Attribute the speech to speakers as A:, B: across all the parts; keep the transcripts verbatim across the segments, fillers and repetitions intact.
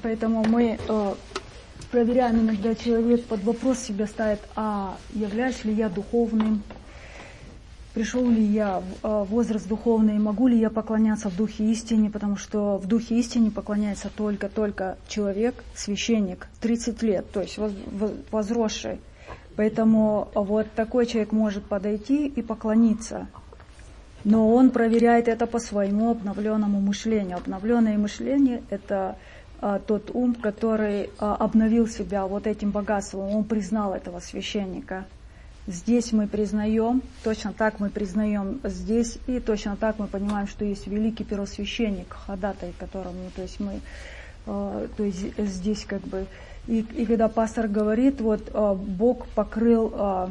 A: Поэтому мы э, проверяем иногда, человек под вопрос себя ставит, а являюсь ли я духовным, пришел ли я в э, возраст духовный, могу ли я поклоняться в духе истине, потому что в духе истине поклоняется только-только человек, священник, тридцать лет, то есть воз, возросший. Поэтому вот такой человек может подойти и поклониться. Но он проверяет это по своему обновленному мышлению. Обновленное мышление – это а, тот ум, который а, обновил себя вот этим богатством. Он признал этого священника. Здесь мы признаем, точно так мы признаем здесь, и точно так мы понимаем, что есть великий первосвященник, ходатай, которому, то есть мы, а, то есть здесь как бы... И, и когда пастор говорит, вот а, Бог покрыл а,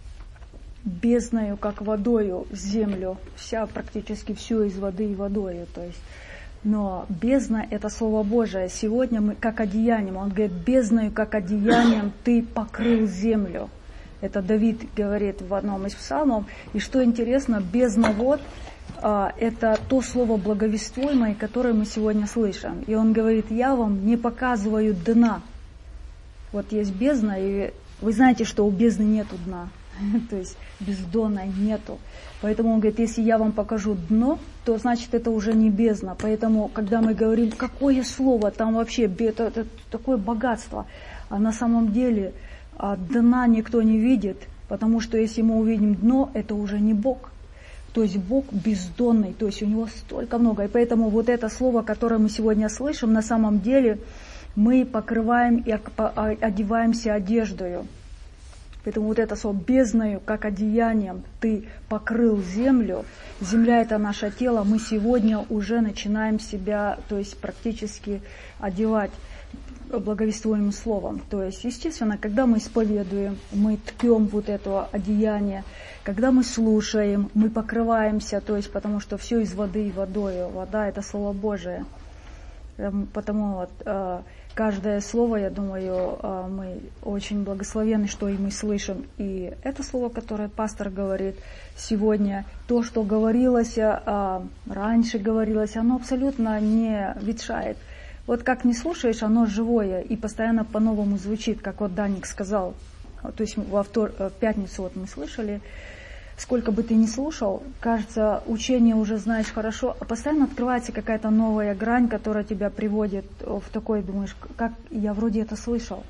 A: бездною, как водою, землю, вся, практически все из воды и водою, то есть. Но бездна – это Слово Божие. Сегодня мы как одеянием, он говорит, бездною, как одеянием ты покрыл землю. Это Давид говорит в одном из псалмов. И что интересно, бездна вод а, – это то слово благовествуемое, которое мы сегодня слышим. И он говорит, я вам не показываю дна. Вот есть бездна, и вы знаете, что у бездны нету дна. То есть бездонной нету. Поэтому он говорит, если я вам покажу дно, то значит это уже не бездна. Поэтому, когда мы говорим, какое слово, там вообще это, это такое богатство. А на самом деле а, дна никто не видит, потому что если мы увидим дно, это уже не Бог. То есть Бог бездонный, то есть у него столько много. И поэтому вот это слово, которое мы сегодня слышим, на самом деле мы покрываем и одеваемся одеждою. Поэтому вот это слово бездною, как одеянием ты покрыл землю. Земля – это наше тело. Мы сегодня уже начинаем себя, то есть практически одевать благовествуемым словом. То есть, естественно, когда мы исповедуем, мы ткем вот это одеяние. Когда мы слушаем, мы покрываемся, то есть потому что все из воды и водою. Вода – это Слово Божие. Потому вот каждое слово, я думаю, мы очень благословенны, что и мы слышим. И это слово, которое пастор говорит сегодня, то, что говорилось, раньше говорилось, оно абсолютно не ветшает. Вот как не слушаешь, оно живое и постоянно по-новому звучит, как вот Даник сказал. То есть во втор... в пятницу вот мы слышали, сколько бы ты ни слушал, кажется, учение уже знаешь хорошо, а постоянно открывается какая-то новая грань, которая тебя приводит в такой, думаешь, как я вроде это слышал.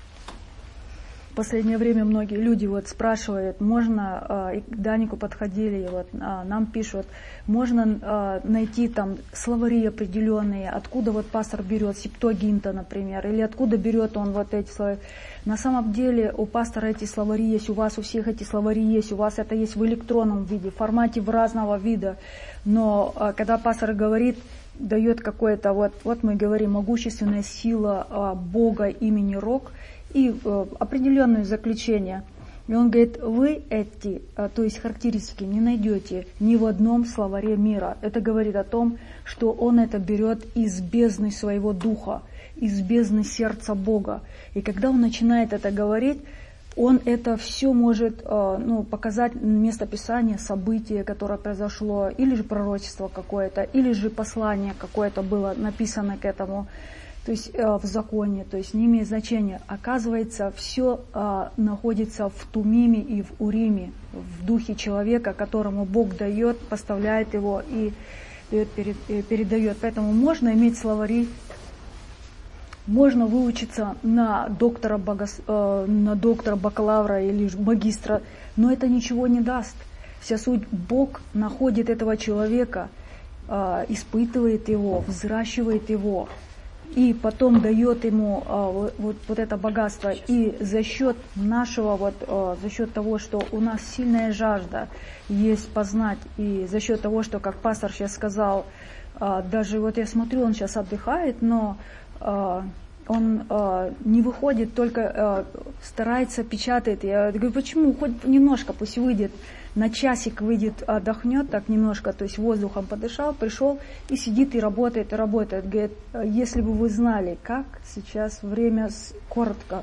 A: В последнее время многие люди вот спрашивают, можно, и к Данику подходили, и вот нам пишут, можно найти там словари определенные, откуда вот пастор берет, Септуагинта, например, или откуда берет он вот эти словари. На самом деле у пастора эти словари есть, у вас у всех эти словари есть, у вас это есть в электронном виде, в формате в разного вида. Но когда пастор говорит, дает какое-то, вот, вот мы говорим, могущественная сила Бога имени Рог и определенное заключение. И он говорит, вы эти, то есть характеристики, не найдете ни в одном словаре мира. Это говорит о том, что он это берет из бездны своего духа, из бездны сердца Бога. И когда он начинает это говорить, он это все может ну, показать местописание, событие, которое произошло, или же пророчество какое-то, или же послание какое-то было написано к этому, то есть в законе, то есть не имеет значения. Оказывается, все находится в Тумиме и в Уриме, в духе человека, которому Бог дает, поставляет его и передает. Поэтому можно иметь словари, можно выучиться на доктора, богос... на доктора бакалавра или магистра, но это ничего не даст. Вся суть, Бог находит этого человека, испытывает его, взращивает его, и потом дает ему вот, вот, вот это богатство. И за счет нашего, вот, за счет того, что у нас сильная жажда есть познать, и за счет того, что, как пастор сейчас сказал, даже вот я смотрю, он сейчас отдыхает, но он не выходит, только старается, печатает. Я говорю, почему? Хоть немножко, пусть выйдет, на часик выйдет, отдохнет так немножко, то есть воздухом подышал, пришел и сидит и работает, и работает. Говорит, если бы вы знали, как сейчас время коротко.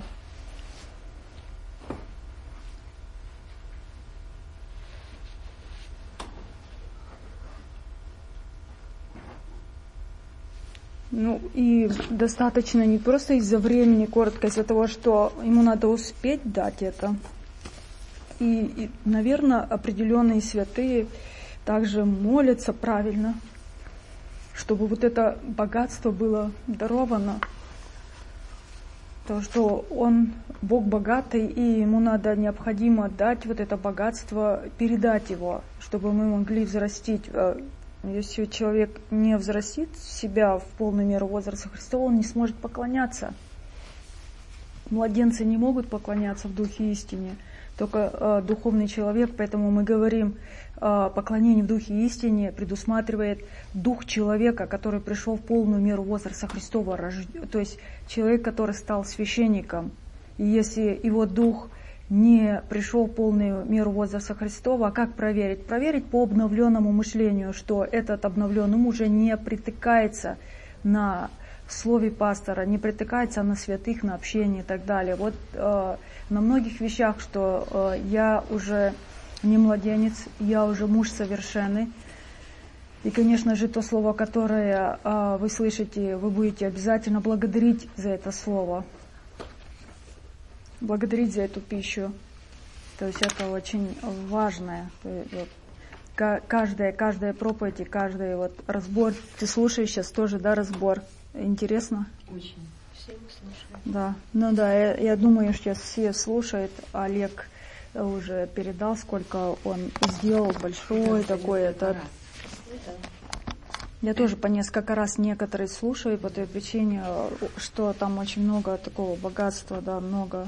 A: Ну и достаточно не просто из-за времени, коротко из-за того, что ему надо успеть дать это. И, и наверное, определенные святые также молятся правильно, чтобы вот это богатство было даровано. То, что он Бог богатый, и ему надо необходимо дать вот это богатство, передать его, чтобы мы могли взрастить. Если человек не взрастит себя в полную меру возраста Христова, он не сможет поклоняться. Младенцы не могут поклоняться в духе истине, только э, духовный человек, поэтому мы говорим, э, поклонение в духе истине предусматривает дух человека, который пришел в полную меру возраста Христова, рож... то есть человек, который стал священником. И если его дух не пришел в полную меру возраста Христова, а как проверить? Проверить по обновленному мышлению, что этот обновленный ум уже не притыкается на слове пастора, не притыкается на святых, на общение и так далее. Вот э, на многих вещах, что э, я уже не младенец, я уже муж совершенный. И, конечно же, то слово, которое э, вы слышите, вы будете обязательно благодарить за это слово. Благодарить за эту пищу. То есть это очень важное. Вот, каждая, каждая проповедь, каждый вот разбор. Ты слушаешь сейчас тоже, да, разбор? Интересно?
B: Очень. Все слушают. Да.
A: Ну да, я, я думаю, сейчас все слушают. Олег уже передал, сколько он сделал, большое да, такое. Это... Я тоже по несколько раз некоторые слушаю по той причине, что там очень много такого богатства, да, много.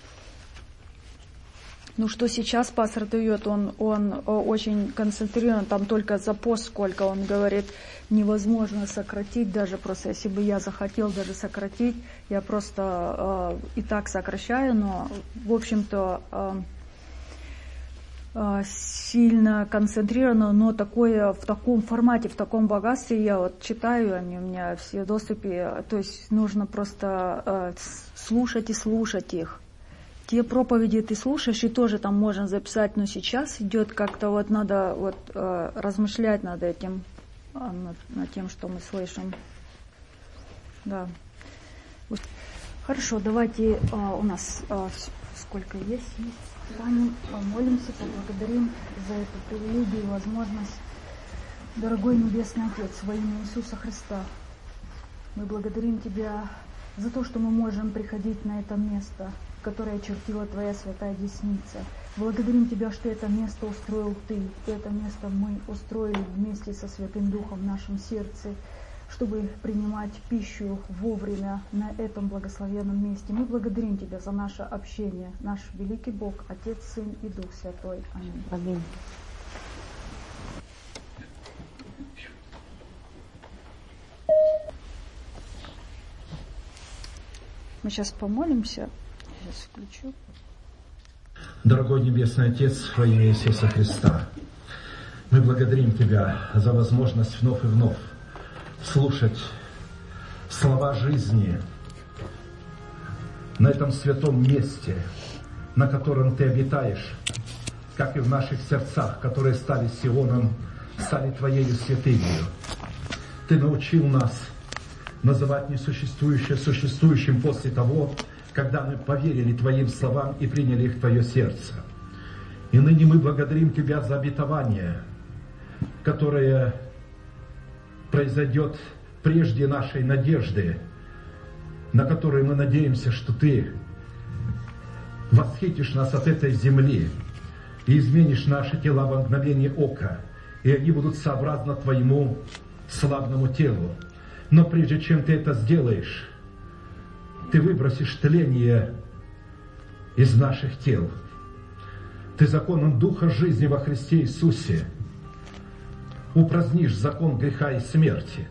A: Ну, что сейчас пастор дает, он, он очень концентрирован, там только за пост сколько, он говорит, невозможно сократить, даже просто, если бы я захотел даже сократить, я просто э, и так сокращаю, но, в общем-то, э, э, сильно концентрировано, но такое, в таком формате, в таком богатстве, я вот читаю, они у меня все в доступе, то есть нужно просто э, слушать и слушать их. Те проповеди ты слушаешь, и тоже там можно записать, но сейчас идет как-то вот надо вот э, размышлять над этим, э, над, над тем, что мы слышим. Да. Вот. Хорошо, давайте э, у нас э, сколько есть, есть. Станем, помолимся, поблагодарим за эту привилегию и возможность. Дорогой Небесный Отец, во имя Иисуса Христа, мы благодарим Тебя за то, что мы можем приходить на это место, которое очертила Твоя святая десница. Благодарим Тебя, что это место устроил Ты, и это место мы устроили вместе со Святым Духом в нашем сердце, чтобы принимать пищу вовремя на этом благословенном месте. Мы благодарим Тебя за наше общение, наш великий Бог, Отец, Сын и Дух Святой. Аминь.
B: Аминь.
A: Мы сейчас помолимся. Сейчас включу.
C: Дорогой Небесный Отец, во имя Иисуса Христа, мы благодарим Тебя за возможность вновь и вновь слушать слова жизни на этом святом месте, на котором Ты обитаешь, как и в наших сердцах, которые стали Сионом, стали Твоею святынею. Ты научил нас называть несуществующее существующим после того, когда мы поверили Твоим словам и приняли их в Твое сердце. И ныне мы благодарим Тебя за обетование, которое произойдет прежде нашей надежды, на которую мы надеемся, что Ты восхитишь нас от этой земли и изменишь наши тела во мгновение ока, и они будут сообразно Твоему славному телу. Но прежде чем Ты это сделаешь, Ты выбросишь тление из наших тел. Ты законом Духа жизни во Христе Иисусе упразднишь закон греха и смерти,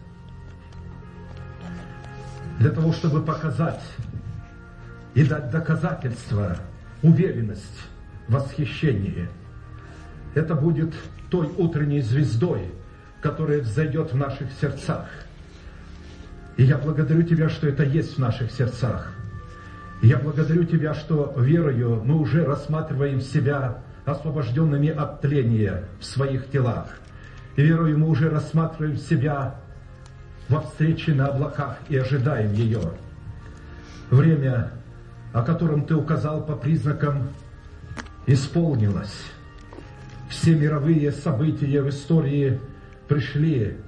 C: для того, чтобы показать и дать доказательство, уверенность, восхищение. Это будет той утренней звездой, которая взойдет в наших сердцах. И я благодарю Тебя, что это есть в наших сердцах. И я благодарю Тебя, что верою мы уже рассматриваем себя освобожденными от тления в своих телах. И верою мы уже рассматриваем себя во встрече на облаках и ожидаем ее. Время, о котором Ты указал по признакам, исполнилось. Все мировые события в истории пришли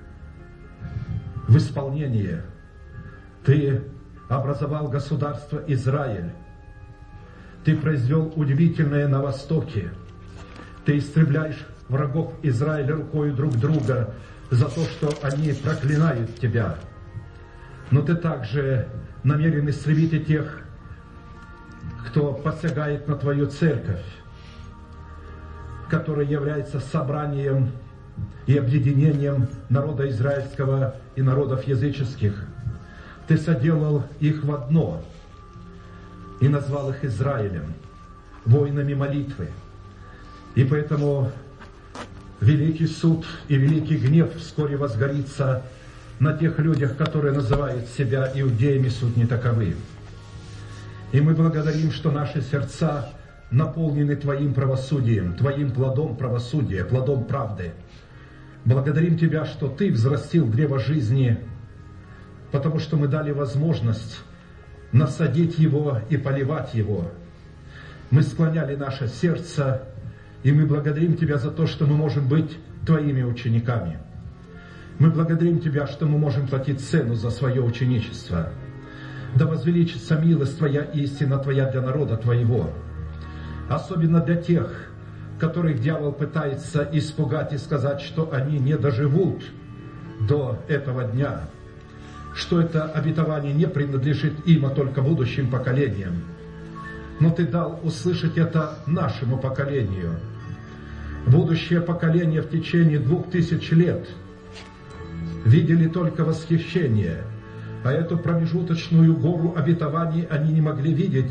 C: в исполнение. Ты образовал государство Израиль. Ты произвел удивительное на Востоке. Ты истребляешь врагов Израиля рукою друг друга за то, что они проклинают Тебя. Но Ты также намерен истребить и тех, кто посягает на Твою церковь, которая является собранием и объединением народа израильского и народов языческих. Ты соделал их в одно и назвал их Израилем, воинами молитвы. И поэтому великий суд и великий гнев вскоре возгорится на тех людях, которые называют себя иудеями, суть не таковы. И мы благодарим, что наши сердца наполнены Твоим правосудием, Твоим плодом правосудия, плодом правды. Благодарим Тебя, что Ты взрастил древо жизни, потому что мы дали возможность насадить его и поливать его. Мы склоняли наше сердце, и мы благодарим Тебя за то, что мы можем быть Твоими учениками. Мы благодарим Тебя, что мы можем платить цену за свое ученичество. Да возвеличится милость Твоя и истина Твоя для народа Твоего. Особенно для тех, которых дьявол пытается испугать и сказать, что они не доживут до этого дня, что это обетование не принадлежит им, а только будущим поколениям. Но Ты дал услышать это нашему поколению. Будущее поколение в течение двух тысяч лет видели только восхищение, а эту промежуточную гору обетований они не могли видеть.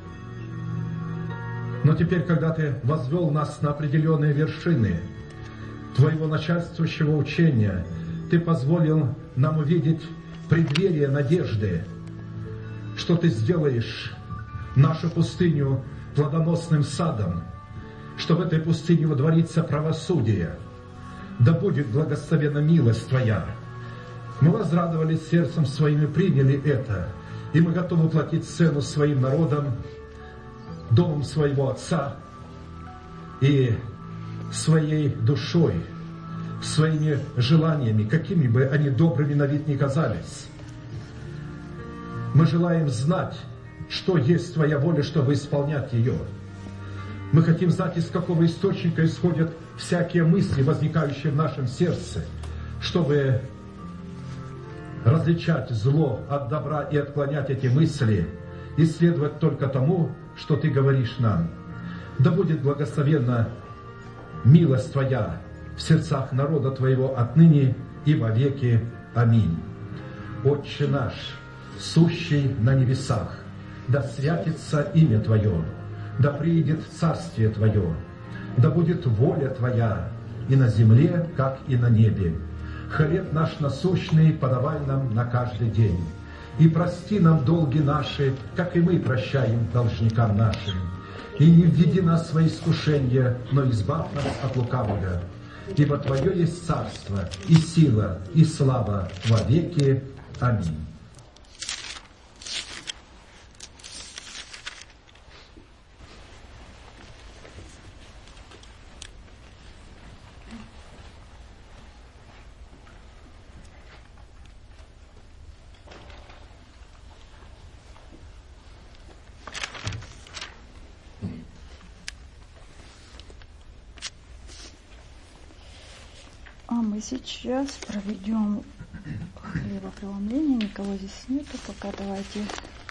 C: Но теперь, когда Ты возвел нас на определенные вершины Твоего начальствующего учения, Ты позволил нам увидеть преддверие надежды, что Ты сделаешь нашу пустыню плодоносным садом, что в этой пустыне водворится правосудие. Да будет благословена милость Твоя. Мы возрадовались сердцем своим и приняли это, и мы готовы платить цену своим народом, домом своего Отца и своей душой, своими желаниями, какими бы они добрыми на вид ни казались. Мы желаем знать, что есть Твоя воля, чтобы исполнять ее. Мы хотим знать, из какого источника исходят всякие мысли, возникающие в нашем сердце, чтобы различать зло от добра и отклонять эти мысли, и следовать только тому, что Ты говоришь нам. Да будет благословенна милость Твоя в сердцах народа Твоего отныне и вовеки. Аминь. Отче наш, сущий на небесах, да святится имя Твое, да приидет царствие Твое, да будет воля Твоя и на земле, как и на небе. Хлеб наш насущный подавай нам на каждый день. И прости нам долги наши, как и мы прощаем должникам нашим. И не введи нас в свои искушения, но избавь нас от лукавого. Ибо Твое есть царство, и сила, и слава во веки. Аминь.
A: А мы сейчас проведем хлебопреломление. Никого здесь нету. Пока давайте.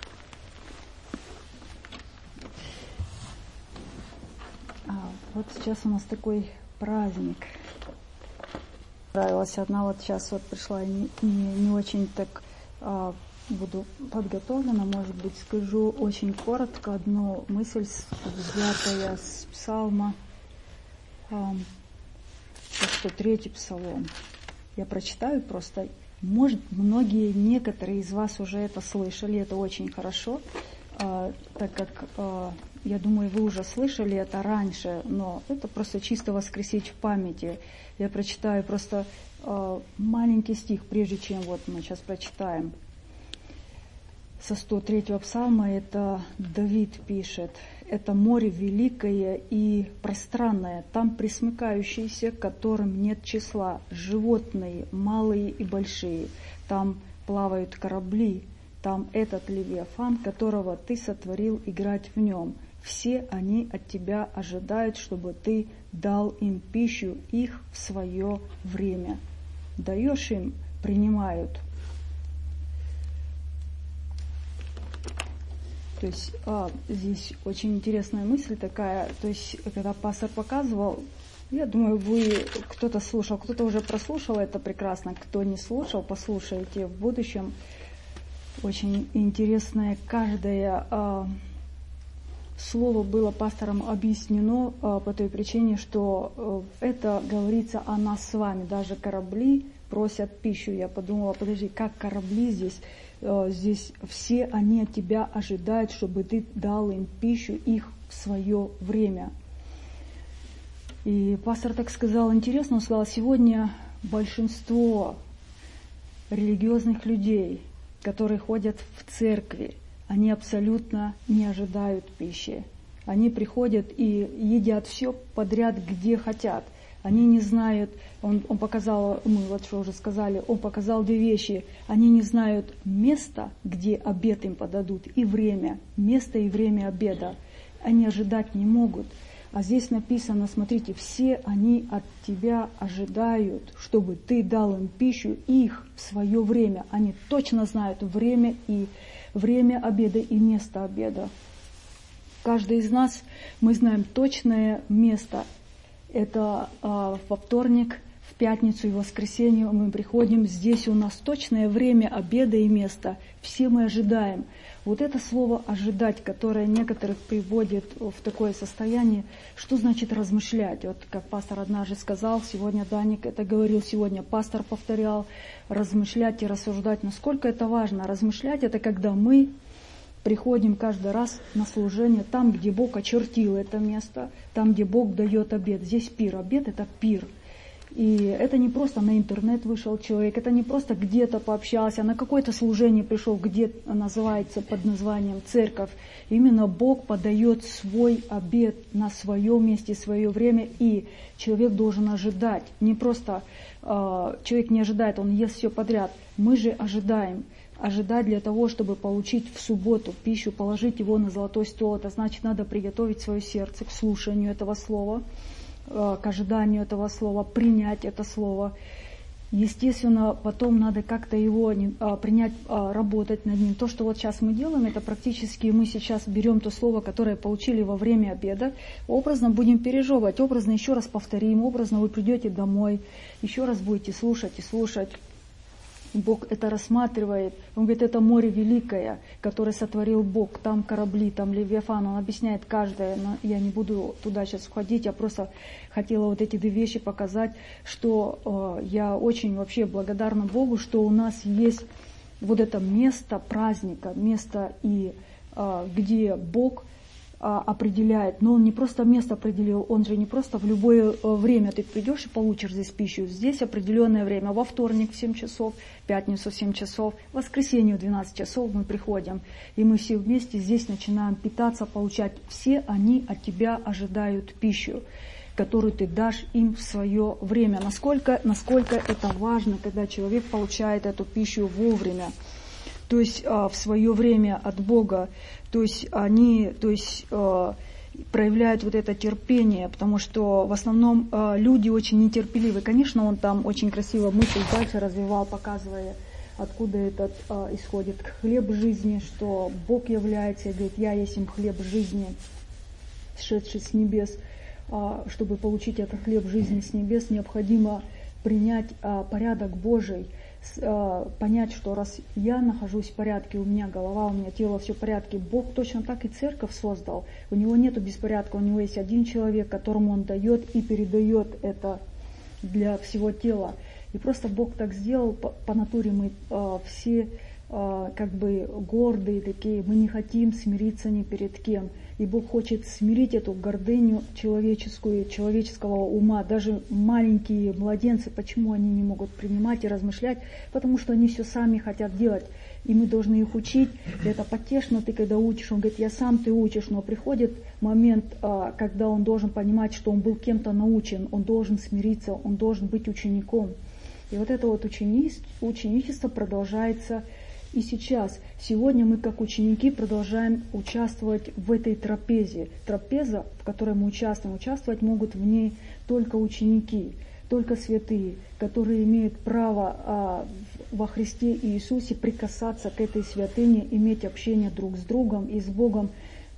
A: А, вот сейчас у нас такой праздник. Нравилась одна, вот сейчас вот пришла, не, не, не очень так а, буду подготовлена, может быть, скажу очень коротко одну мысль, взятая с псалма. А, сто третий псалом. Я прочитаю просто. Может, многие, некоторые из вас уже это слышали. Это очень хорошо, э, так как э, я думаю, вы уже слышали это раньше, но это просто чисто воскресить в памяти. Я прочитаю просто э, маленький стих, прежде чем вот мы сейчас прочитаем. Со сто третьего псалма это Давид пишет. Это море великое и пространное, там присмыкающиеся, которым нет числа, животные, малые и большие, там плавают корабли, там этот левиафан, которого ты сотворил играть в нем. Все они от тебя ожидают, чтобы ты дал им пищу их в свое время. Даешь им, принимают. То есть а, здесь очень интересная мысль такая, то есть когда пастор показывал, я думаю, вы, кто-то слушал, кто-то уже прослушал это прекрасно, кто не слушал, послушайте в будущем. Очень интересное каждое а, слово было пастором объяснено а, по той причине, что а, это говорится о нас с вами, даже корабли просят пищу. Я подумала, подожди, как корабли здесь? Здесь все они от тебя ожидают, чтобы ты дал им пищу их в свое время. И пастор так сказал, интересно, он сказал, сегодня большинство религиозных людей, которые ходят в церкви, они абсолютно не ожидают пищи. Они приходят и едят все подряд, где хотят. Они не знают, он, он показал, мы вот что уже сказали, он показал две вещи. Они не знают места, где обед им подадут, и время, место и время обеда. Они ожидать не могут. А здесь написано, смотрите, все они от тебя ожидают, чтобы ты дал им пищу их в свое время. Они точно знают время и время обеда и место обеда. Каждый из нас, мы знаем точное место. Это э, во вторник, в пятницу и воскресенье мы приходим. Здесь у нас точное время обеда и место. Все мы ожидаем. Вот это слово «ожидать», которое некоторых приводит в такое состояние, что значит размышлять? Вот как пастор однажды сказал, сегодня Даник это говорил, сегодня пастор повторял, размышлять и рассуждать. Насколько это важно? Размышлять — это когда мы приходим каждый раз на служение там, где Бог очертил это место, там, где Бог дает обед. Здесь пир. Обед — это пир. И это не просто на интернет вышел человек, это не просто где-то пообщался, на какое-то служение пришел, где называется под названием церковь. Именно Бог подает свой обед на своем месте, свое время, и человек должен ожидать. Не просто э, человек не ожидает, он ест все подряд. Мы же ожидаем. Ожидать для того, чтобы получить в субботу пищу, положить его на золотой стол. Это значит, надо приготовить свое сердце к слушанию этого слова, к ожиданию этого слова, принять это слово. Естественно, потом надо как-то его принять, работать над ним. То, что вот сейчас мы делаем, это практически мы сейчас берем то слово, которое получили во время обеда, образно будем пережевывать, образно еще раз повторим, образно вы придете домой, еще раз будете слушать и слушать. Бог это рассматривает. Он говорит, это море великое, которое сотворил Бог. Там корабли, там Левиафан. Он объясняет каждое, но я не буду туда сейчас входить. Я просто хотела вот эти две вещи показать, что э, я очень вообще благодарна Богу, что у нас есть вот это место праздника, место, и, э, где Бог определяет, но он не просто место определил, он же не просто в любое время ты придешь и получишь здесь пищу. Здесь определенное время. Во вторник в семь часов, в пятницу в семь часов, в воскресенье в двенадцать часов мы приходим. И мы все вместе здесь начинаем питаться, получать. Все они от тебя ожидают пищу, которую ты дашь им в свое время. Насколько, насколько это важно, когда человек получает эту пищу вовремя, то есть в свое время от Бога. То есть они то есть, э, проявляют вот это терпение, потому что в основном э, люди очень нетерпеливы. Конечно, он там очень красиво мысль дальше развивал, показывая, откуда этот э, исходит хлеб жизни, что Бог является, и говорит, я есть им хлеб жизни, сшедший с небес. Э, чтобы получить этот хлеб жизни с небес, необходимо принять э, порядок Божий, понять, что раз я нахожусь в порядке, у меня голова, у меня тело, все в порядке, Бог точно так и церковь создал. У него нет беспорядка, у него есть один человек, которому он дает и передает это для всего тела. И просто Бог так сделал, по, по натуре мы э, все как бы гордые такие, мы не хотим смириться ни перед кем. И Бог хочет смирить эту гордыню человеческую, человеческого ума. Даже маленькие младенцы, почему они не могут принимать и размышлять? Потому что они все сами хотят делать. И мы должны их учить. Это потешно, ты когда учишь, он говорит, я сам, ты учишь. Но приходит момент, когда он должен понимать, что он был кем-то научен, он должен смириться, он должен быть учеником. И вот это вот ученичество продолжается и сейчас. Сегодня мы, как ученики, продолжаем участвовать в этой трапезе. Трапеза, в которой мы участвуем, участвовать могут в ней только ученики, только святые, которые имеют право а, во Христе Иисусе прикасаться к этой святыне, иметь общение друг с другом и с Богом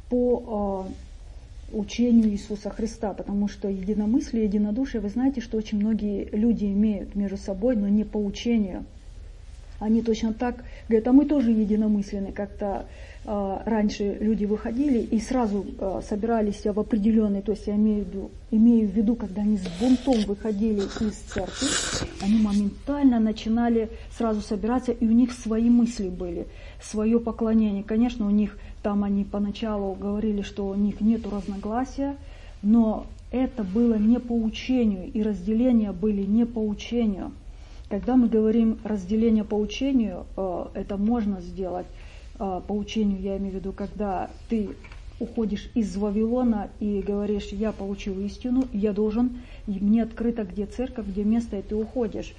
A: по а, учению Иисуса Христа. Потому что единомыслие, единодушие, вы знаете, что очень многие люди имеют между собой, но не по учению. Они точно так говорят, а мы тоже единомысленны. Как-то э, раньше люди выходили и сразу э, собирались в определенный, то есть я имею в виду, имею в виду, когда они с бунтом выходили из церкви, они моментально начинали сразу собираться, и у них свои мысли были, свое поклонение. Конечно, у них там они поначалу говорили, что у них нет разногласия, но это было не по учению, и разделения были не по учению. Когда мы говорим разделение по учению, это можно сделать по учению, я имею в виду, когда ты уходишь из Вавилона и говоришь, я получил истину, я должен, мне открыто, где церковь, где место, и ты уходишь.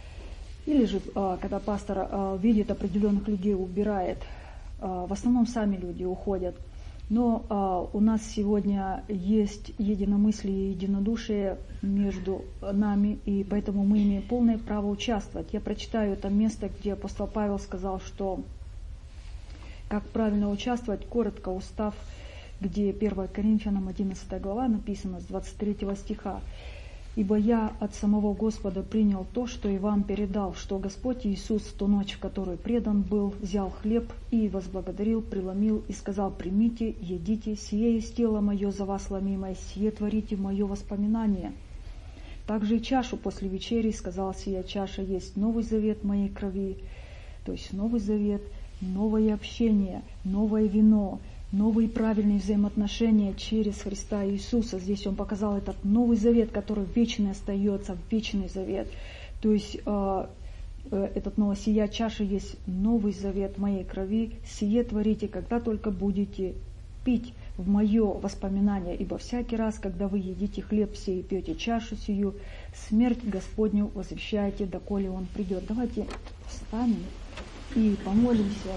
A: Или же, когда пастор видит определенных людей, убирает, в основном сами люди уходят. Но а, у нас сегодня есть единомыслие и единодушие между нами, и поэтому мы имеем полное право участвовать. Я прочитаю это место, где апостол Павел сказал, что как правильно участвовать, коротко устав, где первое Коринфянам одиннадцатая глава написано с двадцать третьего стиха. «Ибо я от самого Господа принял то, что и вам передал, что Господь Иисус в ту ночь, в которую предан был, взял хлеб и возблагодарил, преломил и сказал, примите, едите, сие есть тело мое за вас ломимое, сие творите в мое воспоминание. Также и чашу после вечери сказал, сия чаша есть новый завет моей крови». То есть новый завет, новое общение, новое вино, новые правильные взаимоотношения через Христа Иисуса. Здесь он показал этот новый завет, который вечный остается, вечный завет. То есть э, э, этот новый сия чаша есть новый завет моей крови. Сие творите, когда только будете пить в мое воспоминание. Ибо всякий раз, когда вы едите хлеб сей и пьете чашу сию, смерть Господню возвещаете, доколе он придет. Давайте встанем и помолимся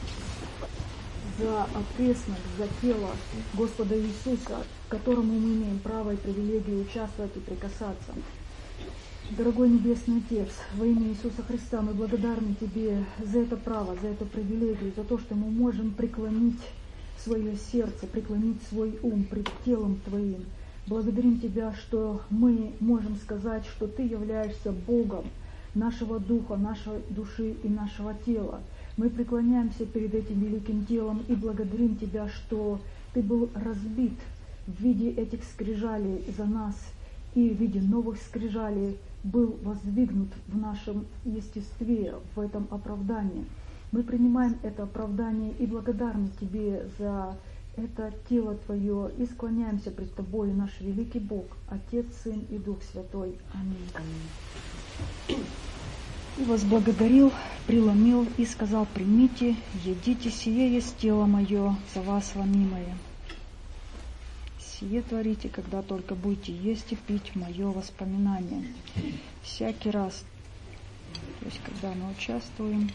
A: за окрестность, за тело Господа Иисуса, к которому мы имеем право и привилегию участвовать и прикасаться. Дорогой Небесный Отец, во имя Иисуса Христа мы благодарны Тебе за это право, за эту привилегию, за то, что мы можем преклонить свое сердце, преклонить свой ум пред телом Твоим. Благодарим Тебя, что мы можем сказать, что Ты являешься Богом нашего духа, нашей души и нашего тела. Мы преклоняемся перед этим великим телом и благодарим Тебя, что Ты был разбит в виде этих скрижалей за нас, и в виде новых скрижалей был воздвигнут в нашем естестве, в этом оправдании. Мы принимаем это оправдание и благодарны Тебе за это тело Твое и склоняемся пред Тобой, наш великий Бог, Отец, Сын и Дух Святой. Аминь. Аминь. И возблагодарил, преломил и сказал, примите, едите, сие есть тело мое, за вас ломимое. Сие творите, когда только будете есть и пить в мое воспоминание. Всякий раз, то есть когда мы участвуем,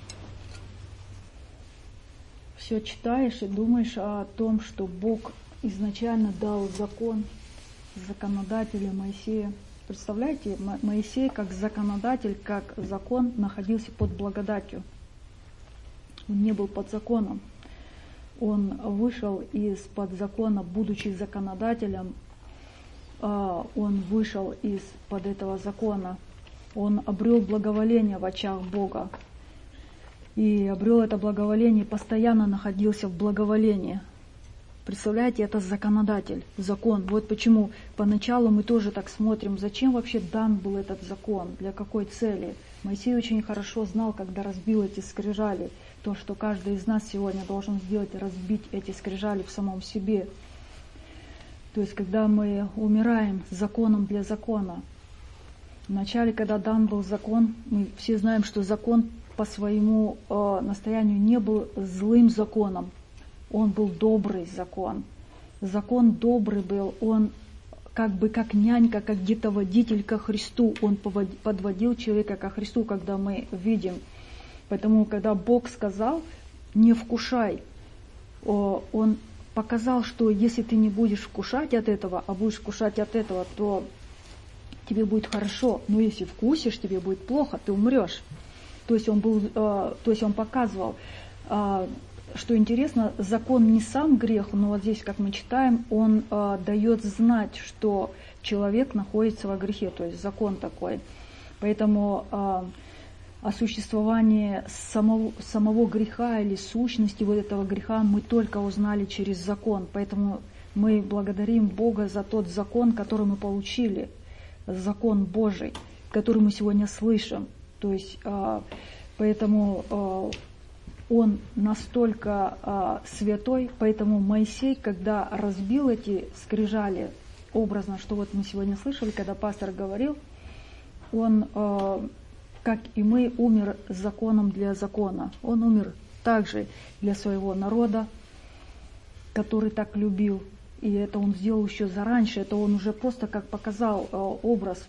A: все читаешь и думаешь о том, что Бог изначально дал закон законодателя Моисея. Представляете, Моисей как законодатель, как закон находился под благодатью. Он не был под законом. Он вышел из-под закона, будучи законодателем, он вышел из-под этого закона. Он обрел благоволение в очах Бога. И обрел это благоволение, постоянно находился в благоволении. Представляете, это законодатель, закон. Вот почему поначалу мы тоже так смотрим, зачем вообще дан был этот закон, для какой цели. Моисей очень хорошо знал, когда разбил эти скрижали, то, что каждый из нас сегодня должен сделать, разбить эти скрижали в самом себе. То есть, когда мы умираем законом для закона. Вначале, когда дан был закон, мы все знаем, что закон по своему э, настоянию не был злым законом. Он был добрый закон. Закон добрый был, он как бы как нянька, как где-то водитель ко Христу. Он подводил человека ко Христу, когда мы видим. Поэтому, когда Бог сказал, не вкушай, Он показал, что если ты не будешь вкушать от этого, а будешь вкушать от этого, то тебе будет хорошо. Но если вкусишь, тебе будет плохо, ты умрешь. То есть он, был, то есть он показывал, что интересно, закон не сам грех, но вот здесь, как мы читаем, он дает знать, что человек находится во грехе, то есть закон такой. Поэтому о существовании самого, самого греха или сущности вот этого греха мы только узнали через закон. Поэтому мы благодарим Бога за тот закон, который мы получили, закон Божий, который мы сегодня слышим. То есть, поэтому он настолько святой, поэтому Моисей, когда разбил эти скрижали, образно, что вот мы сегодня слышали, когда пастор говорил, он, как и мы, умер законом для закона. Он умер также для своего народа, который так любил. И это он сделал еще зараньше. Это он уже просто как показал образ.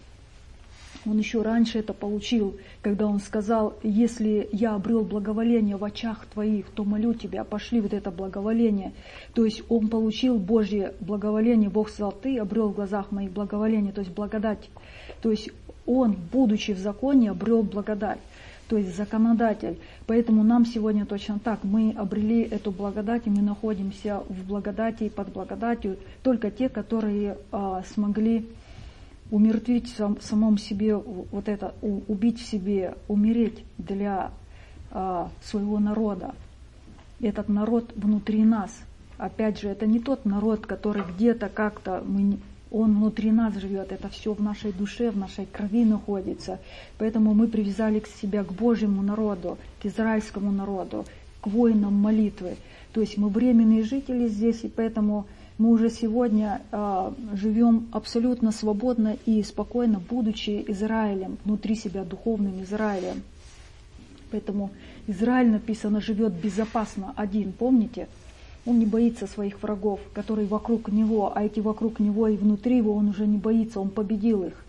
A: Он еще раньше это получил, когда он сказал: если я обрел благоволение в очах твоих, то молю тебя, пошли вот это благоволение. То есть он получил Божье благоволение. Бог сказал: ты обрел в глазах моих благоволение, то есть благодать. То есть он, будучи в законе, обрел благодать, то есть законодатель. Поэтому нам сегодня точно так. Мы обрели эту благодать, и мы находимся в благодати и под благодатью. Только те, которые а, смогли умертвить в сам, самом себе, вот это, убить в себе, умереть для а, своего народа. Этот народ внутри нас. Опять же, это не тот народ, который где-то как-то, мы, он внутри нас живет, это все в нашей душе, в нашей крови находится. Поэтому мы привязали к себя, к Божьему народу, к израильскому народу, к воинам молитвы. То есть мы временные жители здесь, и поэтому мы уже сегодня э, живем абсолютно свободно и спокойно, будучи Израилем, внутри себя духовным Израилем. Поэтому Израиль, написано, живет безопасно один, помните? Он не боится своих врагов, которые вокруг него, а эти вокруг него и внутри его он уже не боится, он победил их.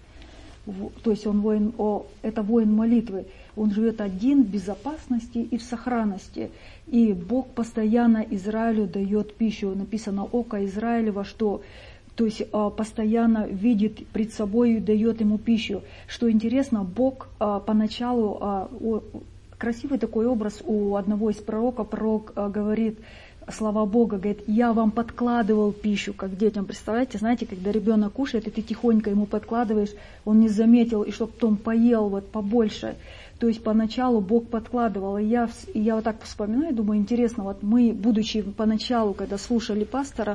A: То есть он воин, о, это воин молитвы. Он живет один в безопасности и в сохранности. И Бог постоянно Израилю дает пищу. Написано: око Израилева, что, то есть постоянно видит пред собой и дает ему пищу. Что интересно, Бог поначалу, красивый такой образ у одного из пророков, пророк говорит, слова Бога, говорит: я вам подкладывал пищу, как детям. Представляете, знаете, когда ребенок кушает, и ты тихонько ему подкладываешь, он не заметил, и чтобы потом поел вот побольше. То есть поначалу Бог подкладывал. И я, и я вот так вспоминаю, думаю, интересно, вот мы, будучи поначалу, когда слушали пастора,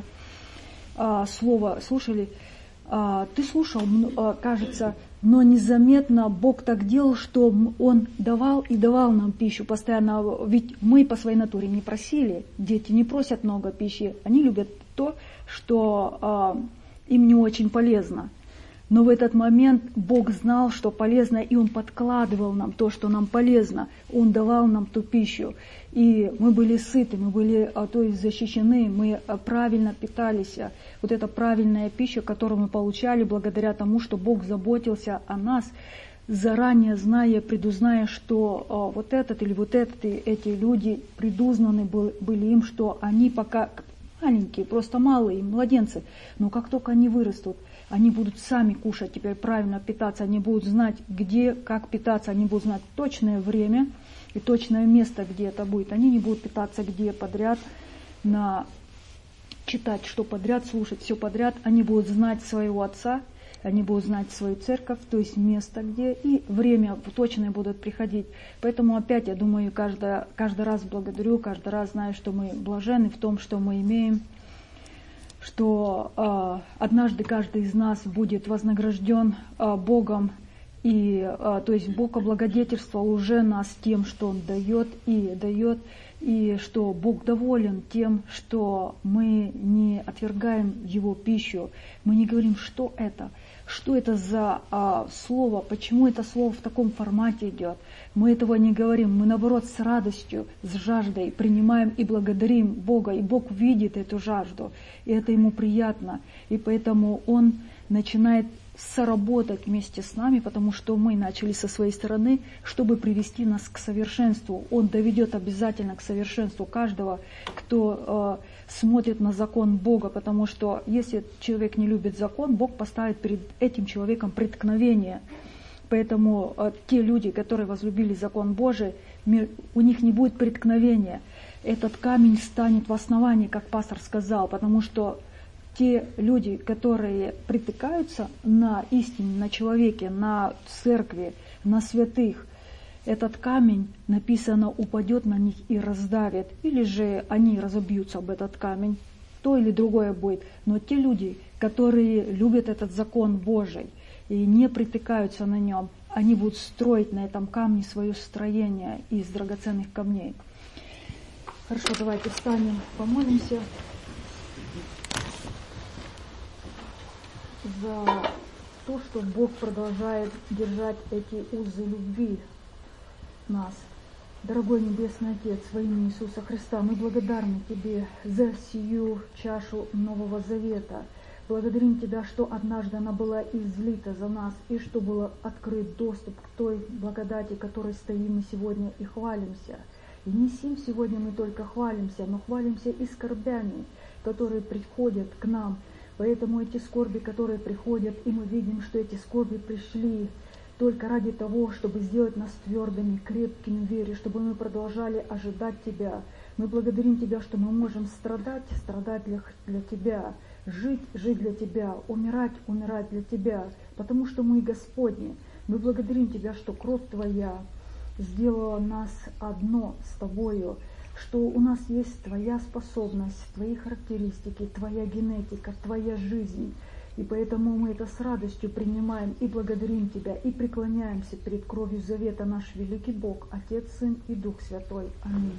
A: а, слово слушали, а, ты слушал, а, кажется, но незаметно Бог так делал, что Он давал и давал нам пищу постоянно. Ведь мы по своей натуре не просили. Дети не просят много пищи. Они любят то, что а, им не очень полезно. Но в этот момент Бог знал, что полезно, и Он подкладывал нам то, что нам полезно. Он давал нам ту пищу. И мы были сыты, мы были, то есть, защищены, мы правильно питались. Вот эта правильная пища, которую мы получали благодаря тому, что Бог заботился о нас, заранее зная, предузная, что вот этот или вот этот, и эти люди предузнаны были им, что они пока маленькие, просто малые, младенцы. Но как только они вырастут, они будут сами кушать, теперь правильно питаться, они будут знать, где, как питаться, они будут знать точное время и точное место, где это будет. Они не будут питаться где подряд, на, читать что подряд, слушать все подряд. Они будут знать своего отца, они будут знать свою церковь, то есть место где, и время точное будут приходить. Поэтому опять, я думаю, каждый, каждый раз благодарю, каждый раз знаю, что мы блаженны в том, что мы имеем, что э, однажды каждый из нас будет вознагражден э, Богом И, а, то есть Бог облагодетельствовал уже нас тем, что Он дает и дает, и что Бог доволен тем, что мы не отвергаем Его пищу. Мы не говорим, что это, что это за а, слово, почему это слово в таком формате идет. Мы этого не говорим, мы наоборот с радостью, с жаждой принимаем и благодарим Бога, и Бог видит эту жажду, и это Ему приятно, и поэтому Он начинает соработать вместе с нами, потому что мы начали со своей стороны, чтобы привести нас к совершенству. Он доведет обязательно к совершенству каждого, кто э, смотрит на закон Бога, потому что если человек не любит закон, Бог поставит перед этим человеком преткновение. Поэтому э, те люди, которые возлюбили закон Божий, мир, у них не будет преткновения. Этот камень станет в основании, как пастор сказал, потому что те люди, которые притыкаются на истине, на человеке, на церкви, на святых, этот камень, написано, упадет на них и раздавит. Или же они разобьются об этот камень, то или другое будет. Но те люди, которые любят этот закон Божий и не притыкаются на нем, они будут строить на этом камне свое строение из драгоценных камней. Хорошо, давайте встанем, помолимся за то, что Бог продолжает держать эти узы любви нас. Дорогой Небесный Отец, во имя Иисуса Христа, мы благодарны Тебе за сию чашу Нового Завета. Благодарим Тебя, что однажды она была излита за нас, и что был открыт доступ к той благодати, которой стоим мы сегодня и хвалимся. И не сим сегодня мы только хвалимся, но хвалимся и скорбями, которые приходят к нам. Поэтому эти скорби, которые приходят, и мы видим, что эти скорби пришли только ради того, чтобы сделать нас твердыми, крепкими в вере, чтобы мы продолжали ожидать Тебя. Мы благодарим Тебя, что мы можем страдать, страдать для, для Тебя, жить, жить для Тебя, умирать, умирать для Тебя, потому что мы Господни. Мы благодарим Тебя, что кровь Твоя сделала нас одно с Тобою, что у нас есть Твоя способность, Твои характеристики, Твоя генетика, Твоя жизнь. И поэтому мы это с радостью принимаем и благодарим Тебя, и преклоняемся перед кровью завета наш великий Бог, Отец, Сын и Дух Святой. Аминь.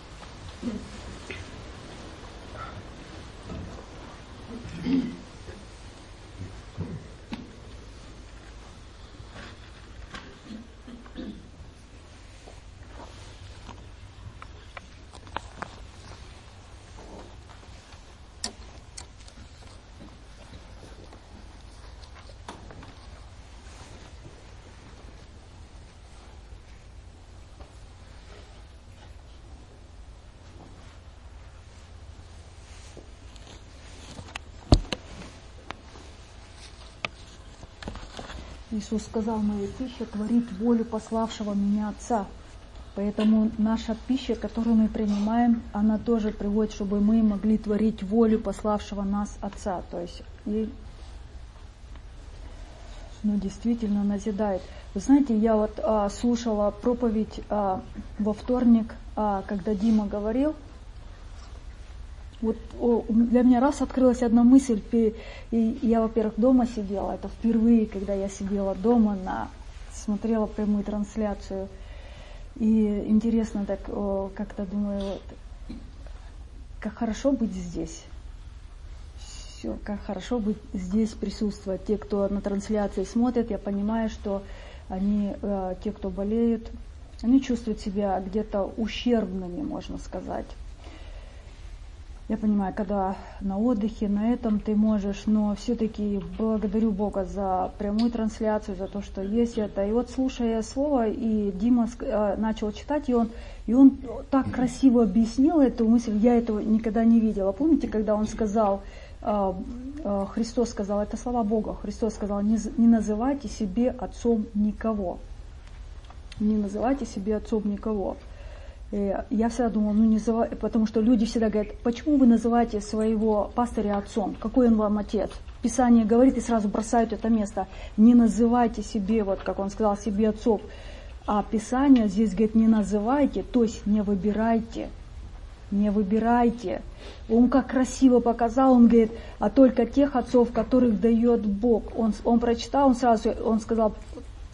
A: Иисус сказал, моя пища творит волю пославшего меня Отца. Поэтому наша пища, которую мы принимаем, она тоже приводит, чтобы мы могли творить волю пославшего нас Отца. То есть, и, ну, действительно назидает. Вы знаете, я вот а, слушала проповедь а, во вторник, а, когда Дима говорил. Вот о, для меня раз открылась одна мысль, и я, во-первых, дома сидела, это впервые, когда я сидела дома, на, смотрела прямую трансляцию, и интересно так, о, как-то думаю, вот, как хорошо быть здесь, все, как хорошо быть здесь, присутствовать. Те, кто на трансляции смотрят, я понимаю, что они, э, те, кто болеют, они чувствуют себя где-то ущербными, можно сказать. Я понимаю, когда на отдыхе, на этом ты можешь, но все-таки благодарю Бога за прямую трансляцию, за то, что есть это. И вот слушая слово, и Дима э, начал читать, и он, и он так красиво объяснил эту мысль, я этого никогда не видела. Помните, когда он сказал, э, э, Христос сказал, это слова Бога, Христос сказал, не, не называйте себе отцом никого. Не называйте себе отцом никого. Я всегда думала, ну не называй, потому что люди всегда говорят, почему вы называете своего пастыря отцом? Какой он вам отец? Писание говорит и сразу бросают это место. Не называйте себе, вот как он сказал, себе отцов. А Писание здесь говорит, не называйте, то есть не выбирайте. Не выбирайте. Он как красиво показал, он говорит, а только тех отцов, которых дает Бог. Он, он прочитал, он сразу, он сказал,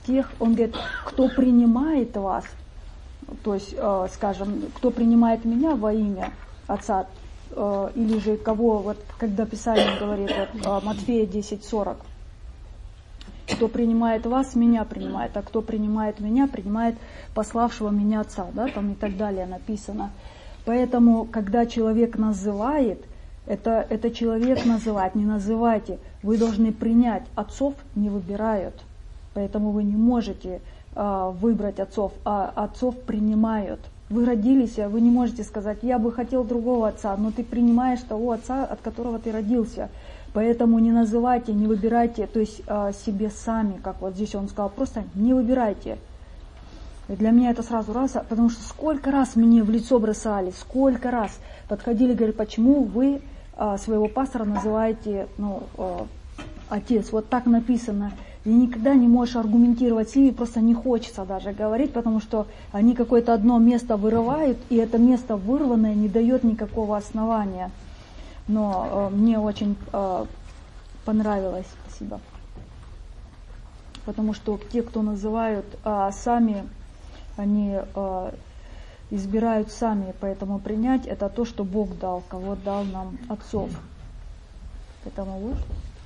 A: тех, он говорит, кто принимает вас, то есть, э, скажем, кто принимает меня во имя Отца, э, или же кого, вот когда Писание говорит, вот, Матфея десять сорок, кто принимает вас, меня принимает, а кто принимает меня, принимает пославшего меня Отца, да, там и так далее написано. Поэтому, когда человек называет, это, это человек называет, не называйте, вы должны принять, отцов не выбирают, поэтому вы не можете э, выбрать отцов, а отцов принимают. Вы родились, вы не можете сказать, я бы хотел другого отца, но ты принимаешь того отца, от которого ты родился. Поэтому не называйте, не выбирайте, то есть э, себе сами, как вот здесь он сказал, просто не выбирайте. И для меня это сразу раз, потому что сколько раз мне в лицо бросали, сколько раз подходили, говорят, почему вы э, своего пастора называете, ну, э, отец, вот так написано. И никогда не можешь аргументировать с ними, просто не хочется даже говорить, потому что они какое-то одно место вырывают, и это место вырванное не дает никакого основания. Но э, мне очень э, понравилось, спасибо. Потому что те, кто называют э, сами, они э, избирают сами, поэтому принять это то, что Бог дал, кого дал нам отцов. Поэтому вот.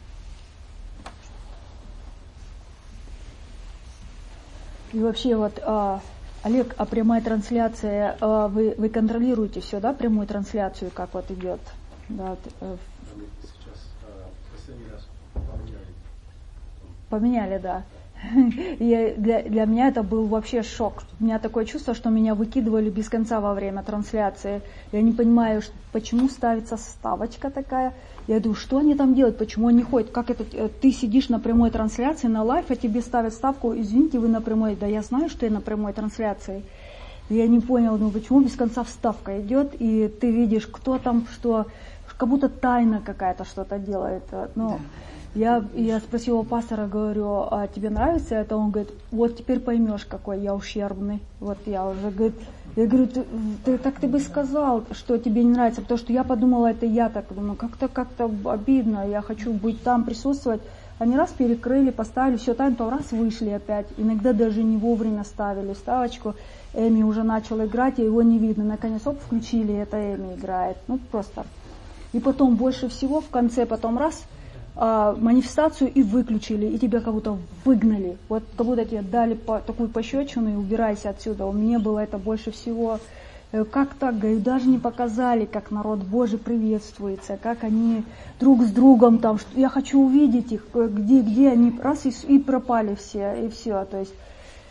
A: И вообще вот, э, Олег, а прямая трансляция, э, вы, вы контролируете все, да, прямую трансляцию, как вот идет? Да, э,
D: сейчас э, последний раз поменяли.
A: Поменяли, да. И для, для меня это был вообще шок. У меня такое чувство, что меня выкидывали без конца во время трансляции. Я не понимаю, почему ставится ставочка такая. Я думаю, что они там делают, почему они ходят. Как это, ты сидишь на прямой трансляции, на лайв, а тебе ставят ставку, извините, вы на прямой. Да я знаю, что я на прямой трансляции. Я не понял, ну почему без конца вставка идет, и ты видишь, кто там что, как будто тайна какая-то что-то делает. Ну, Я, я спросила у пастора, говорю, а тебе нравится это? Он говорит, вот теперь поймешь, какой я ущербный. Вот я уже, говорит, я говорю, ты, ты так ты бы сказал, что тебе не нравится, потому что я подумала, это я так думаю, как-то как-то обидно, я хочу быть там, присутствовать. Они раз перекрыли, поставили, все, там то раз вышли опять. Иногда даже не вовремя ставили ставочку. Эми уже начал играть, и его не видно. Наконец, оп, включили, это Эми играет. Ну, просто. И потом больше всего в конце потом раз манифестацию и выключили, и тебя как будто выгнали. Вот как будто тебе дали по, такую пощечину и убирайся отсюда. У меня было это больше всего. Как так, говорю, даже не показали, как народ Божий приветствуется, как они друг с другом там, что я хочу увидеть их, где, где они, раз и, и пропали все, и все. То есть,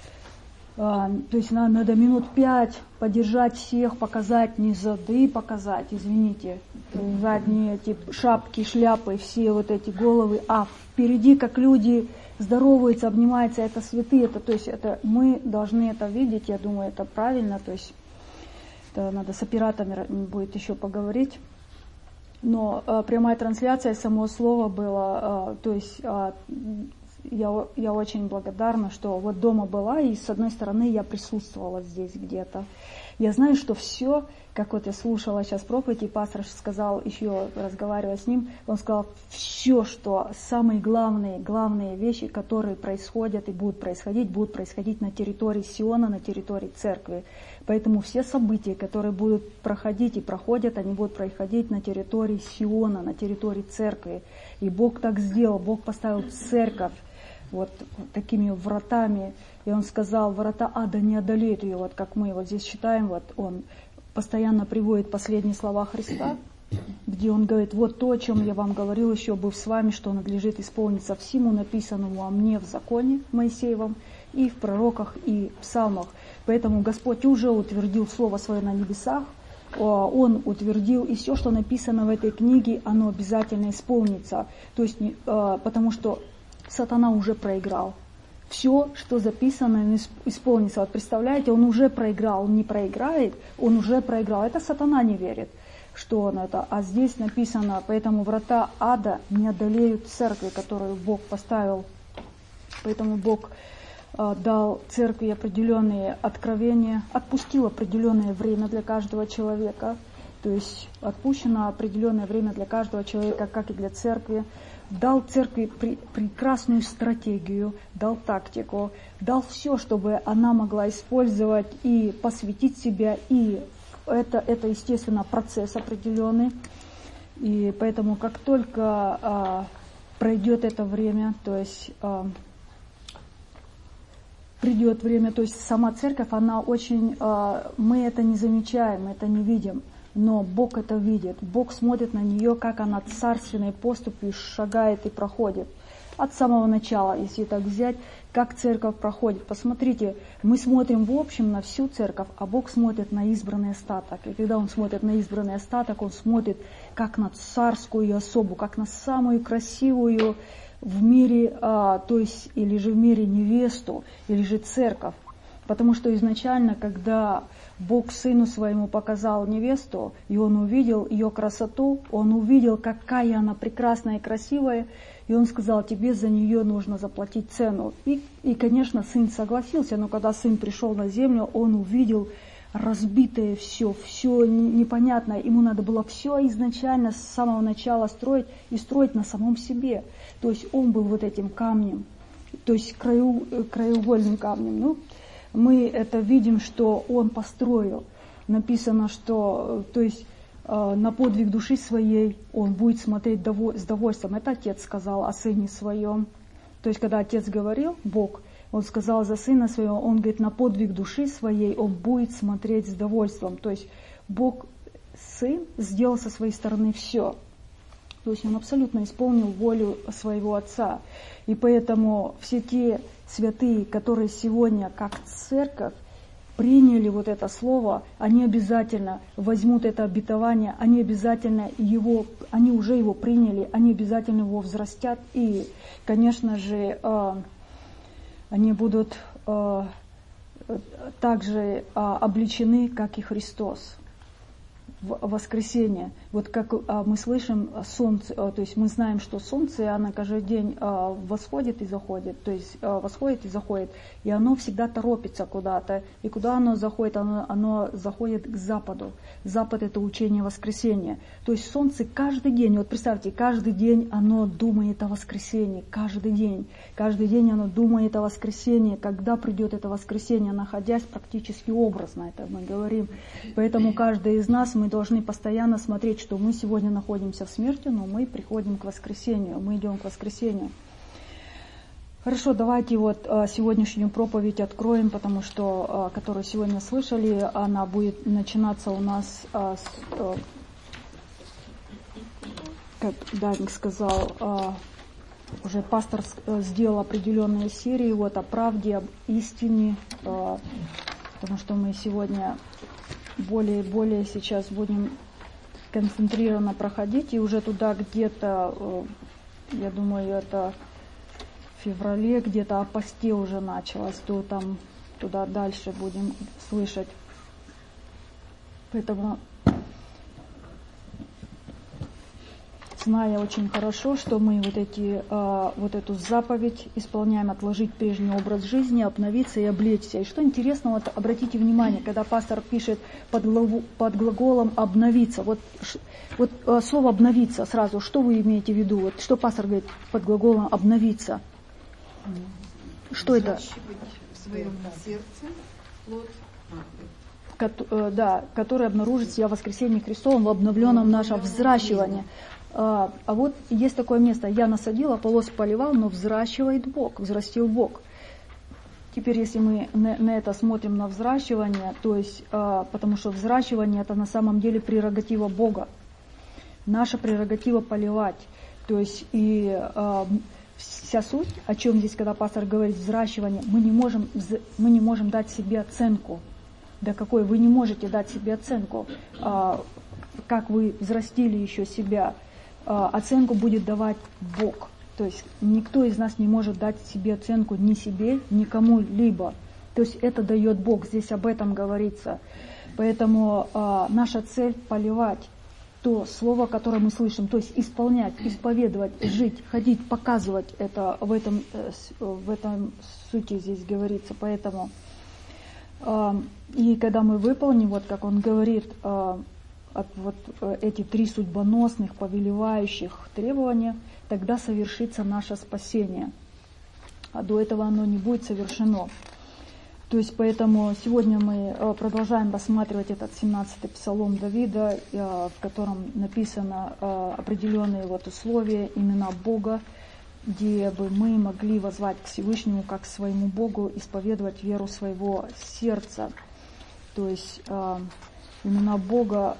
A: а, то есть надо, надо минут пять подержать всех, показать, не зады показать, извините, задние эти шапки, шляпы, все вот эти головы, а впереди, как люди здороваются, обнимаются, это святые, это, то есть это, мы должны это видеть, я думаю, это правильно, то есть это надо с операторами будет еще поговорить. Но э, прямая трансляция, само слово было, э, то есть э, я, я очень благодарна, что вот дома была, и с одной стороны я присутствовала здесь где-то. Я знаю, что все, как вот я слушала сейчас проповедь, и пастор сказал, еще разговаривая с ним, он сказал, все, что самые главные, главные вещи, которые происходят и будут происходить, будут происходить на территории Сиона, на территории церкви. Поэтому все события, которые будут проходить и проходят, они будут происходить на территории Сиона, на территории церкви. И Бог так сделал, Бог поставил церковь вот такими вратами. И Он сказал, врата ада не одолеют ее, вот как мы вот здесь читаем, вот Он постоянно приводит последние слова Христа, где Он говорит, вот то, о чем я вам говорил еще, быв с вами, что надлежит исполниться всему написанному о мне в законе Моисеевом, и в пророках, и в псалмах. Поэтому Господь уже утвердил Слово Свое на небесах, Он утвердил, и все, что написано в этой книге, оно обязательно исполнится. То есть, потому что сатана уже проиграл. Все, что записано, исполнится. Вот представляете, он уже проиграл, он не проиграет, он уже проиграл. Это сатана не верит, что он это. А здесь написано, поэтому врата ада не одолеют церкви, которую Бог поставил. Поэтому Бог э, дал церкви определенные откровения, отпустил определенное время для каждого человека. То есть отпущено определенное время для каждого человека, как и для церкви. Дал церкви при, прекрасную стратегию, дал тактику, дал все, чтобы она могла использовать и посвятить себя. И это, это естественно, процесс определенный. И поэтому, как только а, пройдет это время, то есть а, придет время, то есть сама церковь, она очень, а, мы это не замечаем, мы это не видим. Но Бог это видит. Бог смотрит на нее, как она царственной поступью шагает и проходит. От самого начала, если так взять, как церковь проходит. Посмотрите, мы смотрим в общем на всю церковь, а Бог смотрит на избранный остаток. И когда Он смотрит на избранный остаток, Он смотрит как на царскую особу, как на самую красивую в мире, а, то есть или же в мире невесту, или же церковь. Потому что изначально, когда Бог сыну своему показал невесту, и он увидел ее красоту, он увидел, какая она прекрасная и красивая, и он сказал, тебе за нее нужно заплатить цену. И, и, конечно, сын согласился, но когда сын пришел на землю, он увидел разбитое все, все непонятное. Ему надо было все изначально, с самого начала строить, и строить на самом себе. То есть он был вот этим камнем, то есть краю, краеугольным камнем. Ну, мы это видим, что он построил. Написано, что то есть, э, на подвиг души своей он будет смотреть доволь, с довольством. Это отец сказал о сыне своем. То есть, когда отец говорил, Бог, он сказал за сына своего, он говорит, на подвиг души своей он будет смотреть с довольством. То есть, Бог, сын, сделал со своей стороны все. То есть, он абсолютно исполнил волю своего отца. И поэтому все те святые, которые сегодня, как церковь, приняли вот это слово, они обязательно возьмут это обетование, они обязательно его, они уже его приняли, они обязательно его взрастят, и, конечно же, они будут также обличены, как и Христос в воскресенье. Вот как мы слышим, солнце, то есть мы знаем, что солнце, оно каждый день восходит и заходит, то есть восходит и заходит, и оно всегда торопится куда-то, и куда оно заходит, оно, оно заходит к западу. Запад — это учение воскресения. То есть солнце каждый день, вот представьте, каждый день оно думает о воскресении, каждый день, каждый день оно думает о воскресении, когда придет это воскресенье, находясь практически образно, это мы говорим. Поэтому каждый из нас, мы должны постоянно смотреть, что мы сегодня находимся в смерти, но мы приходим к воскресению, мы идем к воскресению. Хорошо, давайте вот сегодняшнюю проповедь откроем, потому что, которую сегодня слышали, она будет начинаться у нас с, как Даник сказал, уже пастор сделал определенные серии вот о правде, об истине, потому что мы сегодня более и более сейчас будем концентрированно проходить, и уже туда где-то, я думаю, это в феврале, где-то о посте уже началось, то там туда дальше будем слышать. Поэтому, зная очень хорошо, что мы вот, эти, э, вот эту заповедь исполняем, отложить прежний образ жизни, обновиться и облечься. И что интересно, вот обратите внимание, когда пастор пишет под, главу, под глаголом «обновиться», вот, вот э, слово «обновиться» сразу, что вы имеете в виду? Вот, что пастор говорит под глаголом «обновиться»? Что это?
B: В своем сердце плод
A: Ко- да, который обнаружит себя в воскресении Христовом, в обновленном нашем взращивании. А, а вот есть такое место: я насадил, Аполлос поливал, но взращивает Бог, взрастил Бог. Теперь, если мы на, на это смотрим, на взращивание, то есть, а, потому что взращивание — это на самом деле прерогатива Бога. Наша прерогатива поливать. То есть, и а, вся суть, о чем здесь, когда пастор говорит взращивание, мы не можем, мы не можем дать себе оценку. Да какой? Вы не можете дать себе оценку, а, как вы взрастили еще себя. А, оценку будет давать Бог. То есть никто из нас не может дать себе оценку ни себе, ни кому-либо. То есть это дает Бог. Здесь об этом говорится. Поэтому а, наша цель — поливать то слово, которое мы слышим, то есть исполнять, исповедовать, жить, ходить, показывать это. В этом, в этом сути здесь говорится. Поэтому и когда мы выполним, вот как он говорит, от вот эти три судьбоносных, повелевающих требования, тогда совершится наше спасение. А до этого оно не будет совершено. То есть поэтому сегодня мы продолжаем рассматривать этот семнадцатый псалом Давида, в котором написано определенные вот условия, имена Бога, где бы мы могли воззвать к Всевышнему как к своему Богу, исповедовать веру своего сердца. То есть имена Бога,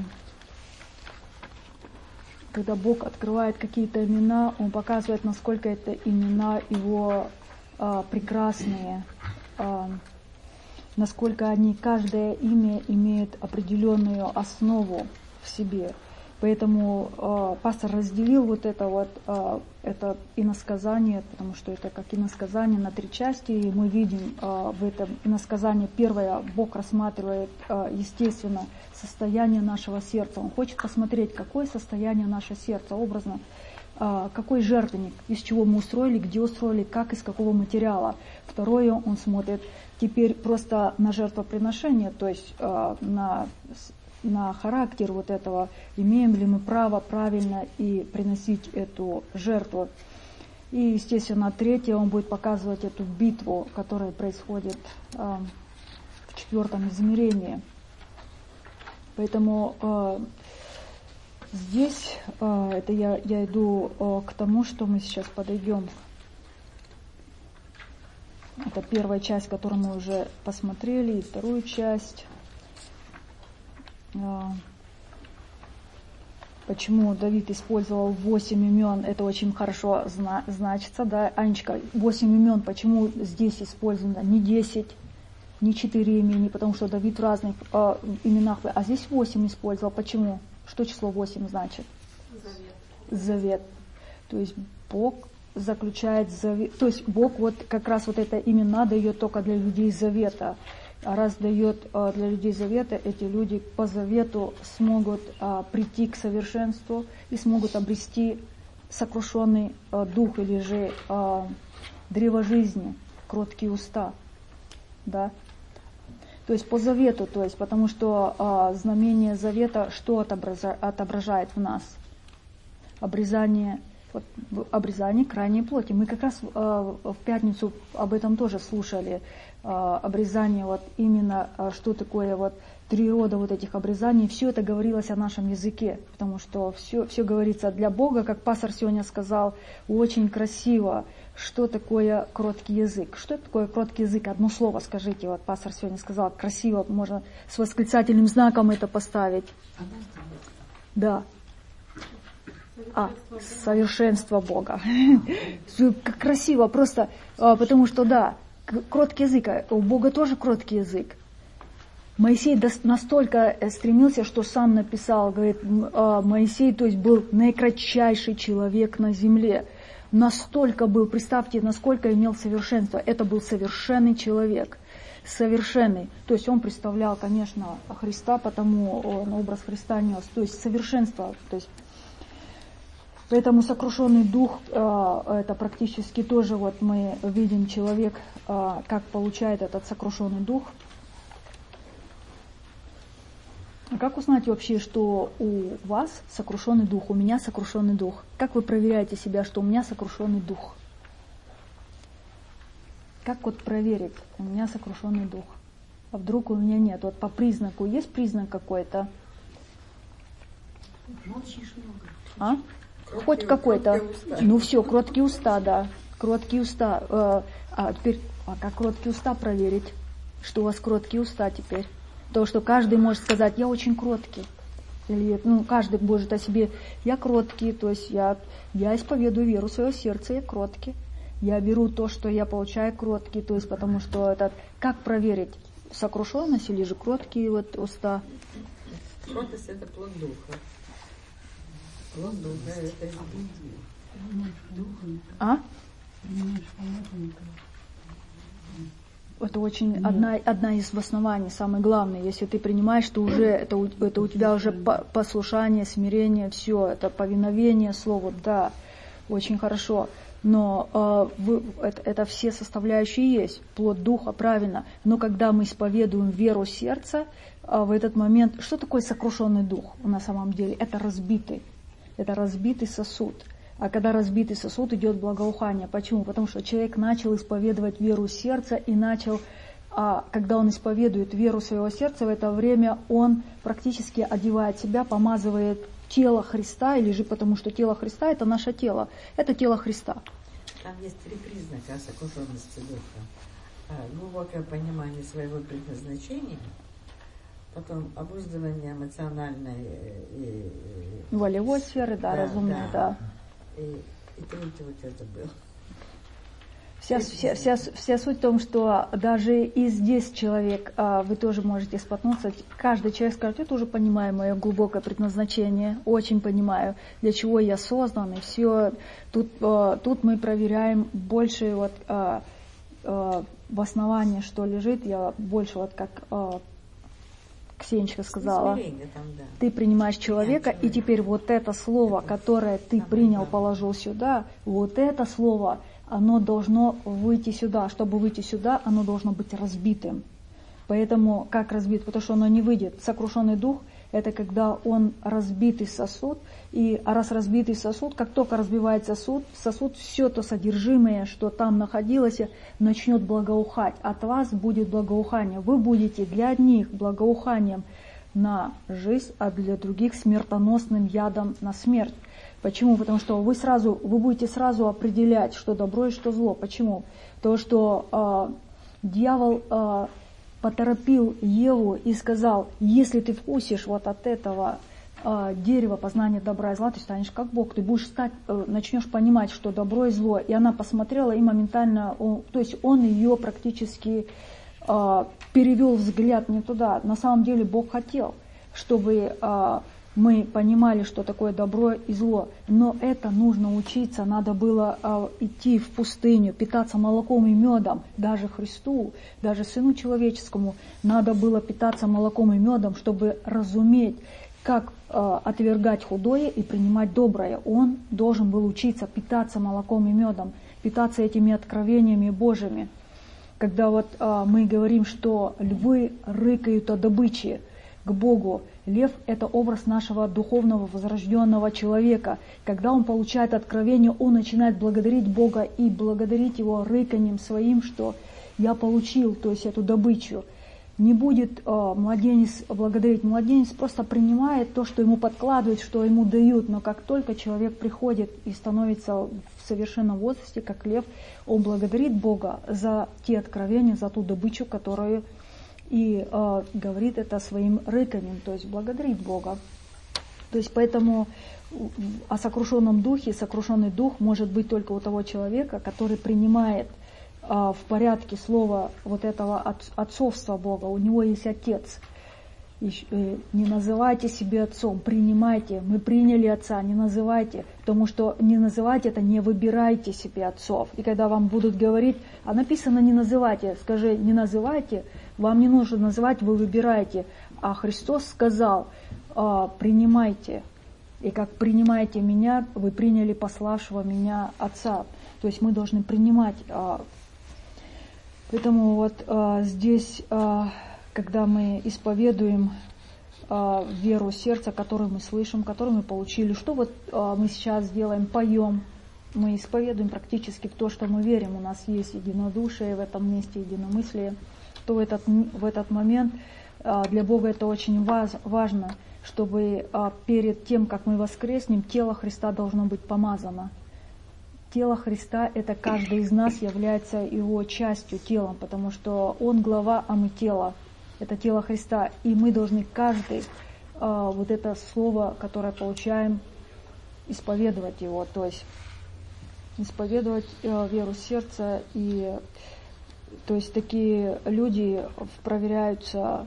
A: когда Бог открывает какие-то имена, Он показывает, насколько это имена Его прекрасные, насколько они, каждое имя имеет определенную основу в себе. Поэтому э, пастор разделил вот это вот э, это иносказание, потому что это как иносказание на три части, и мы видим э, в этом иносказании первое, Бог рассматривает э, естественно состояние нашего сердца. Он хочет посмотреть, какое состояние наше сердце, образно, э, какой жертвенник, из чего мы устроили, где устроили, как, из какого материала. Второе, он смотрит теперь просто на жертвоприношение, то есть э, на на характер вот этого, имеем ли мы право правильно и приносить эту жертву. И, естественно, третье, он будет показывать эту битву, которая происходит э, в четвертом измерении. Поэтому э, здесь э, это я, я иду э, к тому, что мы сейчас подойдем. Это первая часть, которую мы уже посмотрели, и вторую часть. Почему Давид использовал восемь имен, это очень хорошо зна- значится, да, Анечка, восемь имен, почему здесь использовано не десять, не четыре имени, потому что Давид в разных э, именах, а здесь восемь использовал, почему? Что число восемь значит?
B: Завет.
A: Завет. То есть Бог заключает завет, то есть Бог вот как раз вот это имена дает только для людей завета. А раз дает а, для людей завета, эти люди по завету смогут а, прийти к совершенству и смогут обрести сокрушенный а, дух или же а, древо жизни, кроткие уста. Да? То есть по завету, то есть потому что а, знамение завета что отображает, отображает в нас? Обрезание, вот, обрезание крайней плоти. Мы как раз а, в пятницу об этом тоже слушали. Обрезание, вот именно что такое вот три рода вот этих обрезаний, все это говорилось о нашем языке, потому что все, все говорится для Бога, как пастор сегодня сказал, очень красиво, что такое кроткий язык. Что такое кроткий язык? Одно слово скажите, вот пастор сегодня сказал, красиво, можно с восклицательным знаком это поставить. Да. А, совершенство Бога. Как красиво, просто, потому что да, кроткий язык, у Бога тоже кроткий язык. Моисей настолько стремился, что сам написал, говорит, Моисей, то есть был наикратчайший человек на земле. Настолько был, представьте, насколько имел совершенство. Это был совершенный человек, совершенный. То есть он представлял, конечно, Христа, потому он образ Христа нес. То есть совершенство, то есть поэтому сокрушенный дух, это практически тоже вот мы видим человек, как получает этот сокрушенный дух. А как узнать вообще, что у вас сокрушенный дух, у меня сокрушенный дух? Как вы проверяете себя, что у меня сокрушенный дух? Как вот проверить, у меня сокрушенный дух? А вдруг у меня нет? Вот по признаку, есть признак какой-то?
B: Молчишь много.
A: А?
B: Кроткие,
A: Хоть какой-то. Ну все, кроткие уста, да. Кроткие уста. А теперь, а как кроткие уста проверить? Что у вас кроткие уста теперь? То, что каждый может сказать, я очень кроткий. Или, ну, каждый может о себе, я кроткий, то есть я, я исповедую веру своего сердца, я кроткий. Я беру то, что я получаю кроткий, то есть потому что это, как проверить, сокрушенность или же кроткие вот уста?
E: Кротость — это плод духа. Плод духа — это
A: А? Это очень одна, одна из оснований, самое главное. Если ты принимаешь, то уже это, это у тебя уже послушание, смирение, все, это повиновение слову, да, очень хорошо. Но э, вы, это, это все составляющие есть, плод духа, правильно. Но когда мы исповедуем веру сердца, э, в этот момент, что такое сокрушенный дух на самом деле? Это разбитый, это разбитый сосуд. А когда разбитый сосуд, идет благоухание. Почему? Потому что человек начал исповедовать веру сердца и начал, когда он исповедует веру своего сердца, в это время он практически одевает себя, помазывает тело Христа, или же потому что тело Христа – это наше тело, это тело Христа.
E: Там есть три признака сокрушенности духа. Глубокое понимание своего предназначения, потом обуздывание эмоциональной и
A: волевой сферы, да, да разумной, да.
E: да. И, и третье вот я забыла.
A: Вся, вся, вся, вся суть в том, что даже и здесь человек, вы тоже можете споткнуться, каждый человек скажет: я тоже понимаю мое глубокое предназначение, очень понимаю, для чего я создан, и все. Тут, тут мы проверяем больше вот в основании, что лежит, я больше вот как Ксенечка сказала, там, да. Ты принимаешь человека, и теперь вот это слово, которое ты принял, положил сюда, вот это слово, оно должно выйти сюда. Чтобы выйти сюда, оно должно быть разбитым. Поэтому как разбит? Потому что оно не выйдет. Сокрушенный дух – это когда он разбитый сосуд. И раз разбитый сосуд, как только разбивается сосуд, сосуд, все то содержимое, что там находилось, начнет благоухать. От вас будет благоухание. Вы будете для одних благоуханием на жизнь, а для других смертоносным ядом на смерть. Почему? Потому что вы сразу, вы будете сразу определять, что добро и что зло. Почему? То, что э, дьявол э, поторопил Еву и сказал: если ты вкусишь вот от этого э, дерева познания добра и зла, ты станешь как Бог, ты будешь стать, э, начнешь понимать, что добро и зло. И она посмотрела и моментально, он, то есть он ее практически э, перевел взгляд не туда. На самом деле Бог хотел, чтобы э, мы понимали, что такое добро и зло, но это нужно учиться, надо было э, идти в пустыню, питаться молоком и медом, даже Христу, даже Сыну Человеческому надо было питаться молоком и медом, чтобы разуметь, как э, отвергать худое и принимать доброе. Он должен был учиться питаться молоком и медом, питаться этими откровениями Божьими. Когда вот э, мы говорим, что львы рыкают о добыче к Богу, лев – это образ нашего духовного возрожденного человека. Когда он получает откровение, он начинает благодарить Бога и благодарить Его рыканьем своим, что я получил, то есть эту добычу. Не будет э, младенец благодарить. Младенец просто принимает то, что ему подкладывают, что ему дают. Но как только человек приходит и становится в совершенном возрасте, как лев, он благодарит Бога за те откровения, за ту добычу, которую и э, говорит это своим рыканьем, то есть благодарит Бога. То есть поэтому о сокрушенном духе, сокрушенный дух может быть только у того человека, который принимает э, в порядке слова вот этого от, отцовства Бога. У него есть отец. И, э, не называйте себя отцом, принимайте. Мы приняли отца, не называйте. Потому что не называйте это, не выбирайте себе отцов. И когда вам будут говорить, а написано не называйте, скажи не называйте. Вам не нужно называть, вы выбираете. А Христос сказал: принимайте. И как принимаете меня, вы приняли пославшего меня Отца. То есть мы должны принимать. Поэтому вот здесь, когда мы исповедуем веру сердца, которую мы слышим, которую мы получили, что вот мы сейчас делаем, поем, мы исповедуем практически то, что мы верим. У нас есть единодушие в этом месте, единомыслие. То в этот, в этот момент для Бога это очень важно, чтобы перед тем, как мы воскреснем, тело Христа должно быть помазано. Тело Христа – это каждый из нас является его частью, телом, потому что Он глава, а мы тело. Это тело Христа. И мы должны каждый вот это слово, которое получаем, исповедовать его. То есть исповедовать веру сердца. И то есть такие люди проверяются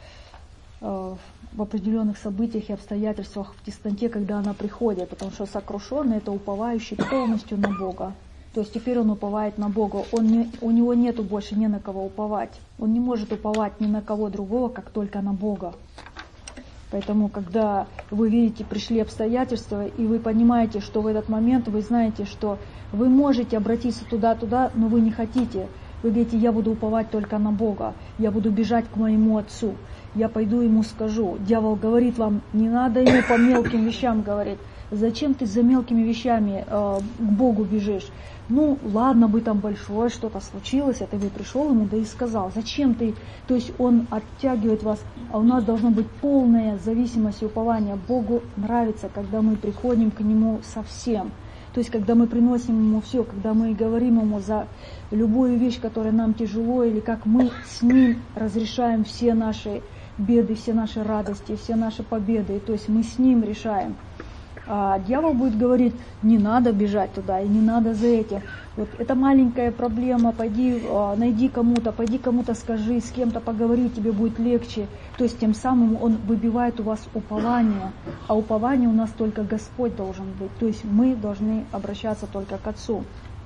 A: в определенных событиях и обстоятельствах в тесноте, когда она приходит, потому что сокрушенный – это уповающий полностью на Бога. То есть теперь он уповает на Бога, он не, у него нету больше ни на кого уповать. Он не может уповать ни на кого другого, как только на Бога. Поэтому, когда вы видите, пришли обстоятельства, и вы понимаете, что в этот момент вы знаете, что вы можете обратиться туда-туда, но вы не хотите. Вы говорите: я буду уповать только на Бога, я буду бежать к моему Отцу. я пойду ему скажу. Дьявол говорит вам, не надо ему по мелким вещам говорить. Зачем ты за мелкими вещами э, к Богу бежишь? Ну, ладно бы там большое что-то случилось, а ты бы пришел ему, да и сказал. Зачем ты? То есть он оттягивает вас, а у нас должна быть полная зависимость и упование. Богу нравится, когда мы приходим к Нему совсем. То есть, когда мы приносим Ему все, когда мы говорим Ему за любую вещь, которая нам тяжело, или как мы с Ним разрешаем все наши беды, все наши радости, все наши победы. То есть мы с Ним решаем. А дьявол будет говорить, не надо бежать туда, и не надо за этим. Вот это маленькая проблема, пойди, найди кому-то, пойди кому-то скажи, с кем-то поговори, тебе будет легче. То есть тем самым он выбивает у вас упование, а упование у нас только Господь должен быть. То есть мы должны обращаться только к Отцу.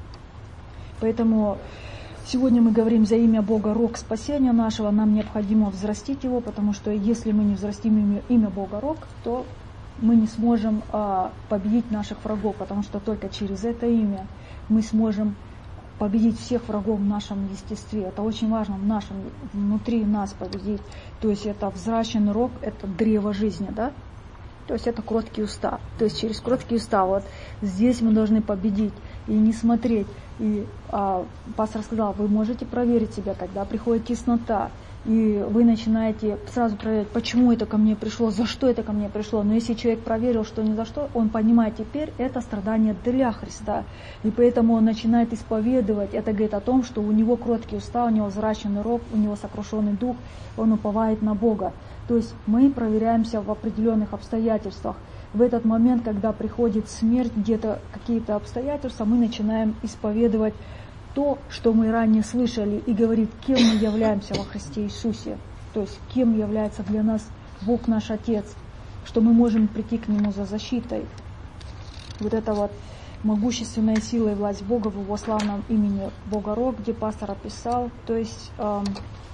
A: Поэтому сегодня мы говорим за имя Бога Рог спасения нашего, нам необходимо взрастить его, потому что если мы не взрастим имя, имя Бога Рог, то мы не сможем а, победить наших врагов, потому что только через это имя мы сможем победить всех врагов в нашем естестве. Это очень важно, в нашем, внутри нас победить. То есть это взращенный рог, это древо жизни, да? То есть это кроткие уста. То есть через кроткие уста вот здесь мы должны победить и не смотреть. И а, пастор сказал, вы можете проверить себя, когда приходит теснота, и вы начинаете сразу проверять, почему это ко мне пришло, за что это ко мне пришло. Но если человек проверил, что ни за что, он понимает, теперь это страдание для Христа. И поэтому он начинает исповедовать. Это говорит о том, что у него кроткие уста, у него взращенный рог, у него сокрушенный дух, он уповает на Бога. То есть мы проверяемся в определенных обстоятельствах. В этот момент, когда приходит смерть, где-то какие-то обстоятельства, мы начинаем исповедовать то, что мы ранее слышали, и говорит, кем мы являемся во Христе Иисусе. То есть, кем является для нас Бог наш Отец, что мы можем прийти к Нему за защитой. Вот это вот могущественная сила и власть Бога в Его славном имени Бога Рог, где пастор описал. То есть, э,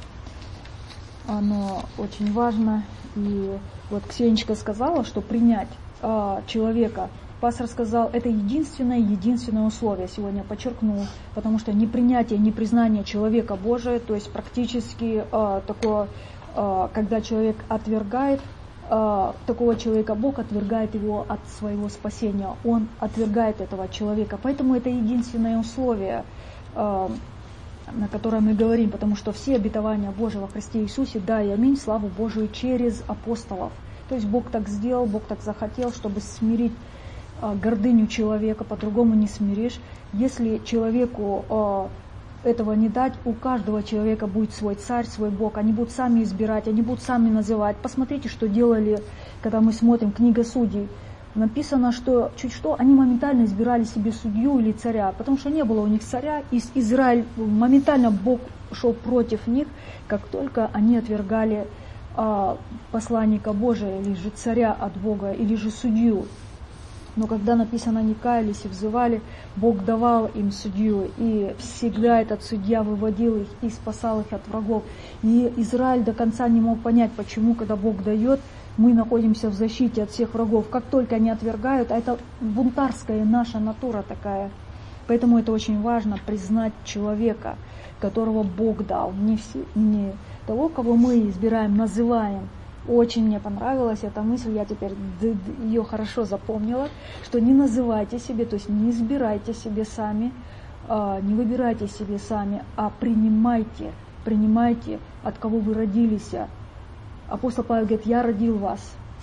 A: оно очень важно. И вот Ксенечка сказала, что принять э, человека, пастор сказал, это единственное, единственное условие, сегодня подчеркнул, потому что непринятие, непризнание человека Божия, то есть практически э, такое, э, когда человек отвергает э, такого человека, Бог отвергает его от своего спасения, он отвергает этого человека. Поэтому это единственное условие, э, на которое мы говорим, потому что все обетования Божьего во Христе Иисусе, да и аминь, славу Божию через апостолов. То есть Бог так сделал, Бог так захотел, чтобы смирить гордыню человека, по-другому не смиришь. Если человеку э, этого не дать, у каждого человека будет свой царь, свой Бог. Они будут сами избирать, они будут сами называть. Посмотрите, что делали, когда мы смотрим книга Судей. Написано, что чуть что, они моментально избирали себе судью или царя, потому что не было у них царя. И Израиль, моментально Бог шел против них, как только они отвергали э, посланника Божия, или же царя от Бога, или же судью. Но когда написано «не каялись» и взывали, Бог давал им судью, и всегда этот судья выводил их и спасал их от врагов. И Израиль до конца не мог понять, почему, когда Бог дает, мы находимся в защите от всех врагов. Как только они отвергают, а это бунтарская наша натура такая. Поэтому это очень важно, признать человека, которого Бог дал, не, все, не того, кого мы избираем, называем. Очень мне понравилась эта мысль, я теперь ее хорошо запомнила, что не называйте себе, то есть не избирайте себе сами, не выбирайте себе сами, а принимайте, принимайте, от кого вы родились. Апостол Павел говорит, я родил вас.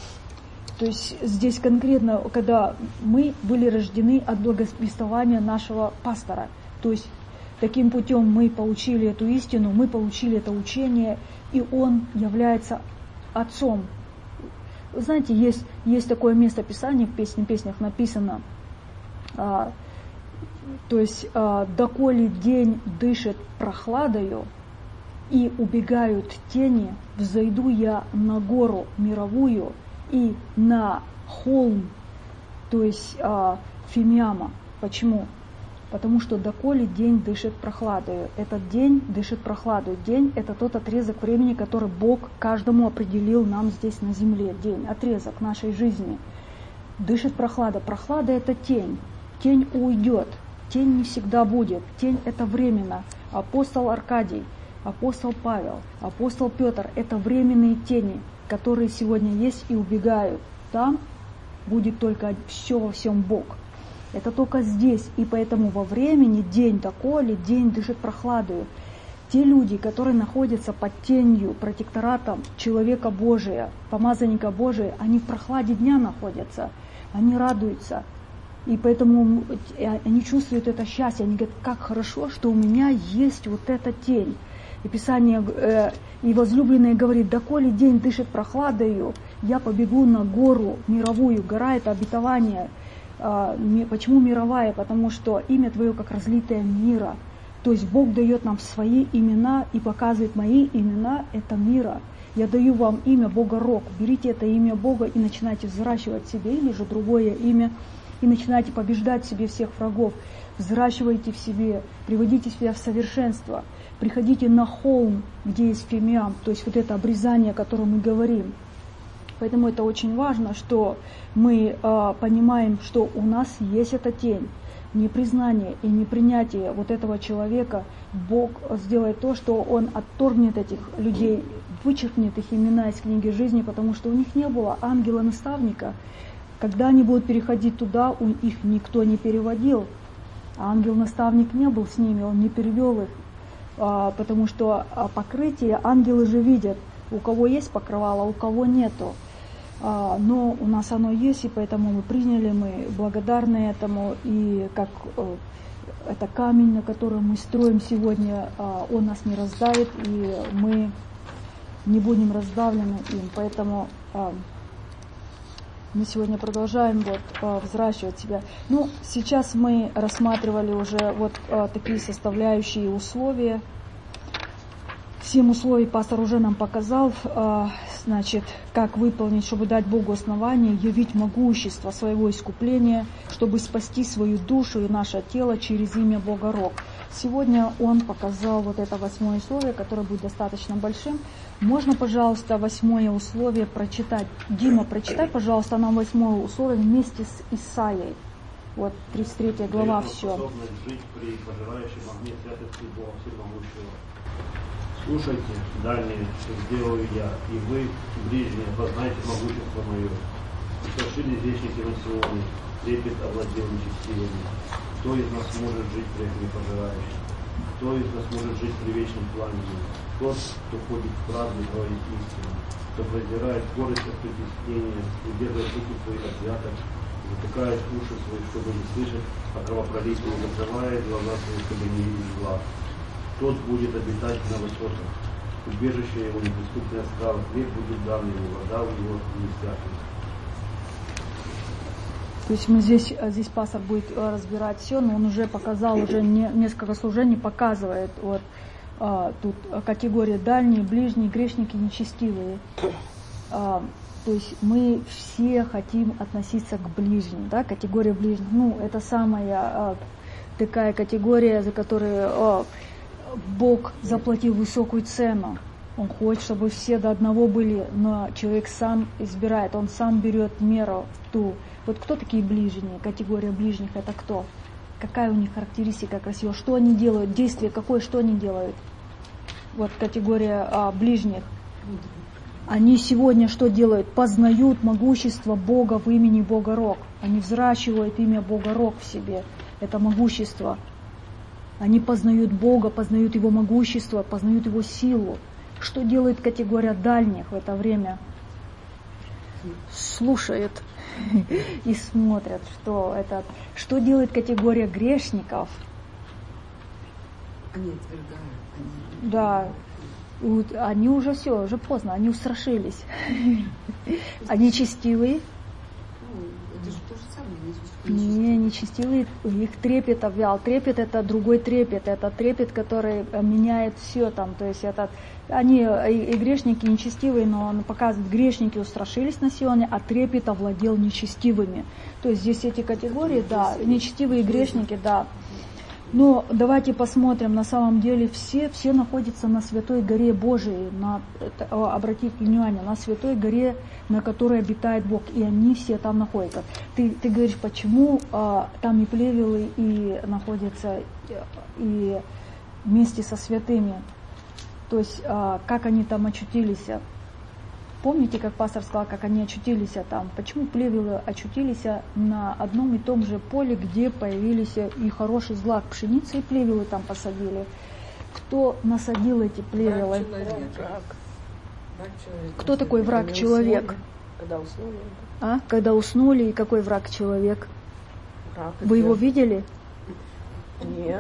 A: То есть здесь конкретно, когда мы были рождены от благовествования нашего пастора, то есть таким путем мы получили эту истину, мы получили это учение, и он является Отцом. Вы знаете, есть, есть такое место Писания в песне, песнях написано, а, то есть, а, «Доколе день дышит прохладою, и убегают тени, взойду я на гору мировую и на холм», то есть а, Фимиама. Почему? Потому что доколе день дышит прохладою. Этот день дышит прохладою. День – это тот отрезок времени, который Бог каждому определил нам здесь на земле. День, отрезок нашей жизни. Дышит прохлада. Прохлада – это тень. Тень уйдет. Тень не всегда будет. Тень – это временно. Апостол Аркадий апостол Павел, апостол Петр. Это временные тени, которые сегодня есть и убегают. Там будет только все во всем Бог. Это только здесь. И поэтому во времени день доколе, день дышит прохладою. Те люди, которые находятся под тенью, протекторатом человека Божия, помазанника Божия, они в прохладе дня находятся, они радуются. И поэтому они чувствуют это счастье, они говорят, как хорошо, что у меня есть вот эта тень. И Писание, э, и возлюбленный говорит, доколе день дышит прохладою, я побегу на гору мировую. Гора — это обетование. Э, почему мировая? Потому что имя Твое как разлитое мира. То есть Бог дает нам свои имена и показывает мои имена — это мира. Я даю вам имя Бога Рок. Берите это имя Бога и начинайте взращивать себе, или же другое имя, и начинайте побеждать в себе всех врагов. Взращивайте в себе, приводите себя в совершенство. Приходите на холм, где есть фимиам, то есть вот это обрезание, о котором мы говорим. Поэтому это очень важно, что мы э, понимаем, что у нас есть эта тень. Непризнание и непринятие вот этого человека, Бог сделает то, что Он отторгнет этих людей, вычеркнет их имена из книги жизни, потому что у них не было ангела-наставника. Когда они будут переходить туда, у их никто не переводил. А ангел-наставник не был с ними, он не перевел их. Потому что покрытие ангелы же видят, у кого есть покрывало, у кого нету. Но у нас оно есть, и поэтому мы приняли, мы благодарны этому. И как это камень, на котором мы строим сегодня, он нас не раздавит, и мы не будем раздавлены им. Поэтому мы сегодня продолжаем вот, взращивать себя. Ну, сейчас мы рассматривали уже вот такие составляющие условия. Семь условий пастор уже нам показал, значит, как выполнить, чтобы дать Богу основание, явить могущество своего искупления, чтобы спасти свою душу и наше тело через имя Бога Рок. Сегодня он показал вот это восьмое условие, которое будет достаточно большим. Можно, пожалуйста, восьмое условие прочитать? Дима, прочитай, пожалуйста, нам восьмое условие вместе с Исаией. Вот, тридцать третья глава, все.
D: Жить при пожирающем огне святости Бога Всемогущего. Слушайте, дальние, что сделаю я, и вы, ближние, познайте могущество мое. И сошили вещники на Сионе, трепет овладел нечестивыми. Кто из нас может жить при огне пожирающем? Кто из нас может жить при вечном пламени? Тот, кто ходит в правде, говорит истину, кто презирает скорость от притеснения, удерживает руки своих от взяток, затыкает уши свои, чтобы не слышать, а кровопролитие закрывает глаза свои, чтобы не видеть зла. Тот будет обитать на высотах, убежище его неприступная скала, хлеб будет дан ему, вода у него не иссякнет.
A: То есть мы здесь, здесь пастор будет разбирать все, но он уже показал, уже не, несколько служений показывает, вот а, тут категория дальние, ближние, грешники, нечестивые. А, то есть мы все хотим относиться к ближним, да, категория ближних. Ну, это самая а, такая категория, за которую а, Бог заплатил высокую цену. Он хочет, чтобы все до одного были, но человек сам избирает, он сам берет меру ту. Вот кто такие ближние? Категория ближних — это кто? Какая у них характеристика красивая? Что они делают? Действие какое? Что они делают? Вот категория а, ближних. Они сегодня что делают? Познают могущество Бога в имени Бога Рок. Они взращивают имя Бога Рок в себе. Это могущество. Они познают Бога, познают Его могущество, познают Его силу. Что делает категория дальних в это время? Слушают и смотрят, что это. Что делает категория грешников?
E: Они отвергают. Они...
A: Да, вот они уже все, уже поздно, они устрашились. Они честивые?
E: Это же то же самое.
A: Не, нечестивые, их трепет обвял. Трепет — это другой трепет, это трепет, который меняет все там. То есть это они и, и грешники, и нечестивые, но он показывает, грешники устрашились на Сионе, а трепет овладел нечестивыми. То есть здесь эти категории, да, нечестивые и грешники, да. Но давайте посмотрим, на самом деле все, все находятся на Святой горе Божией, на, обратите внимание, на Святой горе, на которой обитает Бог, и они все там находятся. Ты, ты говоришь, почему а, там и плевелы и находятся и вместе со святыми? То есть, а, как они там очутились. Помните, как пастор сказал, как они очутились там? Почему плевелы очутились на одном и том же поле, где появились и хороший злак пшеницы, и плевелы там посадили? Кто насадил эти плевелы?
E: Враг.
A: Кто такой враг-человек?
F: Когда уснули.
A: А? Когда уснули, и какой враг-человек?
F: Враг.
A: Вы его видели?
F: Нет.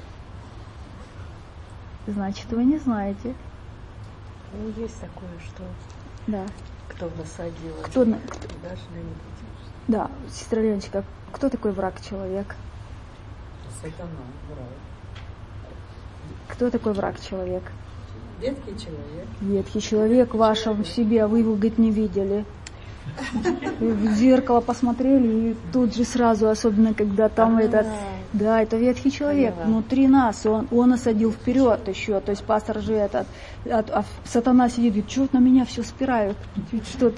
A: Значит, вы не знаете.
F: Ну, есть такое, что
A: Да.
F: кто насадил.
A: Кто на-
F: Должны не быть.
A: Да, сестра Леночка, кто такой враг-человек?
E: Сатана, враг.
A: Кто такой враг-человек?
E: Ветхий человек.
A: Ветхий человек в вашем себе, а вы его, говорит, не видели. В зеркало посмотрели и тут же сразу, особенно когда там этот, да, это ветхий человек внутри нас, он, он осадил вперед еще, то есть пастор же этот, а, а сатана сидит, говорит, что на меня все спирают, что-то,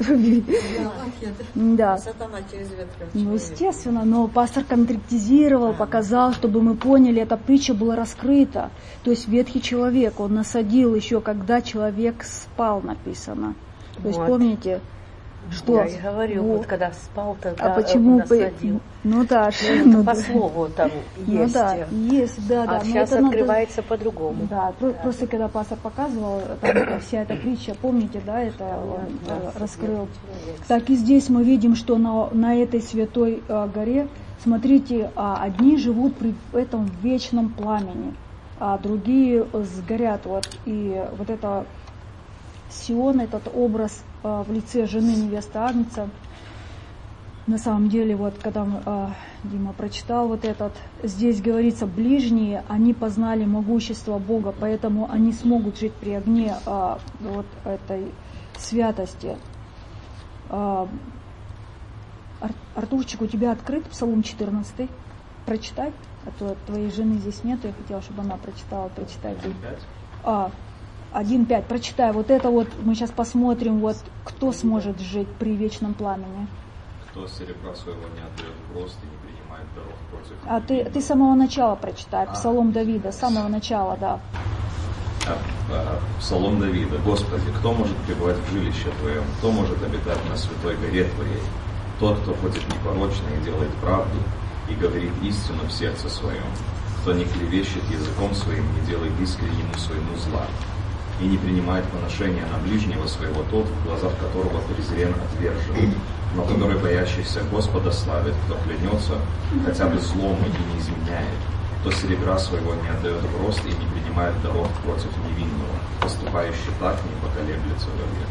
A: да.
E: Сатана через ветхого
A: Ну,
E: человека.
A: естественно, но пастор конкретизировал, показал, чтобы мы поняли, эта притча была раскрыта. То есть ветхий человек, он насадил еще, когда человек спал, написано. То есть
F: Вот.
A: помните, что...
F: Я и говорю,
A: Вот.
F: вот когда спал, тогда
A: А почему... по-
F: насадил.
A: Ну да,
F: Ну, по слову там
A: ну
F: есть.
A: да, есть, да, да.
F: А
A: но
F: сейчас
A: это надо-
F: открывается по-другому.
A: Да, про- просто когда пастор показывал, там вся эта притча, помните, да, это он э, раскрыл. Так и здесь мы видим, что на, на этой святой э, горе, смотрите, а, одни живут при этом вечном пламени, а другие сгорят. Вот. И вот это Сион, этот образ э, в лице жены невесты Агнца, на самом деле, вот когда э, Дима прочитал вот этот, здесь говорится, ближние, они познали могущество Бога, поэтому они смогут жить при огне э, вот этой святости. Э, Ар- Артурчик, у тебя открыт Псалом четырнадцатый? Прочитай, а то твоей жены здесь нету, я хотела, чтобы она прочитала, прочитайте. А, один пять, прочитай, вот это вот, мы сейчас посмотрим, вот кто сможет жить при вечном пламени.
G: Кто серебра своего не отдает просто и не принимает даров против
A: А ты,
G: невинного.
A: ты с самого начала прочитай,
G: А.
A: Псалом Давида, с самого начала, да.
G: А, а, Псалом Давида. Господи, кто может пребывать в жилище Твоем? Кто может обитать на святой горе Твоей? Тот, кто ходит непорочно и делает правду, и говорит истину в сердце своем, кто не клевещет языком своим, не делает искреннему своему зла, и не принимает поношения на ближнего своего, тот, в глазах которого презрен отвержен, но который, боящийся Господа, славит, кто клянется хотя бы злом и не изменяет, кто серебра своего не отдает в рост и не принимает даров против невинного, поступающий так не поколеблется вовек.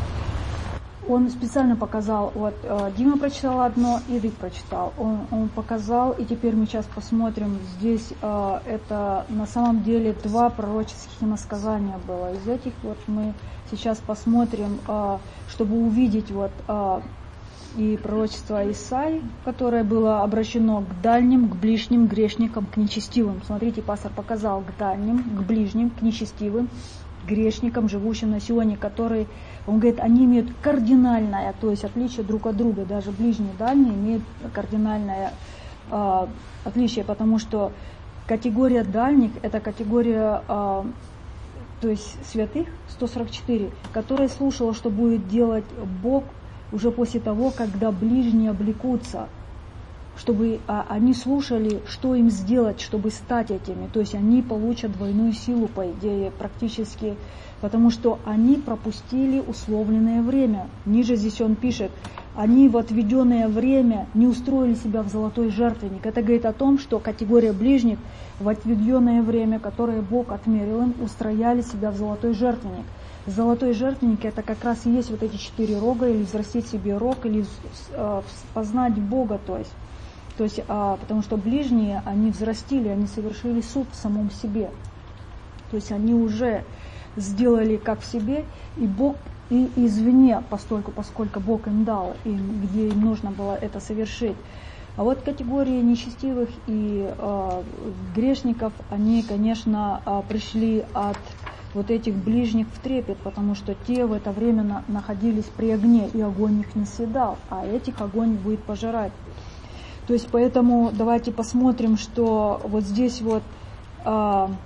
A: Он специально показал, вот э, Дима прочитал одно, и Рик прочитал. Он, он показал, и теперь мы сейчас посмотрим, здесь э, это на самом деле два пророческих иносказания было. Из этих вот мы сейчас посмотрим, э, чтобы увидеть вот э, и пророчество Исаии, которое было обращено к дальним, к ближним грешникам, к нечестивым. Смотрите, пастор показал к дальним, к ближним, к нечестивым, грешникам, живущим на Сионе, которые, он говорит, они имеют кардинальное, то есть отличие друг от друга, даже ближние и дальние имеют кардинальное э, отличие, потому что категория дальних – это категория, э, то есть святых, сто сорок четыре, которая слушала, что будет делать Бог уже после того, когда ближние облекутся, чтобы а, они слушали, что им сделать, чтобы стать этими. То есть они получат двойную силу, по идее, практически, потому что они пропустили условленное время. Ниже здесь он пишет, они в отведенное время не устроили себя в золотой жертвенник. Это говорит о том, что категория ближних в отведенное время, которое Бог отмерил им, устрояли себя в золотой жертвенник. Золотой жертвенник — это как раз и есть вот эти четыре рога, или взрастить себе рог, или э, познать Бога, то есть. То есть, а, потому что ближние, они взрастили, они совершили суд в самом себе. То есть они уже сделали как в себе, и Бог и извне, постольку, поскольку Бог им дал, им, где им нужно было это совершить. А вот категории нечестивых и э, грешников, они, конечно, э, пришли от вот этих ближних в трепет, потому что те в это время на, находились при огне, и огонь их не съедал, а этих огонь будет пожирать. То есть поэтому давайте посмотрим, что вот здесь вот э,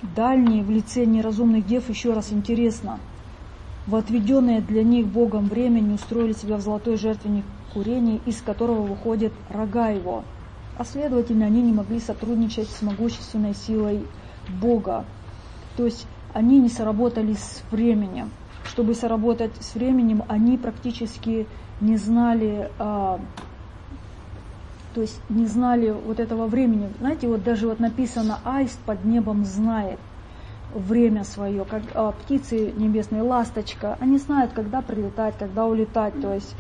A: дальние в лице неразумных дев, еще раз интересно, в отведенное для них Богом время не устроили себя в золотой жертвенник курения, из которого выходят рога его. А следовательно, они не могли сотрудничать с могущественной силой Бога. То есть они не сработали с временем. Чтобы сработать с временем, они практически не знали, а, то есть не знали вот этого времени. Знаете, вот даже вот написано «Аист под небом знает время свое», как а, птицы небесные, ласточка, они знают, когда прилетать, когда улетать. То есть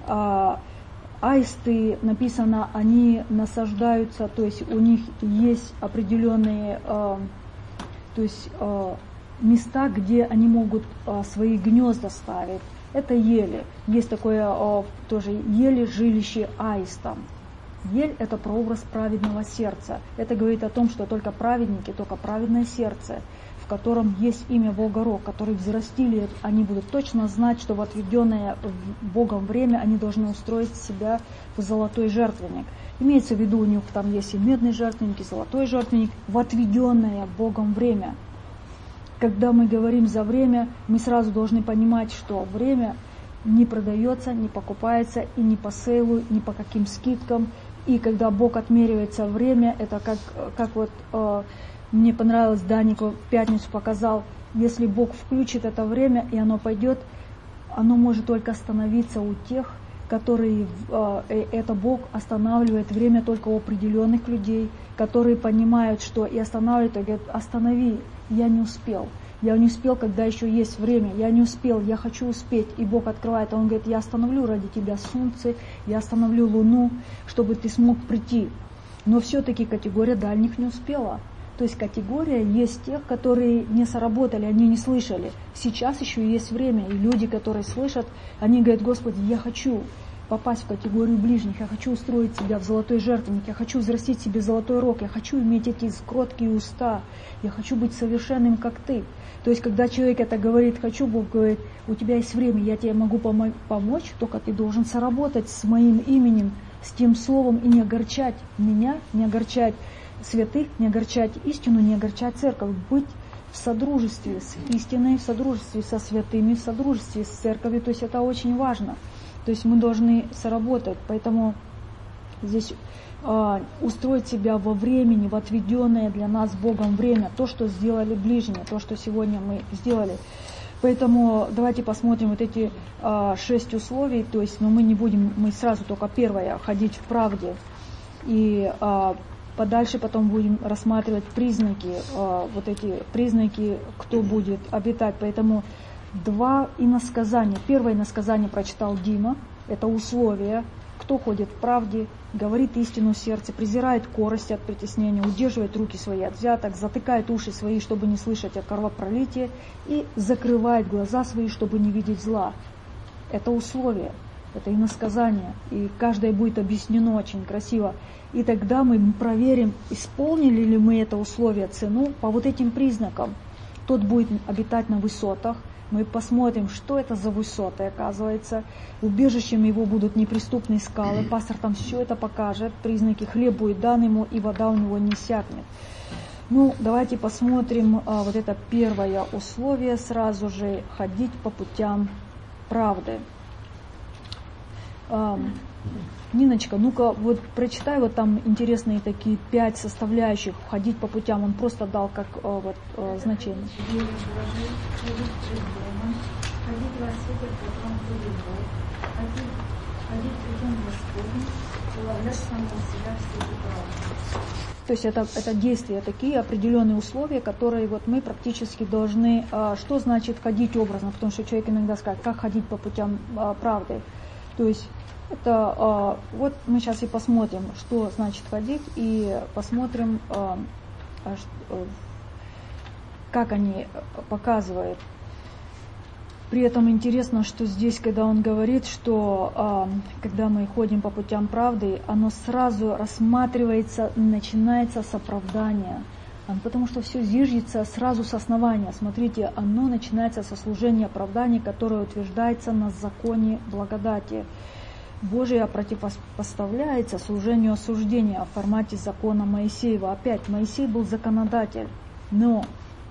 A: а, аисты, написано, они насаждаются, то есть у них есть определенные, а, то есть а, места, где они могут а, свои гнезда ставить. Это ели. Есть такое а, тоже ели, жилище аиста. Ель – это прообраз праведного сердца. Это говорит о том, что только праведники, только праведное сердце, в котором есть имя Бога Рог, который взрастили, они будут точно знать, что в отведенное Богом время они должны устроить себя в золотой жертвенник. Имеется в виду, у них там есть и медный жертвенник, и золотой жертвенник, в отведенное Богом время. Когда мы говорим за время, мы сразу должны понимать, что время не продается, не покупается и не по сейлу, ни по каким скидкам. И когда Бог отмеривается время, это как, как вот э, мне понравилось, Даник в пятницу показал, если Бог включит это время и оно пойдет, оно может только остановиться у тех, которые, э, это Бог останавливает время только у определенных людей, которые понимают, что и останавливают, и говорят, останови, я не успел. Я не успел, когда еще есть время. Я не успел, я хочу успеть. И Бог открывает, а Он говорит, я остановлю ради тебя солнце, я остановлю луну, чтобы ты смог прийти. Но все-таки категория дальних не успела. То есть категория есть тех, которые не сработали, они не слышали. Сейчас еще есть время. И люди, которые слышат, они говорят, Господи, я хочу попасть в категорию ближних, я хочу устроить себя в золотой жертвенник, я хочу взрастить себе золотой рог, я хочу иметь эти кроткие уста, я хочу быть совершенным, как ты. То есть, когда человек это говорит, хочу, Бог говорит, у тебя есть время, я тебе могу помо- помочь, только ты должен соработать с моим именем, с тем словом и не огорчать меня, не огорчать святых, не огорчать истину, не огорчать церковь, быть в содружестве с истиной, в содружестве со святыми, в содружестве с церковью, то есть это очень важно. То есть мы должны сработать, поэтому здесь э, устроить себя во времени, в отведенное для нас Богом время, то, что сделали ближние, то, что сегодня мы сделали. Поэтому давайте посмотрим вот эти э, шесть условий, то есть, но мы не будем, мы сразу только первое, ходить в правде, и э, подальше потом будем рассматривать признаки, э, вот эти признаки, кто будет обитать, поэтому два иносказания. Первое иносказание прочитал Дима, это условие, кто ходит в правде, говорит истину в сердце, презирает корость от притеснения, удерживает руки свои от взяток, затыкает уши свои, чтобы не слышать о кровопролитии, и закрывает глаза свои, чтобы не видеть зла. Это условие, это иносказание, и каждое будет объяснено очень красиво. И тогда мы проверим, исполнили ли мы это условие, цену по вот этим признакам. Тот будет обитать на высотах. Мы посмотрим, что это за высоты, оказывается. Убежищем его будут неприступные скалы. Пастор там все это покажет. Признаки: хлеб будет дан ему, и вода у него не иссякнет. Ну, давайте посмотрим а, вот это первое условие сразу же. Ходить по путям правды. А, Ниночка, ну-ка, вот прочитай вот там интересные такие пять составляющих. Ходить по путям, он просто дал как а, вот, а, значение. То есть это, это действия, такие определенные условия, которые вот мы практически должны, а, что значит ходить образно, потому что человек иногда скажет, как ходить по путям а, правды. То есть это, а, вот мы сейчас и посмотрим, что значит ходить, и посмотрим, а, а, как они показывают. При этом интересно, что здесь, когда он говорит, что а, когда мы ходим по путям правды, оно сразу рассматривается, начинается с оправдания. Потому что все зиждется сразу с основания. Смотрите, оно начинается со служения оправдания, которое утверждается на законе благодати. Божие противопоставляется служению осуждения в формате закона Моисеева. Опять, Моисей был законодатель, но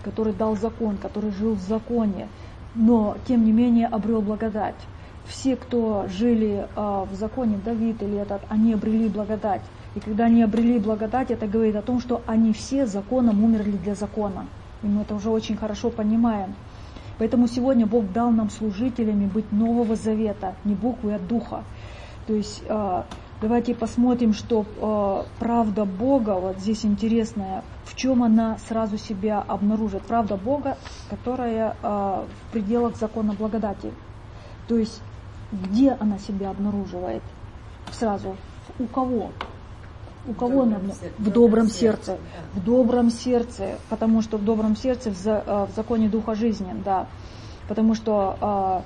A: который дал закон, который жил в законе, но тем не менее обрел благодать. Все, кто жили э, в законе, Давид или этот, они обрели благодать. И когда они обрели благодать, это говорит о том, что они все законом умерли для закона. И мы это уже очень хорошо понимаем. Поэтому сегодня Бог дал нам служителями быть Нового Завета, не буквы, а духа. То есть э, давайте посмотрим, что э, правда Бога, вот здесь интересная, в чем она сразу себя обнаружит. Правда Бога, которая э, в пределах закона благодати. То есть где она себя обнаруживает сразу? У кого? У кого она? В добром сердце. В добром сердце, потому что в добром сердце в, за, в законе Духа жизни, да. Потому что а,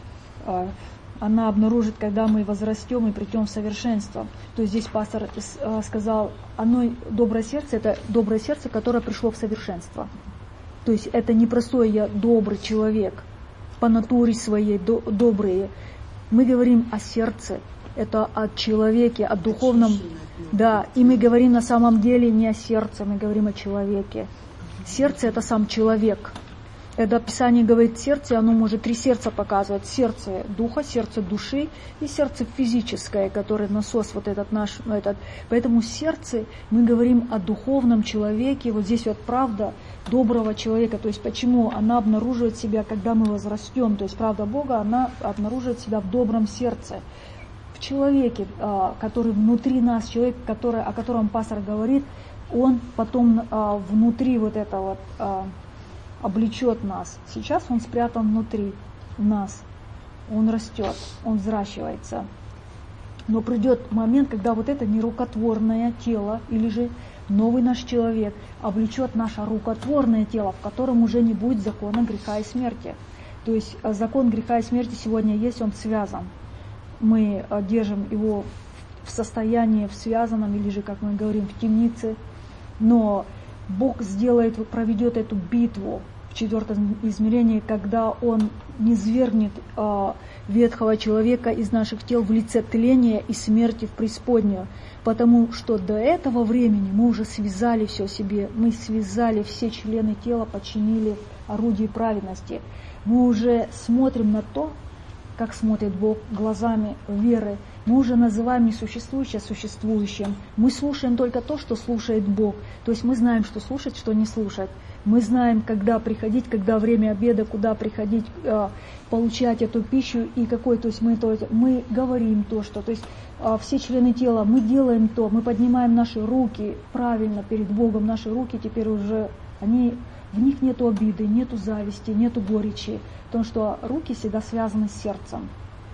A: а, она обнаружит, когда мы возрастем и придем в совершенство. То есть здесь пастор а, сказал, оно доброе сердце, это доброе сердце, которое пришло в совершенство. То есть это не простой я добрый человек, по натуре своей до, добрые. Мы говорим о сердце. Это о человеке, о духовном. Да, и мы говорим на самом деле не о сердце, мы говорим о человеке. Сердце – это сам человек. Это Писание говорит, сердце, оно может три сердца показывать. Сердце духа, сердце души и сердце физическое, которое насос вот этот наш. Этот. Поэтому сердце, мы говорим о духовном человеке. Вот здесь вот правда доброго человека. То есть почему она обнаруживает себя, когда мы возрастем. То есть правда Бога, она обнаруживает себя в добром сердце. В человеке, который внутри нас, человек, который, о котором пастор говорит, он потом внутри вот этого вот, облечет нас. Сейчас он спрятан внутри нас. Он растет, он взращивается. Но придет момент, когда вот это нерукотворное тело, или же новый наш человек, облечет наше рукотворное тело, в котором уже не будет закона греха и смерти. То есть закон греха и смерти сегодня есть, он связан. Мы держим его в состоянии, в связанном, или же, как мы говорим, в темнице. Но Бог сделает, проведет эту битву в четвертом измерении, когда Он низвергнет э, ветхого человека из наших тел в лице тления и смерти в преисподнюю. Потому что до этого времени мы уже связали все себе, мы связали все члены тела, подчинили орудие праведности. Мы уже смотрим на то, как смотрит Бог глазами веры. Мы уже называем несуществующее существующим. Мы слушаем только то, что слушает Бог. То есть мы знаем, что слушать, что не слушать. Мы знаем, когда приходить, когда время обеда, куда приходить, э, получать эту пищу и какой. То есть мы, то, мы говорим то, что. То есть э, все члены тела, мы делаем то, мы поднимаем наши руки правильно перед Богом. Наши руки теперь уже, они, в них нету обиды, нету зависти, нету горечи. Потому что руки всегда связаны с сердцем,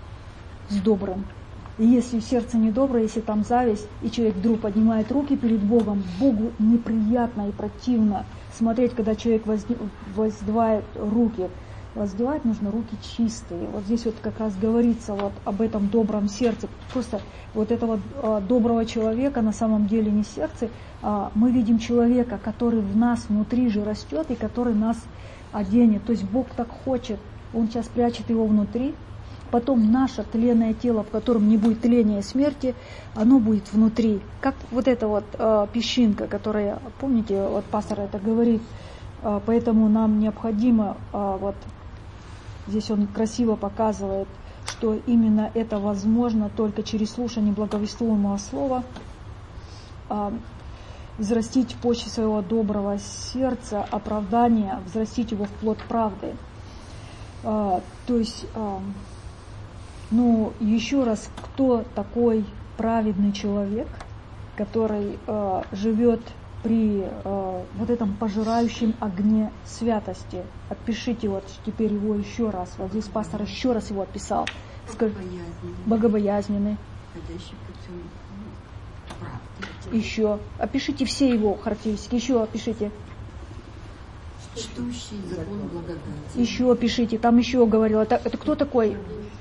A: с добрым. И если сердце недоброе, если там зависть, и человек вдруг поднимает руки перед Богом, Богу неприятно и противно смотреть, когда человек воздевает руки. Воздевать нужно руки чистые. Вот здесь вот как раз говорится вот об этом добром сердце. Просто вот этого а, доброго человека на самом деле не сердце, а мы видим человека, который в нас внутри же растет и который нас оденет. То есть Бог так хочет, Он сейчас прячет его внутри. Потом наше тленное тело, в котором не будет тления и смерти, оно будет внутри. Как вот эта вот э, песчинка, которая, помните, вот пастор это говорит, э, поэтому нам необходимо, э, вот здесь он красиво показывает, что именно это возможно только через слушание благовествуемого слова, э, взрастить почву своего доброго сердца, оправдания, взрастить его в плод правды. Э, то есть... Э, Ну, еще раз, кто такой праведный человек, который э, живет при э, вот этом пожирающем огне святости? Опишите вот теперь его еще раз. Вот здесь пастор еще раз его описал.
E: Богобоязненный.
A: Богобоязненный.
E: Ходящий путем правды.
A: Еще. Опишите все его характеристики. Еще опишите.
E: Чтущий закон благодати.
A: Еще опишите. Там еще говорил. Это, это кто такой?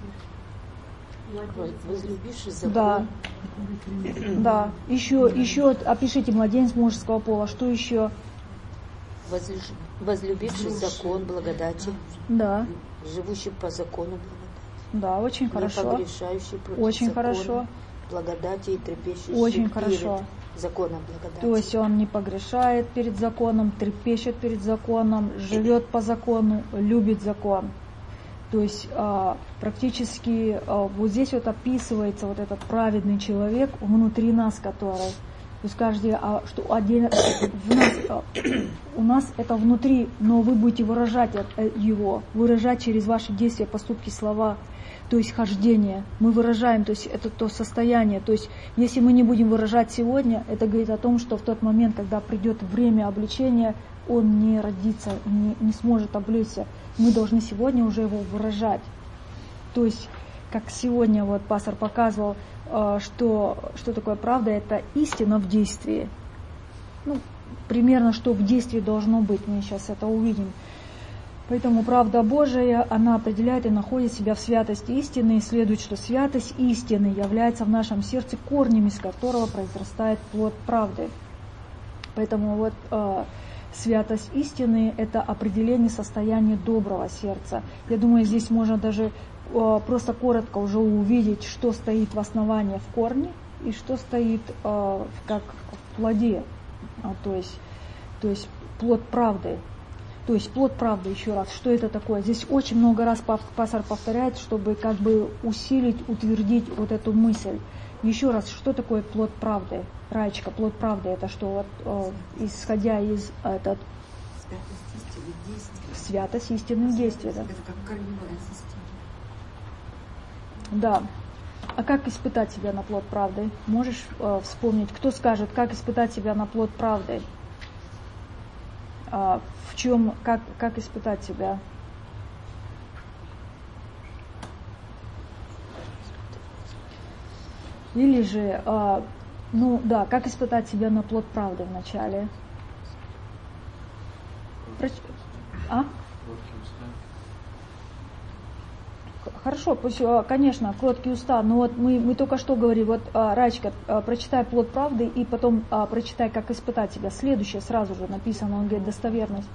F: Возлюбивший закон.
A: Да. Да. Еще, еще опишите младенец мужеского пола. Что еще?
F: Возлюбивший закон благодати.
A: Да.
F: Живущий по закону благодати.
A: Да, очень
F: не
A: хорошо.
F: погрешающий против
A: очень
F: закона,
A: хорошо.
F: Благодати и трепещущий
A: очень
F: перед
A: хорошо.
F: Законом благодати.
A: То есть он не погрешает перед законом, трепещет перед законом, живет по закону, любит закон. То есть а, практически а, вот здесь вот описывается вот этот праведный человек внутри нас, который, то есть каждый, а, что один, в нас, а, у нас это внутри, но вы будете выражать его, выражать через ваши действия, поступки, слова, то есть хождение. Мы выражаем, то есть это то состояние. То есть если мы не будем выражать сегодня, это говорит о том, что в тот момент, когда придет время обличения, он не родится, не, не сможет облечься. Мы должны сегодня уже его выражать. То есть, как сегодня вот пастор показывал, что, что такое правда, это истина в действии. Ну, примерно, что в действии должно быть, мы сейчас это увидим. Поэтому правда Божия, она определяет и находит себя в святости истины, и следует, что святость истины является в нашем сердце корнем, из которого произрастает плод правды. Поэтому вот э, святость истины – это определение состояния доброго сердца. Я думаю, здесь можно даже э, просто коротко уже увидеть, что стоит в основании в корне и что стоит э, как в плоде, а, то есть, то есть плод правды. То есть плод правды, еще раз, что это такое? Здесь очень много раз пастор повторяет, чтобы как бы усилить, утвердить вот эту мысль. Еще раз, что такое плод правды? Раечка, плод правды, это что, вот, э, исходя из этот, святость истинных действий. Да?
B: Это как корневая система.
A: Да. А как испытать себя на плод правды? Можешь э, вспомнить, кто скажет, как испытать себя на плод правды? А, в чем, как, как испытать себя? Или же, а, ну да, как испытать себя на плод правды вначале? Проч... А? Хорошо, пусть, конечно, кроткие уста, но вот мы, мы только что говорили, вот, Рачка, прочитай плод правды и потом а, прочитай, как испытать себя. Следующее сразу же написано, он говорит, достоверность.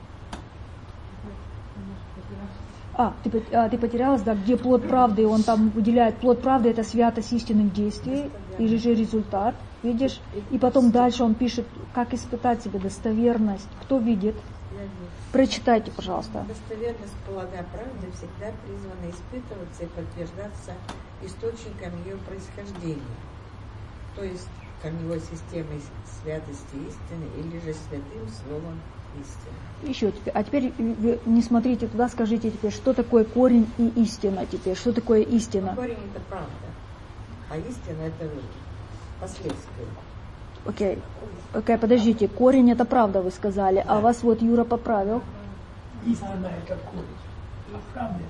A: А, ты, а, ты потерялась, да, где плод правды, он там выделяет, плод правды это святость истинных действий, или же результат, видишь? И потом дальше он пишет, как испытать себя, достоверность. Кто видит? Прочитайте, пожалуйста.
E: Достоверность плода правды всегда призвана испытываться и подтверждаться источником ее происхождения, то есть корневой системой святости истины или же святым словом истины.
A: Еще теперь, а теперь вы не смотрите туда, скажите теперь, что такое корень и истина теперь, что такое истина?
E: Корень это правда, а истина это последствия.
A: Окей, okay. okay, подождите, корень это правда, вы сказали, да. А вас вот Юра поправил.
H: Истина это корень, а правда?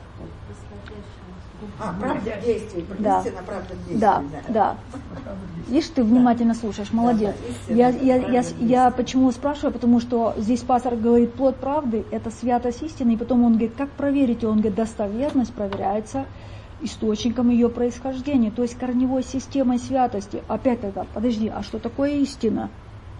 E: А, правда действий,
A: да.
E: Истина, правда действий.
A: Да, да. да. Видишь, ты внимательно слушаешь, молодец. Да, да, я, я, я, я почему спрашиваю, потому что здесь пастор говорит, плод правды это святость истины, и потом он говорит, как проверить, он говорит, достоверность проверяется источником ее происхождения, то есть корневой системой святости. Опять тогда, подожди, а что такое истина?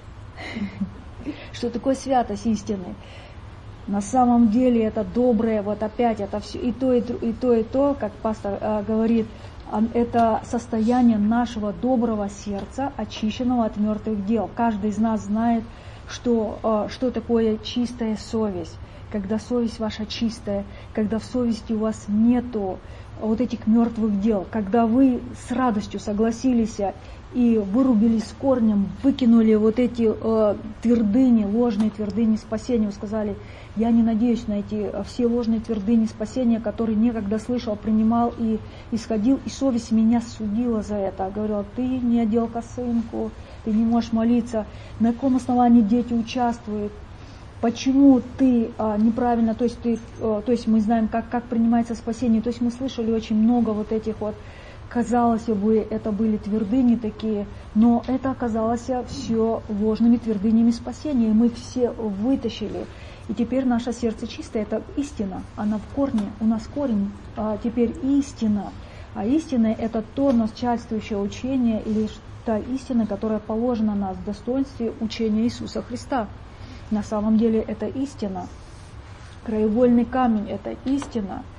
A: Что такое святость истины? На самом деле это доброе, вот опять это все, и то, и, и то, и то, как пастор э, говорит, это состояние нашего доброго сердца, очищенного от мертвых дел. Каждый из нас знает, что, э, что такое чистая совесть. Когда совесть ваша чистая, когда в совести у вас нету вот этих мертвых дел, когда вы с радостью согласились и вырубили с корнем, выкинули вот эти э, твердыни, ложные твердыни спасения, вы сказали, я не надеюсь на эти все ложные твердыни спасения, которые некогда слышал, принимал и исходил, и совесть меня судила за это, говорила, ты не одел косынку, ты не можешь молиться, на каком основании дети участвуют, почему ты а, неправильно, то есть, ты, а, то есть мы знаем, как, как принимается спасение, то есть мы слышали очень много вот этих вот, казалось бы, это были твердыни такие, но это оказалось все ложными твердынями спасения, и мы все вытащили, и теперь наше сердце чистое, это истина, она в корне, у нас корень, а теперь истина, а истина это то начальствующее учение, или та истина, которая положена нас в достоинстве учения Иисуса Христа. На самом деле это истина. Краеугольный камень – это истина.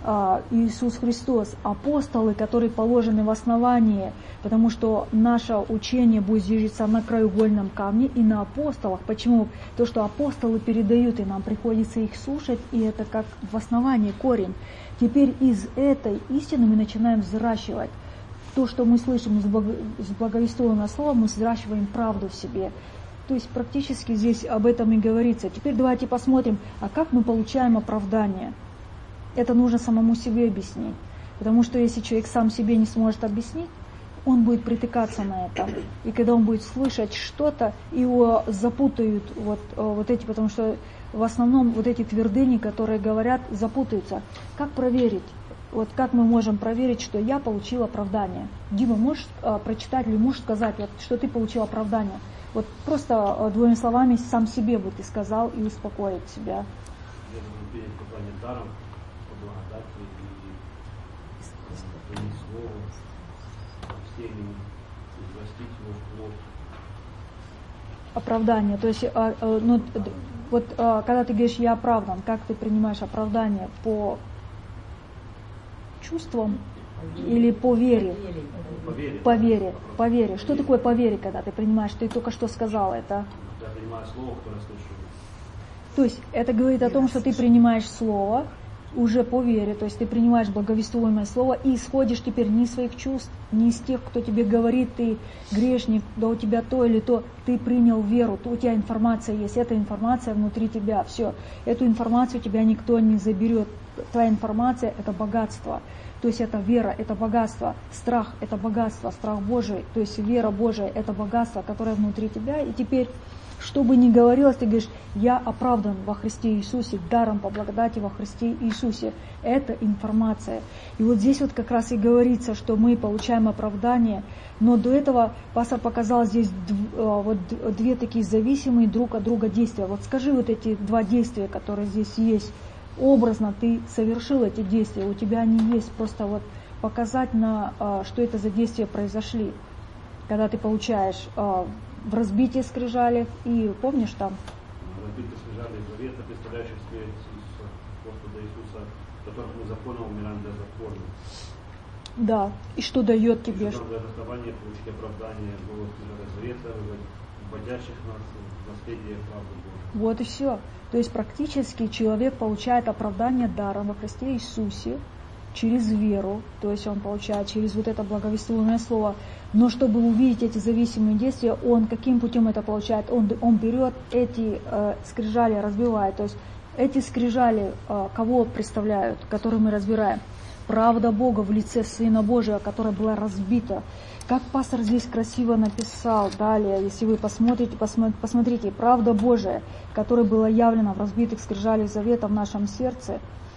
A: Иисус Христос, апостолы, которые положены в основании, потому что наше учение будет зиждиться на краеугольном камне и на апостолах. Почему? То, что апостолы передают, и нам приходится их слушать, и это как в основании корень. Теперь из этой истины мы начинаем взращивать. То, что мы слышим из благовествованного слова, мы взращиваем правду в себе. То есть практически здесь об этом и говорится. Теперь давайте посмотрим, а как мы получаем оправдание. Это нужно самому себе объяснить. Потому что если человек сам себе не сможет объяснить, он будет притыкаться на это. И когда он будет слышать что-то, его запутают вот, вот эти, потому что в основном вот эти твердыни, которые говорят, запутаются. Как проверить? Вот как мы можем проверить, что я получил оправдание? Дима, можешь э, прочитать или можешь сказать, вот, что ты получил оправдание? Вот просто э, двумя словами сам себе бы ты сказал и успокоить себя. Оправдание. То есть, а, а, ну, вот а, когда ты говоришь «я оправдан», как ты принимаешь оправдание? По чувствам или по вере?
D: По вере.
A: По вере. По вере. Что такое по вере, когда ты принимаешь? Ты только что сказал это.
D: Я принимаю слово, которое слышу.
A: То есть это говорит о том, что ты принимаешь слово уже по вере, то есть ты принимаешь благовествуемое слово и исходишь теперь не из своих чувств, не из тех, кто тебе говорит, ты грешник, да у тебя то или то, ты принял веру, то у тебя информация есть, эта информация внутри тебя, все, эту информацию у тебя никто не заберет, твоя информация это богатство, то есть это вера, это богатство, страх это богатство, страх Божий, то есть вера Божия это богатство, которое внутри тебя, и теперь что бы ни говорилось, ты говоришь, я оправдан во Христе Иисусе, даром по благодати во Христе Иисусе. Это информация. И вот здесь вот как раз и говорится, что мы получаем оправдание, но до этого пастор показал здесь вот две такие зависимые друг от друга действия. Вот скажи вот эти два действия, которые здесь есть. Образно ты совершил эти действия, у тебя они есть, просто вот показать, на, что это за действия произошли, когда ты получаешь в разбитии скрижалей, и помнишь там?
D: Разбитие скрижалей завета, представляющих смерть Иисуса, Господа Иисуса, которых мы законом умираем для закона.
A: Да, и что дает тебе?
D: Что для расставания получить оправдание было скрижалей завета, вводящих нас в наследие правды Божьей.
A: Вот и все. То есть практически человек получает оправдание даром во Христе Иисусе через веру, то есть он получает через вот это благовествуемое слово. Но чтобы увидеть эти зависимые действия, он каким путем это получает? Он, он берет эти э, скрижали, разбивает. То есть эти скрижали э, кого представляют, которые мы разбираем? Правда Бога в лице Сына Божия, которая была разбита. Как пастор здесь красиво написал далее, если вы посмотрите, посмотрите, посмотрите, правда Божия, которая была явлена в разбитых скрижалях завета в нашем сердце,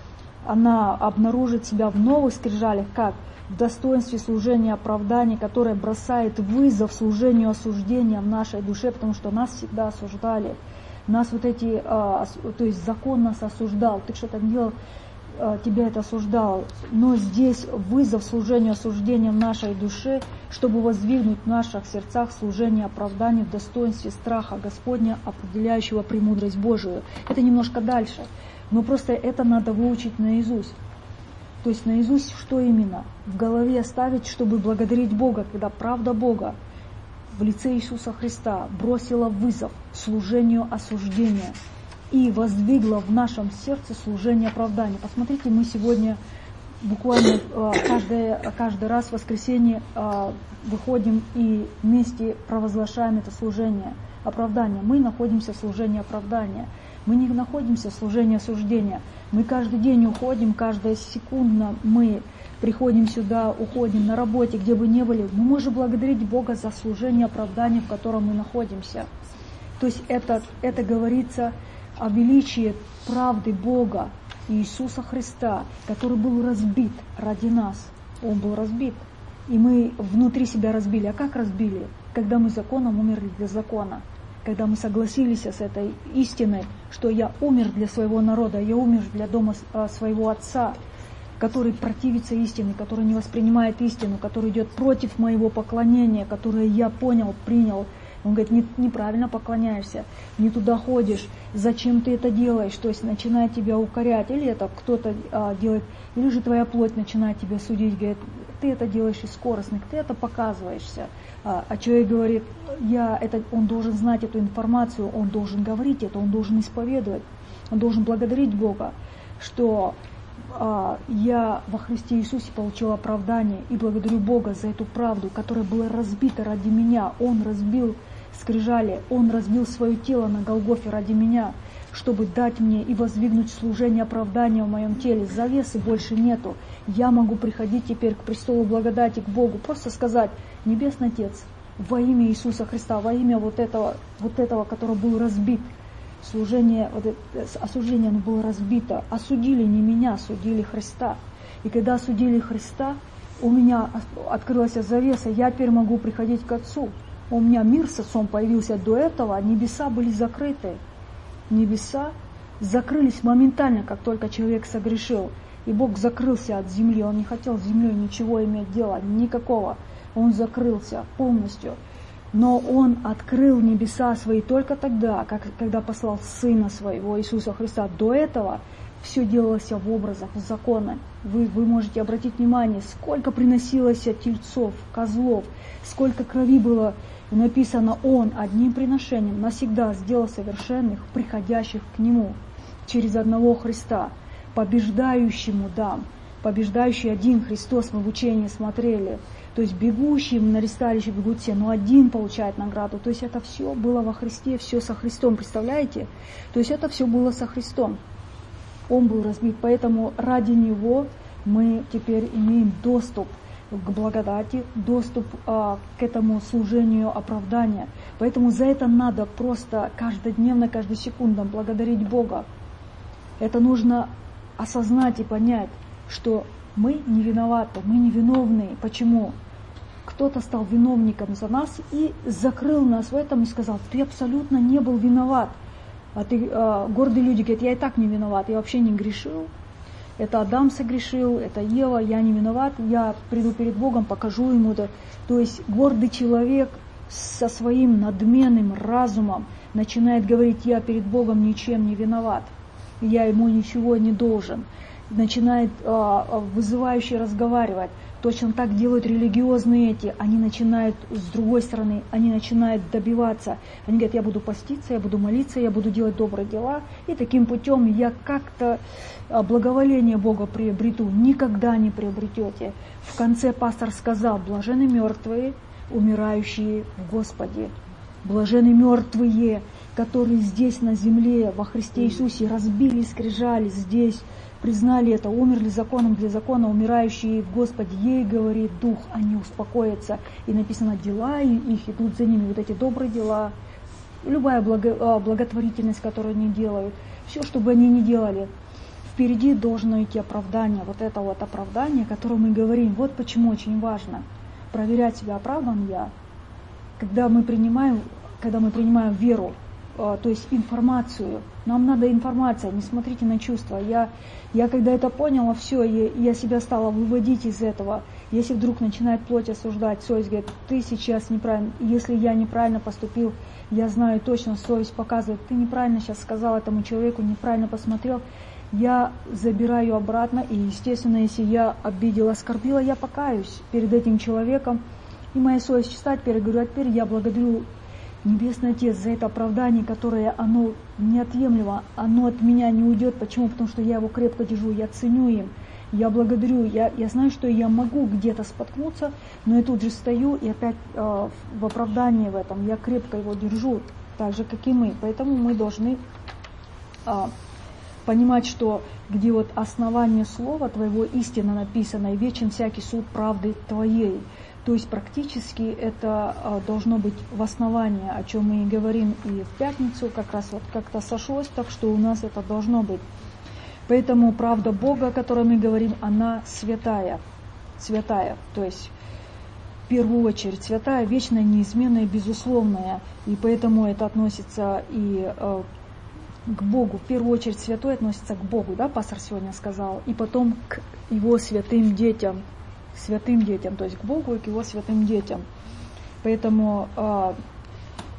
A: она обнаружит себя в новых скрижалях, как в достоинстве служения оправдания, которое бросает вызов служению осуждения в нашей душе, потому что нас всегда осуждали. Нас вот эти, а, то есть закон нас осуждал, ты что-то делал, а, тебя это осуждало. Но здесь вызов служению осуждения в нашей душе, чтобы воздвигнуть в наших сердцах служение оправдания в достоинстве страха Господня, определяющего премудрость Божию. Это немножко дальше. Но просто это надо выучить наизусть. То есть наизусть что именно? В голове оставить, чтобы благодарить Бога, когда правда Бога в лице Иисуса Христа бросила вызов служению осуждения и воздвигла в нашем сердце служение оправдания. Посмотрите, мы сегодня буквально каждый, каждый раз в воскресенье выходим и вместе провозглашаем это служение оправдания. Мы находимся в служении оправдания. Мы не находимся в служении осуждения. Мы каждый день уходим, каждая секунда мы приходим сюда, уходим на работе, где бы ни были. Мы можем благодарить Бога за служение оправдания, в котором мы находимся. То есть это, это говорится о величии правды Бога Иисуса Христа, который был разбит ради нас. Он был разбит. И мы внутри себя разбили. А как разбили? Когда мы законом умерли для закона. Когда мы согласились с этой истиной, что я умер для своего народа, я умер для дома своего отца, который противится истине, который не воспринимает истину, который идет против моего поклонения, которое я понял, принял, Он говорит, не, неправильно поклоняешься, не туда ходишь, зачем ты это делаешь, то есть начинает тебя укорять, или это кто-то а, делает, или же твоя плоть начинает тебя судить, говорит, ты это делаешь из скоростных, ты это показываешься. А, а человек говорит, я это, он должен знать эту информацию, он должен говорить это, он должен исповедовать, он должен благодарить Бога, что а, я во Христе Иисусе получил оправдание и благодарю Бога за эту правду, которая была разбита ради меня. Он разбил скрижали, Он разбил свое тело на Голгофе ради меня, чтобы дать мне и воздвигнуть служение оправдания в моем теле. Завесы больше нету. Я могу приходить теперь к престолу благодати, к Богу, просто сказать, Небесный Отец, во имя Иисуса Христа, во имя вот этого, вот этого, который был разбит, служение, вот это, осуждение оно было разбито. Осудили не меня, осудили Христа. И когда осудили Христа, у меня открылась завеса, я теперь могу приходить к Отцу. У меня мир с Отцом появился до этого, небеса были закрыты. Небеса закрылись моментально, как только человек согрешил. И Бог закрылся от земли, Он не хотел с землей ничего иметь дела, никакого. Он закрылся полностью. Но Он открыл небеса свои только тогда, как, когда послал Сына Своего, Иисуса Христа. До этого все делалось в образах, в законах. Вы, вы можете обратить внимание, сколько приносилось тельцов, козлов, сколько крови было. И написано, Он одним приношением навсегда сделал совершенных, приходящих к Нему, через одного Христа, побеждающему дам. Побеждающий один Христос, мы в учении смотрели. То есть бегущие на ресталище бегут все, но один получает награду. То есть это все было во Христе, все со Христом, представляете? То есть это все было со Христом. Он был разбит, поэтому ради Него мы теперь имеем доступ к благодати, доступ а, к этому служению оправдания. Поэтому за это надо просто каждодневно, каждую секунду благодарить Бога. Это нужно осознать и понять, что мы не виноваты, мы не виновны. Почему? Кто-то стал виновником за нас и закрыл нас в этом и сказал, ты абсолютно не был виноват. А ты, а, гордые люди говорят, я и так не виноват, я вообще не грешил. Это Адам согрешил, это Ева, я не виноват, я приду перед Богом, покажу ему это. То есть гордый человек со своим надменным разумом начинает говорить, я перед Богом ничем не виноват, я ему ничего не должен. Начинает а, вызывающе разговаривать. Точно так делают религиозные эти. Они начинают, с другой стороны, они начинают добиваться. Они говорят, я буду поститься, я буду молиться, я буду делать добрые дела. И таким путем я как-то благоволение Бога приобрету. Никогда не приобретете. В конце пастор сказал, блаженны мертвые, умирающие в Господе. Блаженны мертвые, которые здесь на земле, во Христе Иисусе, разбили скрижали здесь, признали это, умерли законом для закона, умирающие в Господе, ей говорит Дух, они успокоятся. И написано, дела их идут за ними, вот эти добрые дела, любая благо, благотворительность, которую они делают, все, что бы они ни делали, впереди должно идти оправдание, вот это вот оправдание, о котором мы говорим. Вот почему очень важно проверять себя, оправдан я, когда мы принимаем, когда мы принимаем веру, то есть информацию. Нам надо информация, не смотрите на чувства. Я, я когда это поняла, все, я, я себя стала выводить из этого. Если вдруг начинает плоть осуждать, совесть говорит, ты сейчас неправильно, если я неправильно поступил, я знаю точно, совесть показывает, ты неправильно сейчас сказал этому человеку, неправильно посмотрел, я забираю обратно, и, естественно, если я обидела, оскорбила, я покаюсь перед этим человеком, и моя совесть чиста, теперь говорю, а теперь я благодарю Небесный Отец за это оправдание, которое оно неотъемлемо, оно от меня не уйдет. Почему? Потому что я его крепко держу, я ценю им, я благодарю, я, я знаю, что я могу где-то споткнуться, но я тут же стою и опять э, в оправдании в этом, я крепко его держу, так же, как и мы. Поэтому мы должны э, понимать, что где вот основание слова Твоего истина написано, и вечен всякий суд правды Твоей. То есть практически это а, должно быть в основании, о чем мы и говорим и в пятницу, как раз вот как-то сошлось, так что у нас это должно быть. Поэтому правда Бога, о которой мы говорим, она святая, святая, то есть в первую очередь святая, вечная, неизменная, безусловная, и поэтому это относится и э, к Богу, в первую очередь святой относится к Богу, да, пастор сегодня сказал, и потом к Его святым детям, святым детям, то есть к Богу и к Его святым детям. Поэтому э,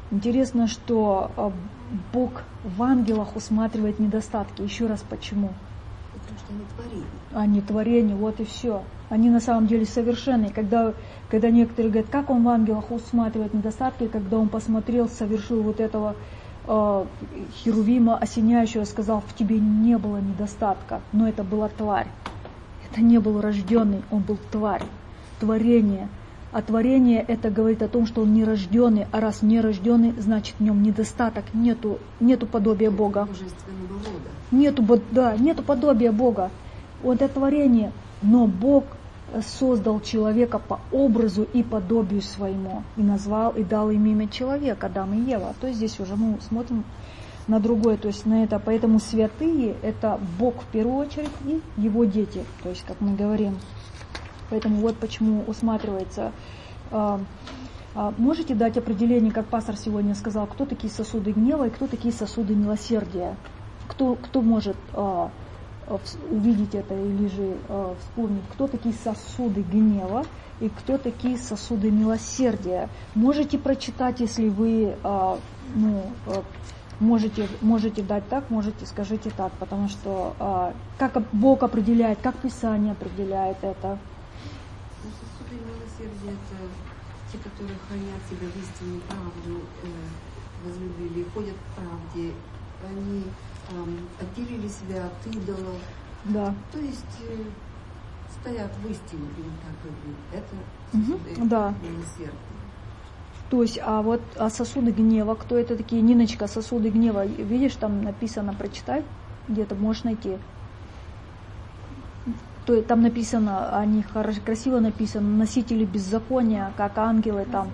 A: Интересно, что Бог в ангелах усматривает недостатки. Еще раз, почему?
F: Потому что они творение.
A: Они творение, вот и все. Они на самом деле совершенные. Когда, когда некоторые говорят, как он в ангелах усматривает недостатки, когда он посмотрел, совершил вот этого э, херувима осеняющего, сказал, в тебе не было недостатка, но это была тварь. Это не был рожденный, он был тварь, творение. А творение это говорит о том, что он нерожденный, а раз нерожденный, значит в нем недостаток, нету, нету подобия Бога.
F: Божественного рода.
A: Нету, да, нету подобия Бога. Вот это творение. Но Бог создал человека по образу и подобию своему. И назвал, и дал им имя человек, Адам и Ева. То есть здесь уже мы смотрим на другое, то есть на это. Поэтому святые это Бог в первую очередь и его дети. То есть, как мы говорим. Поэтому вот почему усматривается. Можете дать определение, как пастор сегодня сказал, кто такие сосуды гнева и кто такие сосуды милосердия? Кто, кто может а, увидеть это или же а, вспомнить, кто такие сосуды гнева и кто такие сосуды милосердия? Можете прочитать, если вы а, ну, а, можете, можете дать так, можете скажите так, потому что а, как Бог определяет, как Писание определяет это.
E: Сосуды милосердия это те, которые хранят себя в истине, правду э, возлюбили, ходят в правде, они отделили себя от идолов,
A: да.
E: То есть э, стоят в истине, будем так говорить. Это сосуды
A: угу, да.
E: милосердия.
A: То есть, а вот а сосуды гнева, кто это такие? Ниночка, сосуды гнева, видишь, там написано, прочитай, где-то можешь найти. То есть, там написано, они хорошо, красиво написано, носители беззакония, как ангелы там.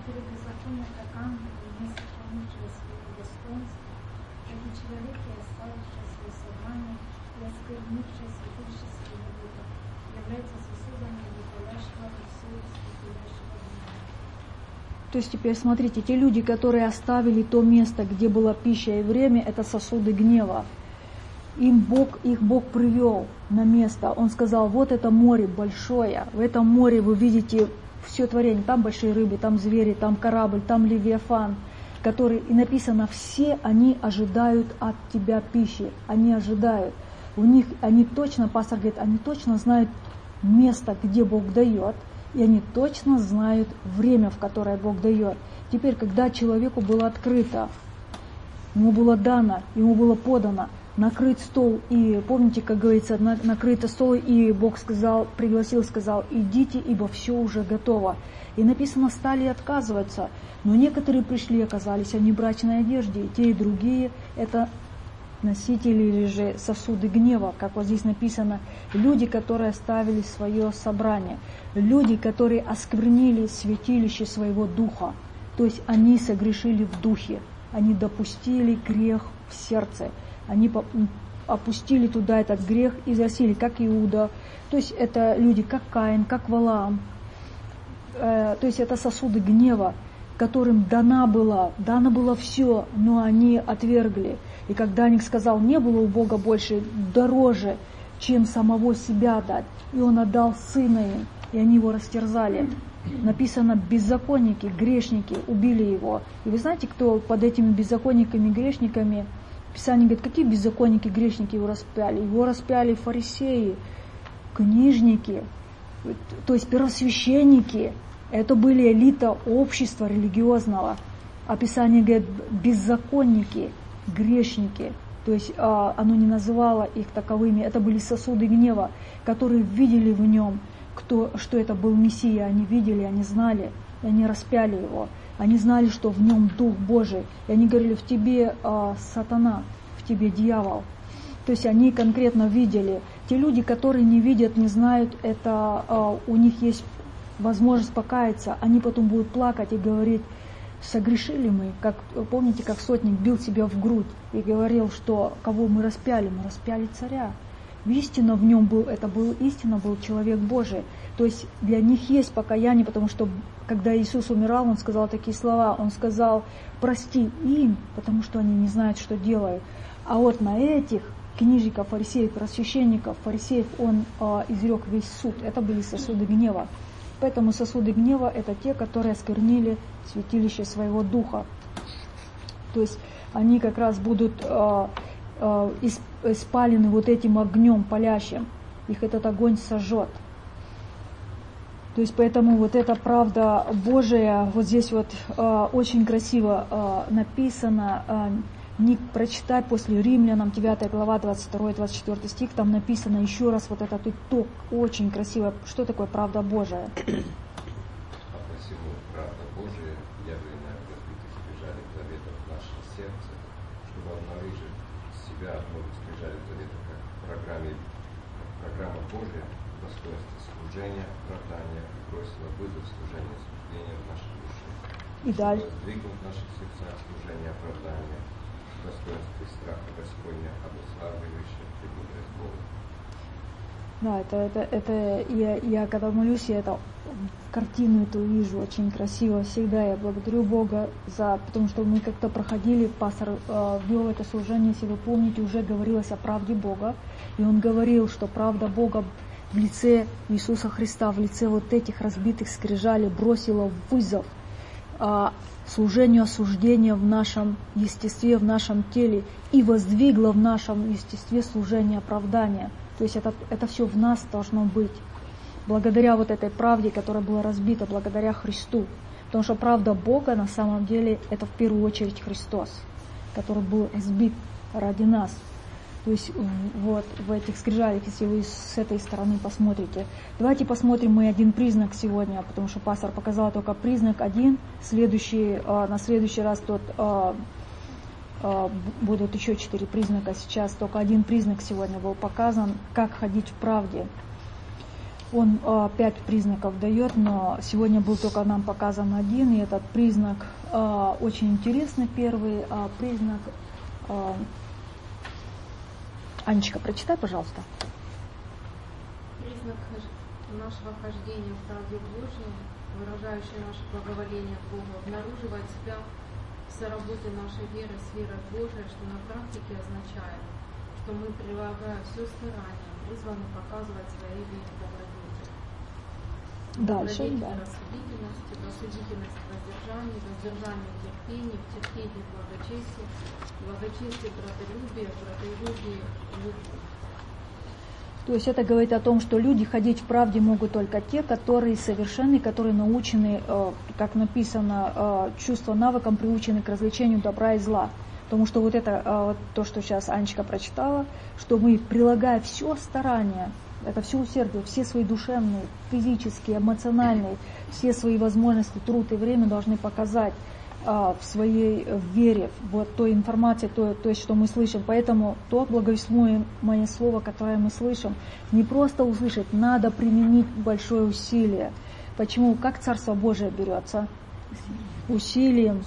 A: То есть теперь смотрите, те люди, которые оставили то место, где была пища и время, это сосуды гнева. Им Бог, их Бог привел на место. Он сказал, вот это море большое, в этом море вы видите все творение, там большие рыбы, там звери, там корабль, там левиафан, который, и написано, все они ожидают от тебя пищи, они ожидают. У них, они точно, пастор говорит, они точно знают место, где Бог дает, и они точно знают время, в которое Бог дает. Теперь, когда человеку было открыто, ему было дано, ему было подано, накрыть стол, и помните, как говорится, накрыто стол, и Бог сказал, пригласил, сказал, идите, ибо все уже готово. И написано, стали отказываться, но некоторые пришли, оказались они в брачной одежде, и те, и другие, это носители или же сосуды гнева, как вот здесь написано, люди, которые оставили свое собрание, люди, которые осквернили святилище своего духа, то есть они согрешили в духе, они допустили грех в сердце, они опустили туда этот грех и засели, как Иуда, то есть это люди, как Каин, как Валаам, э, то есть это сосуды гнева, которым дана была, дано было все, но они отвергли. И когда Ник сказал, не было у Бога больше дороже, чем самого себя дать, и Он отдал Сына им, и они его растерзали. Написано, беззаконники, грешники убили его. И вы знаете, кто под этими беззаконниками, грешниками, Писание говорит, какие беззаконники, грешники его распяли? Его распяли фарисеи, книжники, то есть первосвященники. Это были элита общества религиозного. А Писание говорит, беззаконники, грешники. То есть а, оно не называло их таковыми. Это были сосуды гнева, которые видели в нем, кто, что это был Мессия. Они видели, они знали, и они распяли его. Они знали, что в нем Дух Божий. И они говорили, в тебе а, сатана, в тебе дьявол. То есть они конкретно видели. Те люди, которые не видят, не знают, это а, у них есть возможность покаяться. Они потом будут плакать и говорить, согрешили мы. Как, помните, как сотник бил себя в грудь и говорил, что кого мы распяли? Мы распяли царя. Истина в нем был, это был истина, был человек Божий. То есть для них есть покаяние, потому что когда Иисус умирал, Он сказал такие слова. Он сказал, прости им, потому что они не знают, что делают. А вот на этих книжников, фарисеев, просвященников, фарисеев Он э, изрек весь суд. Это были сосуды гнева. Поэтому сосуды гнева это те, которые осквернили святилище своего духа. То есть они как раз будут э, э, испалены вот этим огнем палящим. Их этот огонь сожжет. То есть поэтому вот эта правда Божия, вот здесь вот э, очень красиво э, написано, э, не прочитай после Римлянам девятая глава двадцать второй двадцать четвёртый стих, там написано еще раз вот этот итог, очень красиво, что такое правда Божия.
I: А посему правда Божия, явленная в разбитых скрижалях заветов в наше сердце, чтобы обнаружить себя в новых скрижалях заветов, как в программе, как программа Божия, достоинство служения, оправдания, и бросила вызов служения и суждения в нашей душе.
A: И дальше.
I: Сдвигнуть в наших сердцах служение, оправдания, достоинство и страха Господня, обуславливающее премудрость Бога.
A: Да, это, это, это я, я когда молюсь, я это картину эту вижу очень красиво. Всегда я благодарю Бога за, потому что мы как-то проходили, пастор э, вел это служение, если вы помните, уже говорилось о правде Бога, и он говорил, что правда Бога в лице Иисуса Христа, в лице вот этих разбитых скрижалей бросила вызов э, служению осуждения в нашем естестве, в нашем теле, и воздвигла в нашем естестве служение оправдания. То есть это, это все в нас должно быть. Благодаря вот этой правде, которая была разбита, благодаря Христу. Потому что правда Бога на самом деле это в первую очередь Христос, который был разбит ради нас. То есть вот в этих скрижалях, если вы с этой стороны посмотрите. Давайте посмотрим мы один признак сегодня, потому что пастор показал только признак один. Следующий, на следующий раз тот, будут еще четыре признака. Сейчас только один признак сегодня был показан, как ходить в правде. Он э, пять признаков дает, но сегодня был только нам показан один, и этот признак э, очень интересный. Первый э, признак. Э, Анечка, прочитай, пожалуйста.
J: Признак нашего хождения в правде Божьей, выражающий наше благоволение к Богу, обнаруживает себя в соработе нашей веры с верой Божией, что на практике означает, что мы, прилагая все старание, призваны показывать своей вере добродетель.
A: Дальше, да.
J: Рассудительность, рассудительность в воздержании, воздержание в терпении, в терпении благочестие, благочестие братолюбие, братолюбие любовь.
A: То есть это говорит о том, что люди ходить в правде могут только те, которые совершенны, которые научены, как написано, чувство навыкам приучены к развлечению добра и зла. Потому что вот это, то, что сейчас Анечка прочитала, что мы, прилагая все старания, это все усердие, все свои душевные, физические, эмоциональные, все свои возможности, труд и время должны показать а, в своей вере, вот той информации, то, то, что мы слышим. Поэтому то благовествуемое слово, которое мы слышим, не просто услышать, надо применить большое усилие. Почему? Как Царство Божие берется? Усилием.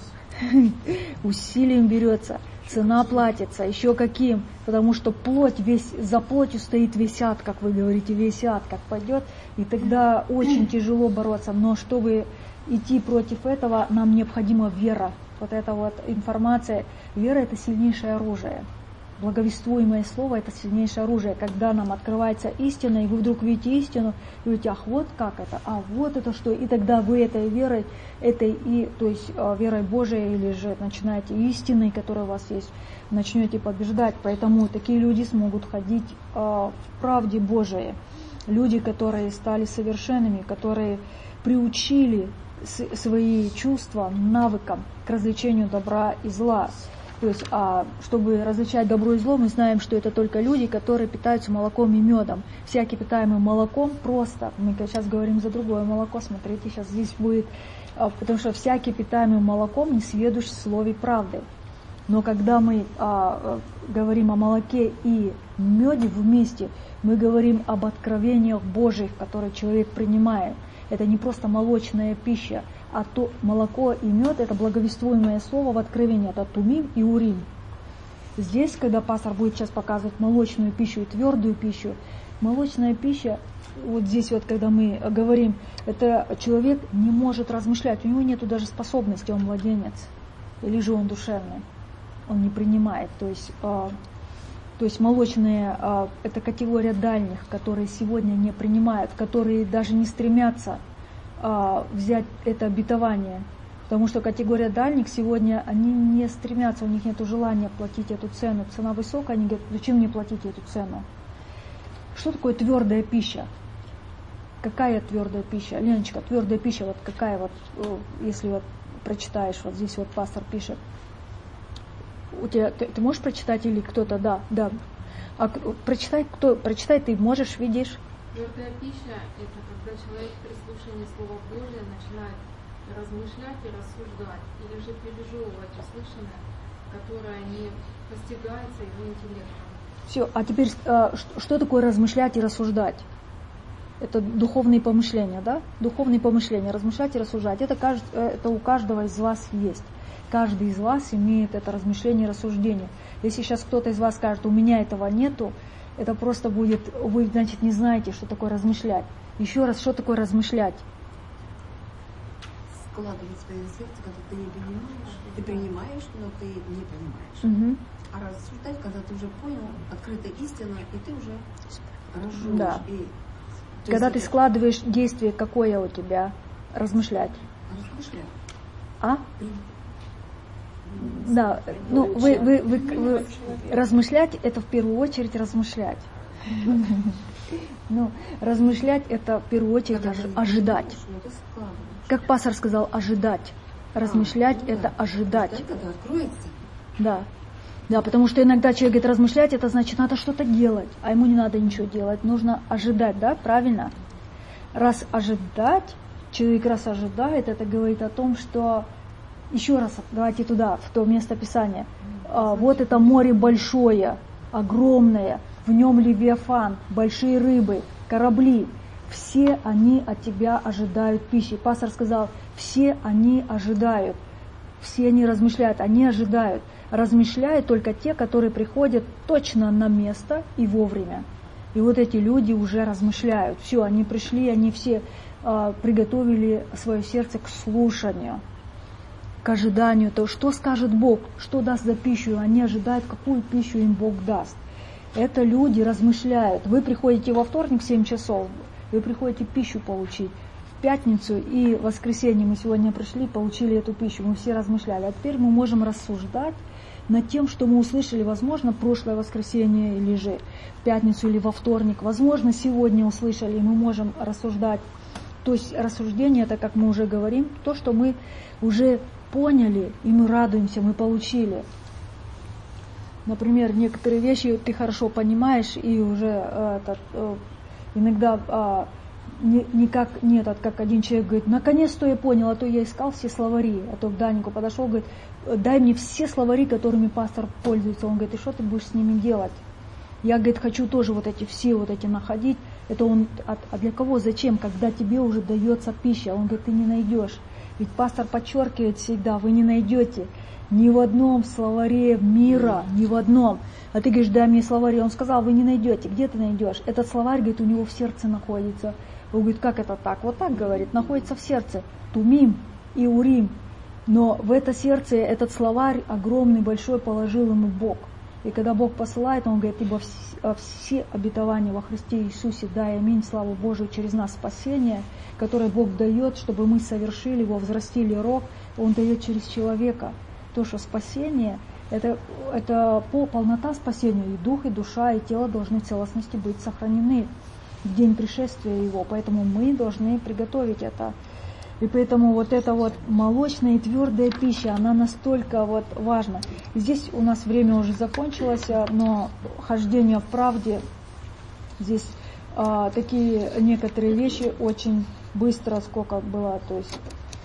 A: Усилием берется. Цена платится, еще каким? Потому что плоть, весь, за плотью стоит весь ад, как вы говорите, весь ад, как пойдет, и тогда очень тяжело бороться. Но чтобы идти против этого, нам необходима вера. Вот эта вот информация, вера — это сильнейшее оружие. Благовествуемое слово — это сильнейшее оружие. Когда нам открывается истина, и вы вдруг видите истину, и говорите, ах, вот как это, а вот это что. И тогда вы этой верой, этой, и, то есть верой Божией, или же начинаете истиной, которая у вас есть, начнете побеждать. Поэтому такие люди смогут ходить э, в правде Божией. Люди, которые стали совершенными, которые приучили с, свои чувства навыкам к развлечению добра и зла. То есть, а, чтобы различать добро и зло, мы знаем, что это только люди, которые питаются молоком и медом. Всякий питаемый молоком просто, мы сейчас говорим за другое молоко, смотрите, сейчас здесь будет, а, потому что всякий питаемый молоком не сведущ в слове правды. Но когда мы а, говорим о молоке и меде вместе, мы говорим об откровениях Божьих, которые человек принимает. Это не просто молочная пища, а то молоко и мед — это благовествуемое слово в откровении, это тумим и урим. Здесь, когда пастор будет сейчас показывать молочную пищу и твердую пищу, молочная пища, вот здесь вот, когда мы говорим, это человек не может размышлять, у него нет даже способности, он младенец, или же он душевный, он не принимает. То есть, э, то есть молочные э, — это категория дальних, которые сегодня не принимают, которые даже не стремятся взять это обетование, Потому что категория дальних сегодня, они не стремятся, у них нет желания платить эту цену. Цена высокая, они говорят, зачем мне платить эту цену? Что такое твердая пища? Какая твердая пища? Леночка, твердая пища, вот какая вот, если вот прочитаешь, вот здесь вот пастор пишет. У тебя, ты, ты можешь прочитать или кто-то? Да, да. А прочитай, кто, прочитай, ты можешь, видишь?
J: Твердая пища – это когда человек при слушании Слова Божия начинает размышлять и рассуждать, или же пережевывать услышанное, которое не постигается его интеллектом.
A: Все, а теперь что такое размышлять и рассуждать? Это духовные помышления, да? Духовные помышления, размышлять и рассуждать. Это, это у каждого из вас есть. Каждый из вас имеет это размышление и рассуждение. Если сейчас кто-то из вас скажет, у меня этого нету, это просто будет, вы, значит, не знаете, что такое размышлять. Еще раз, что такое размышлять?
F: Складывать в свое сердце, когда ты не понимаешь, ты принимаешь, но ты не понимаешь.
A: Угу.
F: А рассуждать, когда ты уже понял, открыта истина, и ты уже разжуешь.
A: Да.
F: И,
A: когда ты
F: это...
A: складываешь действие, какое у тебя? Размышлять.
F: Размышлять.
A: А? Да, ну вы, вы, вы, вы размышлять это в первую очередь размышлять. Ну, размышлять это в первую очередь ожидать. Как пастор сказал, ожидать. Размышлять это ожидать. Да. Да, потому что иногда человек говорит, размышлять, это значит, надо что-то делать, а ему не надо ничего делать, нужно ожидать, да, правильно? Раз ожидать, человек раз ожидает, это говорит о том, что, еще раз, давайте туда, в то место Писания, а, вот это море большое, огромное, в нем левиафан, большие рыбы, корабли, все они от тебя ожидают пищи. Пастор сказал, все они ожидают, все они размышляют, они ожидают. Размышляют только те, которые приходят точно на место и вовремя. И вот эти люди уже размышляют. Все, они пришли, они все э, приготовили свое сердце к слушанию, к ожиданию. То, что скажет Бог, что даст за пищу. Они ожидают, какую пищу им Бог даст. Это люди размышляют. Вы приходите во вторник в семь часов, вы приходите пищу получить. В пятницу и в воскресенье мы сегодня пришли, получили эту пищу. Мы все размышляли. А теперь мы можем рассуждать над тем, что мы услышали, возможно, прошлое воскресенье или же в пятницу или во вторник. Возможно, сегодня услышали, и мы можем рассуждать. То есть рассуждение, это, как мы уже говорим, то, что мы уже поняли, и мы радуемся, мы получили. Например, некоторые вещи ты хорошо понимаешь, и уже э, этот, э, иногда э, не, никак нет, как один человек говорит, наконец-то я понял, а то я искал все словари, а то к Данику подошел, говорит, дай мне все словари, которыми пастор пользуется. Он говорит, и что ты будешь с ними делать? Я, говорит, хочу тоже вот эти все вот эти находить. Это он, а, а для кого, зачем, когда тебе уже дается пища? Он говорит, ты не найдешь. Ведь пастор подчеркивает всегда, вы не найдете ни в одном словаре мира, ни в одном. А ты говоришь, дай мне словари. Он сказал, вы не найдете. Где ты найдешь? Этот словарь, говорит, у него в сердце находится. Он говорит, как это так? Вот так, говорит, находится в сердце. Тумим и Урим. Но в это сердце этот словарь огромный, большой положил ему Бог. И когда Бог посылает, Он говорит, ибо все обетования во Христе Иисусе, дай аминь, славу Божию через нас спасение, которое Бог дает, чтобы мы совершили его, взрастили рог, Он дает через человека. То, что спасение, это, это полнота спасения, и дух, и душа, и тело должны в целостности быть сохранены в день пришествия Его. Поэтому мы должны приготовить это. И поэтому вот эта вот молочная и твердая пища, она настолько вот важна. Здесь у нас время уже закончилось, но хождение в правде, здесь а, такие некоторые вещи очень быстро, сколько было, то есть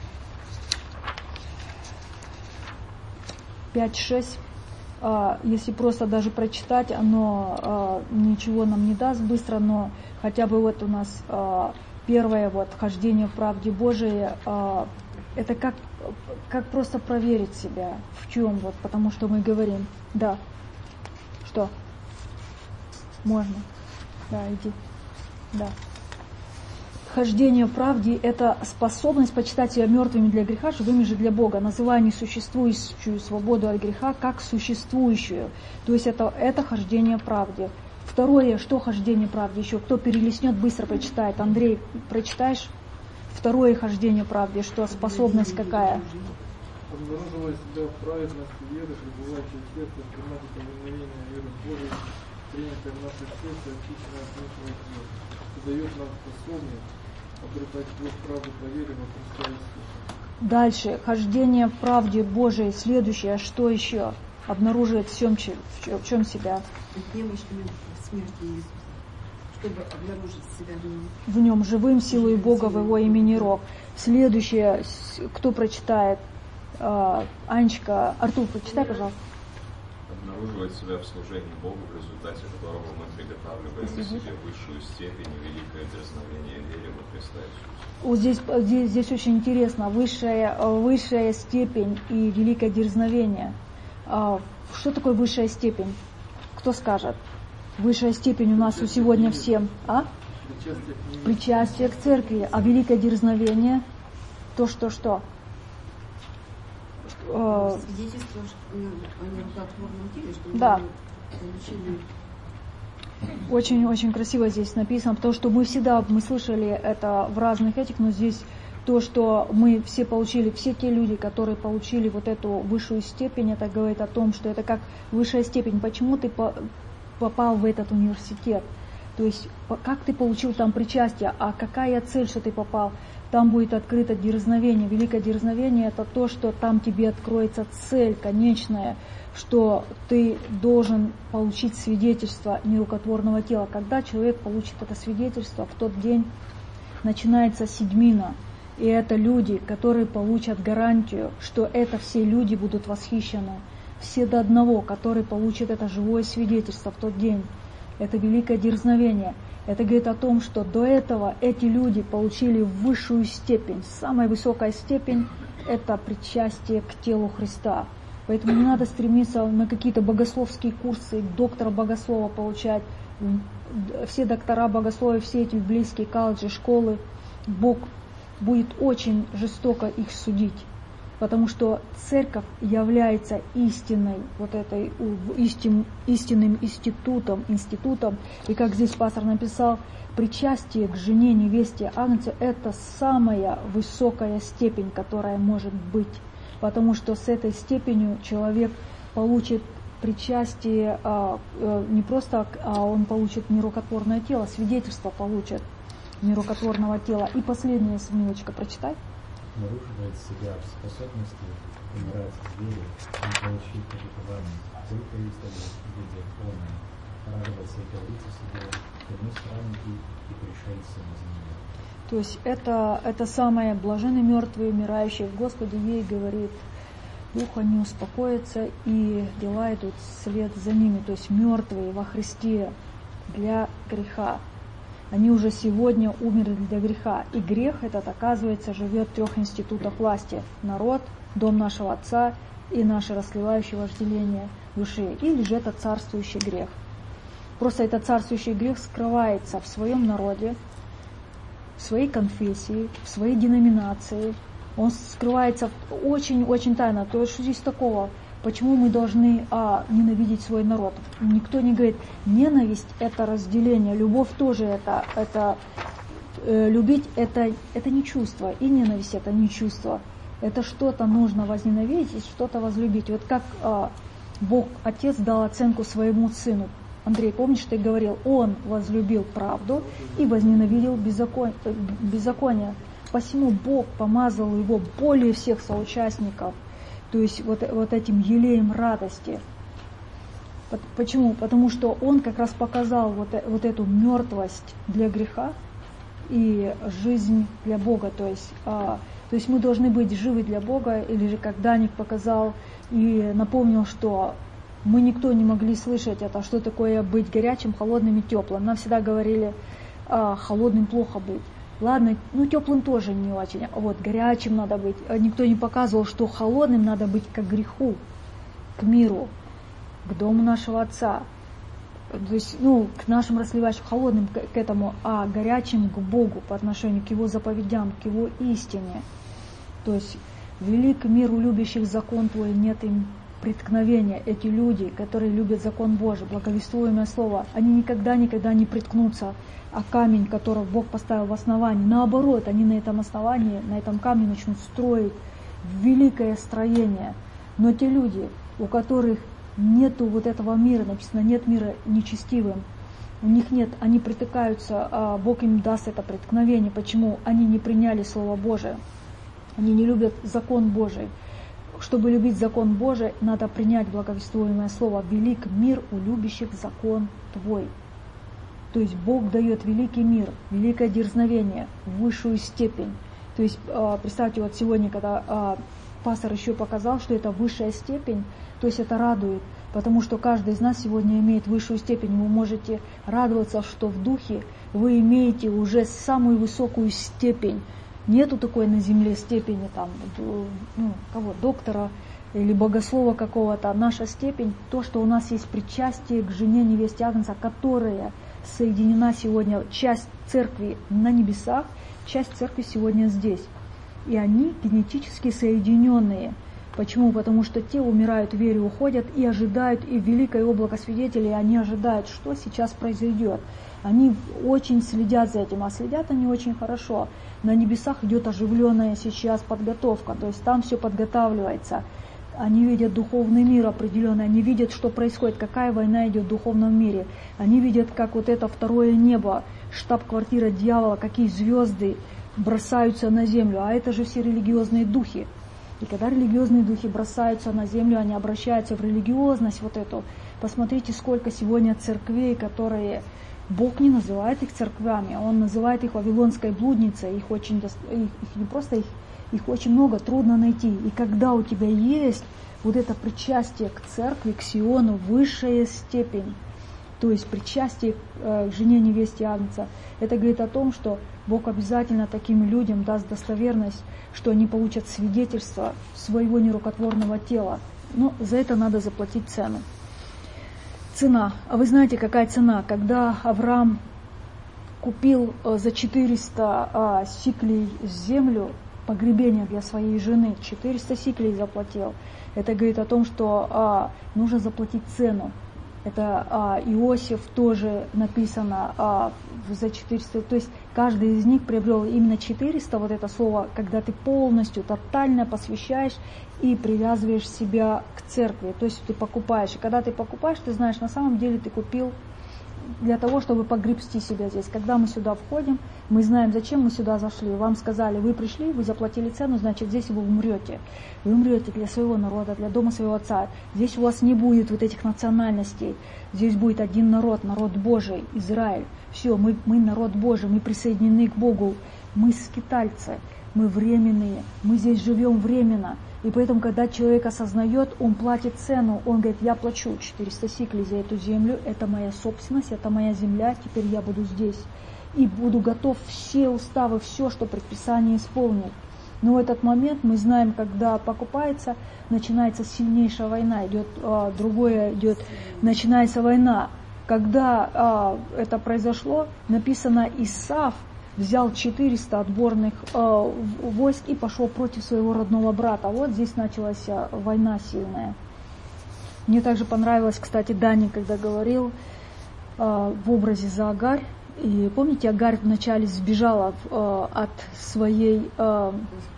A: пять-шесть, а, если просто даже прочитать, оно а, ничего нам не даст быстро, но хотя бы вот у нас... А, Первое вот хождение в правде Божией, э, это как, как просто проверить себя, в чем вот, потому что мы говорим, да, что, можно, да, иди, да. Хождение в правде – это способность почитать себя мертвыми для греха, живыми же для Бога, называя несуществующую свободу от греха как существующую. То есть это, это хождение в правде. Второе, что хождение в правде еще? Кто перелистнет, быстро прочитает. Андрей, прочитаешь? второе хождение в правде, что способность какая?
K: Обнаруживая себя в праведности веры, пребывающей в сердце, принимать повиновение веры Божией, принятое в наше сердце, очищенное от внешнего греха, что дает нам способность обретать плод правды по вере во Христа Иисуса.
A: Дальше, хождение в правде Божией, следующее, что еще обнаруживает в чем, в чем себя?
F: Немощными в смерти Иисуса, чтобы обнаружить себя в нем.
A: В нем живым силой Бога в его имени Рог. Следующее, кто прочитает? Анечка, Артур, прочитай, пожалуйста.
G: Обнаруживать себя в служении Богу, в результате которого мы приготавливаем на себе высшую степень и великое дерзновение вере во Христа Иисуса.
A: Вот здесь, здесь, здесь очень интересно, высшая, высшая степень и великое дерзновение. Что такое высшая степень? Кто скажет? Высшая степень у нас у сегодня всем. А? Причастие к церкви. А великое дерзновение? То, что что?
F: Свидетельство о нерукотворном теле, что
A: да.
F: мы получили.
A: Очень-очень красиво здесь написано, потому что мы всегда, мы слышали это в разных этих, но здесь то, что мы все получили, все те люди, которые получили вот эту высшую степень, это говорит о том, что это как высшая степень. Почему ты попал в этот университет? То есть, как ты получил там причастие, а какая цель, что ты попал? Там будет открыто дерзновение. Великое дерзновение – это то, что там тебе откроется цель конечная, что ты должен получить свидетельство нерукотворного тела. Когда человек получит это свидетельство, в тот день начинается седьмина. И это люди, которые получат гарантию, что это все люди будут восхищены. Все до одного, которые получат это живое свидетельство в тот день. Это великое дерзновение. Это говорит о том, что до этого эти люди получили высшую степень. Самая высокая степень – это причастие к телу Христа. Поэтому не надо стремиться на какие-то богословские курсы, доктора богослова получать. Все доктора богослова, все эти библейские колледжи, школы, Бог будет очень жестоко их судить. Потому что церковь является истинной, вот этой, истин, истинным институтом, институтом. И как здесь пастор написал, причастие к жене, невесте, агнцу – это самая высокая степень, которая может быть. Потому что с этой степенью человек получит причастие, а, а, не просто, а он получит нерукотворное тело, свидетельство получит нерукотворного тела. И последняя Смилочка, прочитай.
L: Обнаруживает себя в способности умирать с верой, не получив обетование, только издали в виде полной, радоваться и гордиться себе, верны странники и пришельцы на земле.
A: То есть это, это самое блаженные мертвые, умирающие в Господе, ей говорит, дух не успокоится, и дела идут вслед за ними. То есть мертвые во Христе для греха. Они уже сегодня умерли для греха. И грех этот, оказывается, живет в трех институтах власти. Народ, дом нашего Отца и наше расслевающее вожделение души. Или же это царствующий грех. Просто этот царствующий грех скрывается в своем народе, в своей конфессии, в своей деноминации. Он скрывается очень-очень тайно. То есть что здесь такого? Почему мы должны а, ненавидеть свой народ? Никто не говорит, ненависть – это разделение, любовь тоже это, это э, любить это, – это не чувство, и ненависть – это не чувство. Это что-то нужно возненавидеть и что-то возлюбить. Вот как а, Бог, Отец дал оценку своему Сыну. Андрей, помнишь, ты говорил, Он возлюбил правду и возненавидел беззакон... беззаконие. Посему Бог помазал его более всех соучастников. То есть вот, вот этим елеем радости. Почему? Потому что он как раз показал вот, вот эту мертвость для греха и жизнь для Бога. То есть, а, то есть мы должны быть живы для Бога, или же как Даник показал и напомнил, что мы никто не могли слышать это, что такое быть горячим, холодным и теплым. Нам всегда говорили, а, холодным плохо быть. Ладно, ну теплым тоже не очень, вот горячим надо быть. Никто не показывал, что холодным надо быть к греху, к миру, к дому нашего Отца. То есть, ну, к нашим расливающим, холодным к, к этому, а горячим к Богу по отношению к Его заповедям, к Его истине. То есть, велик миру любящих закон Твой, нет им преткновения, эти люди, которые любят закон Божий, благовествуемое слово, они никогда-никогда не приткнутся о камень, который Бог поставил в основании. Наоборот, они на этом основании, на этом камне начнут строить великое строение. Но те люди, у которых нету вот этого мира, написано, нет мира нечестивым, у них нет, они притыкаются, а Бог им даст это преткновение. Почему? Они не приняли Слово Божие, они не любят закон Божий. Чтобы любить закон Божий, надо принять благовествуемое слово. Велик мир у любящих закон Твой. То есть Бог дает великий мир, великое дерзновение, высшую степень. То есть представьте, вот сегодня, когда пастор еще показал, что это высшая степень, то есть это радует, потому что каждый из нас сегодня имеет высшую степень. Вы можете радоваться, что в духе вы имеете уже самую высокую степень. Нету такой на земле степени там, ну, кого, доктора или богослова какого-то. Наша степень, то, что у нас есть причастие к жене невесте Агнца, которая соединена сегодня, часть церкви на небесах, часть церкви сегодня здесь. И они генетически соединенные. Почему? Потому что те умирают в вере, уходят и ожидают, и великое облако свидетелей, они ожидают, что сейчас произойдет. Они очень следят за этим, а следят они очень хорошо. На небесах идет оживленная сейчас подготовка, то есть там все подготавливается. Они видят духовный мир определенный, они видят, что происходит, какая война идет в духовном мире. Они видят, как вот это второе небо, штаб-квартира дьявола, какие звезды бросаются на землю. А это же все религиозные духи. И когда религиозные духи бросаются на землю, они обращаются в религиозность вот эту. Посмотрите, сколько сегодня церквей, которые... Бог не называет их церквями, Он называет их вавилонской блудницей. Их очень, их, их не просто их, их очень много, трудно найти. И когда у тебя есть вот это причастие к церкви, к Сиону, высшая степень, то есть причастие э, к жене невесте Агнца, это говорит о том, что Бог обязательно таким людям даст достоверность, что они получат свидетельство своего нерукотворного тела. Но за это надо заплатить цену. Цена. А вы знаете, какая цена? Когда Авраам купил за четыреста сиклей землю, погребение для своей жены, четыреста сиклей заплатил. Это говорит о том, что нужно заплатить цену. Это Иосиф тоже написано за четыреста. То есть каждый из них приобрел именно четыреста, вот это слово, когда ты полностью, тотально посвящаешь и привязываешь себя к церкви. То есть ты покупаешь. И когда ты покупаешь, ты знаешь, на самом деле ты купил для того, чтобы погребсти себя здесь. Когда мы сюда входим, мы знаем, зачем мы сюда зашли. Вам сказали, вы пришли, вы заплатили цену, значит, здесь вы умрете. Вы умрете для своего народа, для дома своего отца. Здесь у вас не будет вот этих национальностей. Здесь будет один народ, народ Божий, Израиль. Все, мы, мы народ Божий, мы присоединены к Богу. Мы скитальцы, мы временные, мы здесь живем временно. И поэтому, когда человек осознает, он платит цену, он говорит, я плачу четыреста сиклей за эту землю, это моя собственность, это моя земля, теперь я буду здесь. И буду готов все уставы, все, что предписание исполнить. Но в этот момент мы знаем, когда покупается, начинается сильнейшая война, идет а, другое идет, начинается война. Когда а, это произошло, написано, Исав взял четыреста отборных э, войск и пошел против своего родного брата. Вот здесь началась война сильная. Мне также понравилось, кстати, Дани, когда говорил э, в образе за Агарь. И помните, Агарь вначале сбежала э, от своей э,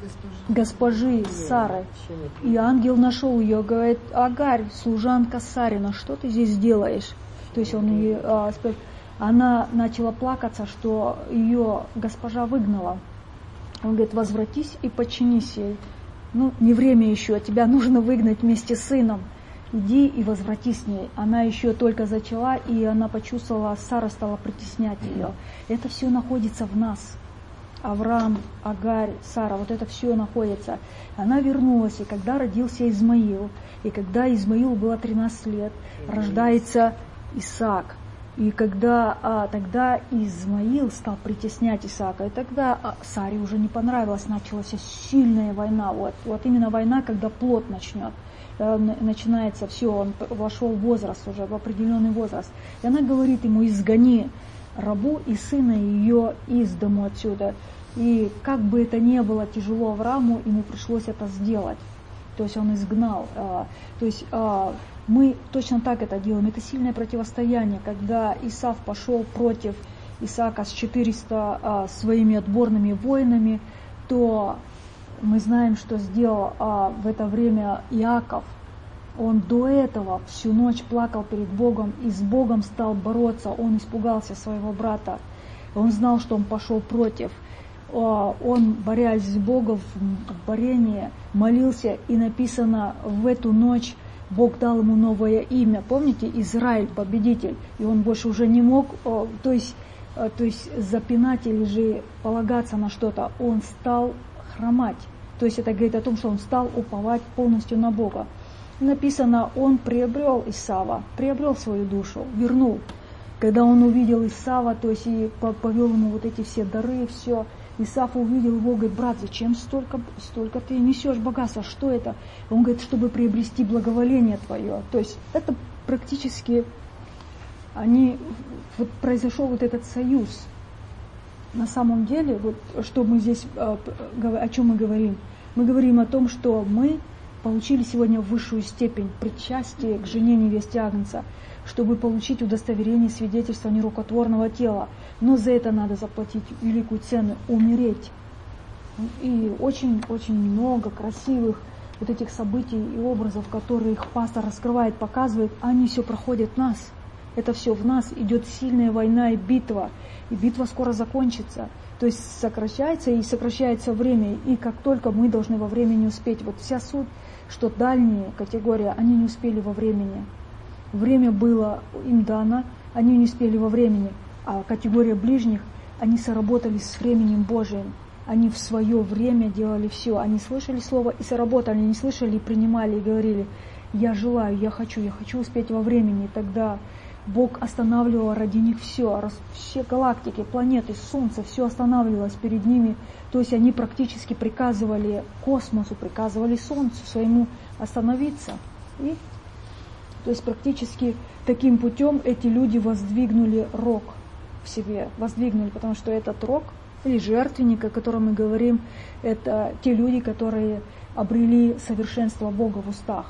A: госпожи Сары. И ангел нашел ее, говорит, Агарь, служанка Сарина, что ты здесь делаешь? То есть он ей э, спрашивает. Она начала плакаться, что ее госпожа выгнала. Он говорит, возвратись и подчинись ей. Ну, не время еще, тебя нужно выгнать вместе с сыном. Иди и возвратись с ней. Она еще только зачала, и она почувствовала, Сара стала притеснять ее. Это все находится в нас. Авраам, Агарь, Сара, вот это все находится. Она вернулась, и когда родился Измаил, и когда Измаилу было тринадцать лет, рождается Исаак. И когда а, тогда Измаил стал притеснять Исаака, и тогда а, Саре уже не понравилось, началась сильная война. Вот, вот именно война, когда плод начнет, э, начинается все, он вошел в возраст уже, в определенный возраст. И она говорит ему, изгони рабу и сына ее из дому отсюда. И как бы это ни было тяжело Аврааму, ему пришлось это сделать. то есть он изгнал. То есть мы точно так это делаем. Это сильное противостояние, когда Исав пошел против Исаака с четырьмя своими отборными воинами, то мы знаем, что сделал в это время Иаков. Он до этого всю ночь плакал перед Богом и с Богом стал бороться. Он испугался своего брата. Он знал, что он пошел против. Он, борясь с Богом в борении, молился, и написано, в эту ночь Бог дал ему новое имя. Помните, Израиль, победитель. И он больше уже не мог, то есть, то есть запинать или же полагаться на что-то. Он стал хромать. То есть это говорит о том, что он стал уповать полностью на Бога. Написано, он приобрел Исава, приобрел свою душу, вернул. Когда он увидел Исава, то есть и повел ему вот эти все дары, все, Исав увидел его, говорит, брат, зачем столько, столько ты несешь богатства, что это? Он говорит, чтобы приобрести благоволение твое. То есть это практически, они, вот произошел вот этот союз. На самом деле, вот что мы здесь, о чем мы говорим? Мы говорим о том, что мы получили сегодня высшую степень причастия к жене невесте Агнца, чтобы получить удостоверение свидетельства нерукотворного тела. Но за это надо заплатить великую цену, умереть. И очень-очень много красивых вот этих событий и образов, которые их пастор раскрывает, показывает, они все проходят в нас. Это все в нас, идет сильная война и битва. И битва скоро закончится. То есть сокращается и сокращается время. И как только мы должны во времени успеть. Вот вся суть, что дальние категории, они не успели во времени. Время было им дано, они не успели во времени. А категория ближних, они соработали с временем Божиим. Они в свое время делали все. Они слышали слово и соработали. Они не слышали и принимали, и говорили, я желаю, я хочу, я хочу успеть во времени. И тогда Бог останавливал ради них все. Все галактики, планеты, Солнце, все останавливалось перед ними. То есть они практически приказывали космосу, приказывали Солнцу своему остановиться. И, то есть практически таким путем эти люди воздвигнули рог в себе. Воздвигнули, потому что этот рог, или жертвенник, о котором мы говорим, это те люди, которые обрели совершенство Бога в устах.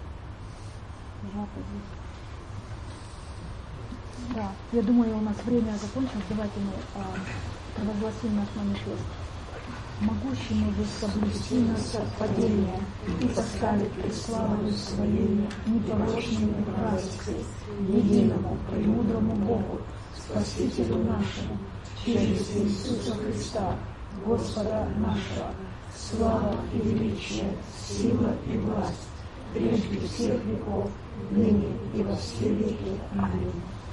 A: Да, я думаю, у нас время закончилось. Давайте мы а, провозгласим наш манифест. Могущий мы соблюсти нас от падения и поставить пред славою своей непорочными братстве, единому, премудрому Богу, Спасителю нашему, через Иисуса Христа, Господа нашего, слава и величие, сила и власть, прежде всех веков, ныне и во все веки. Аминь.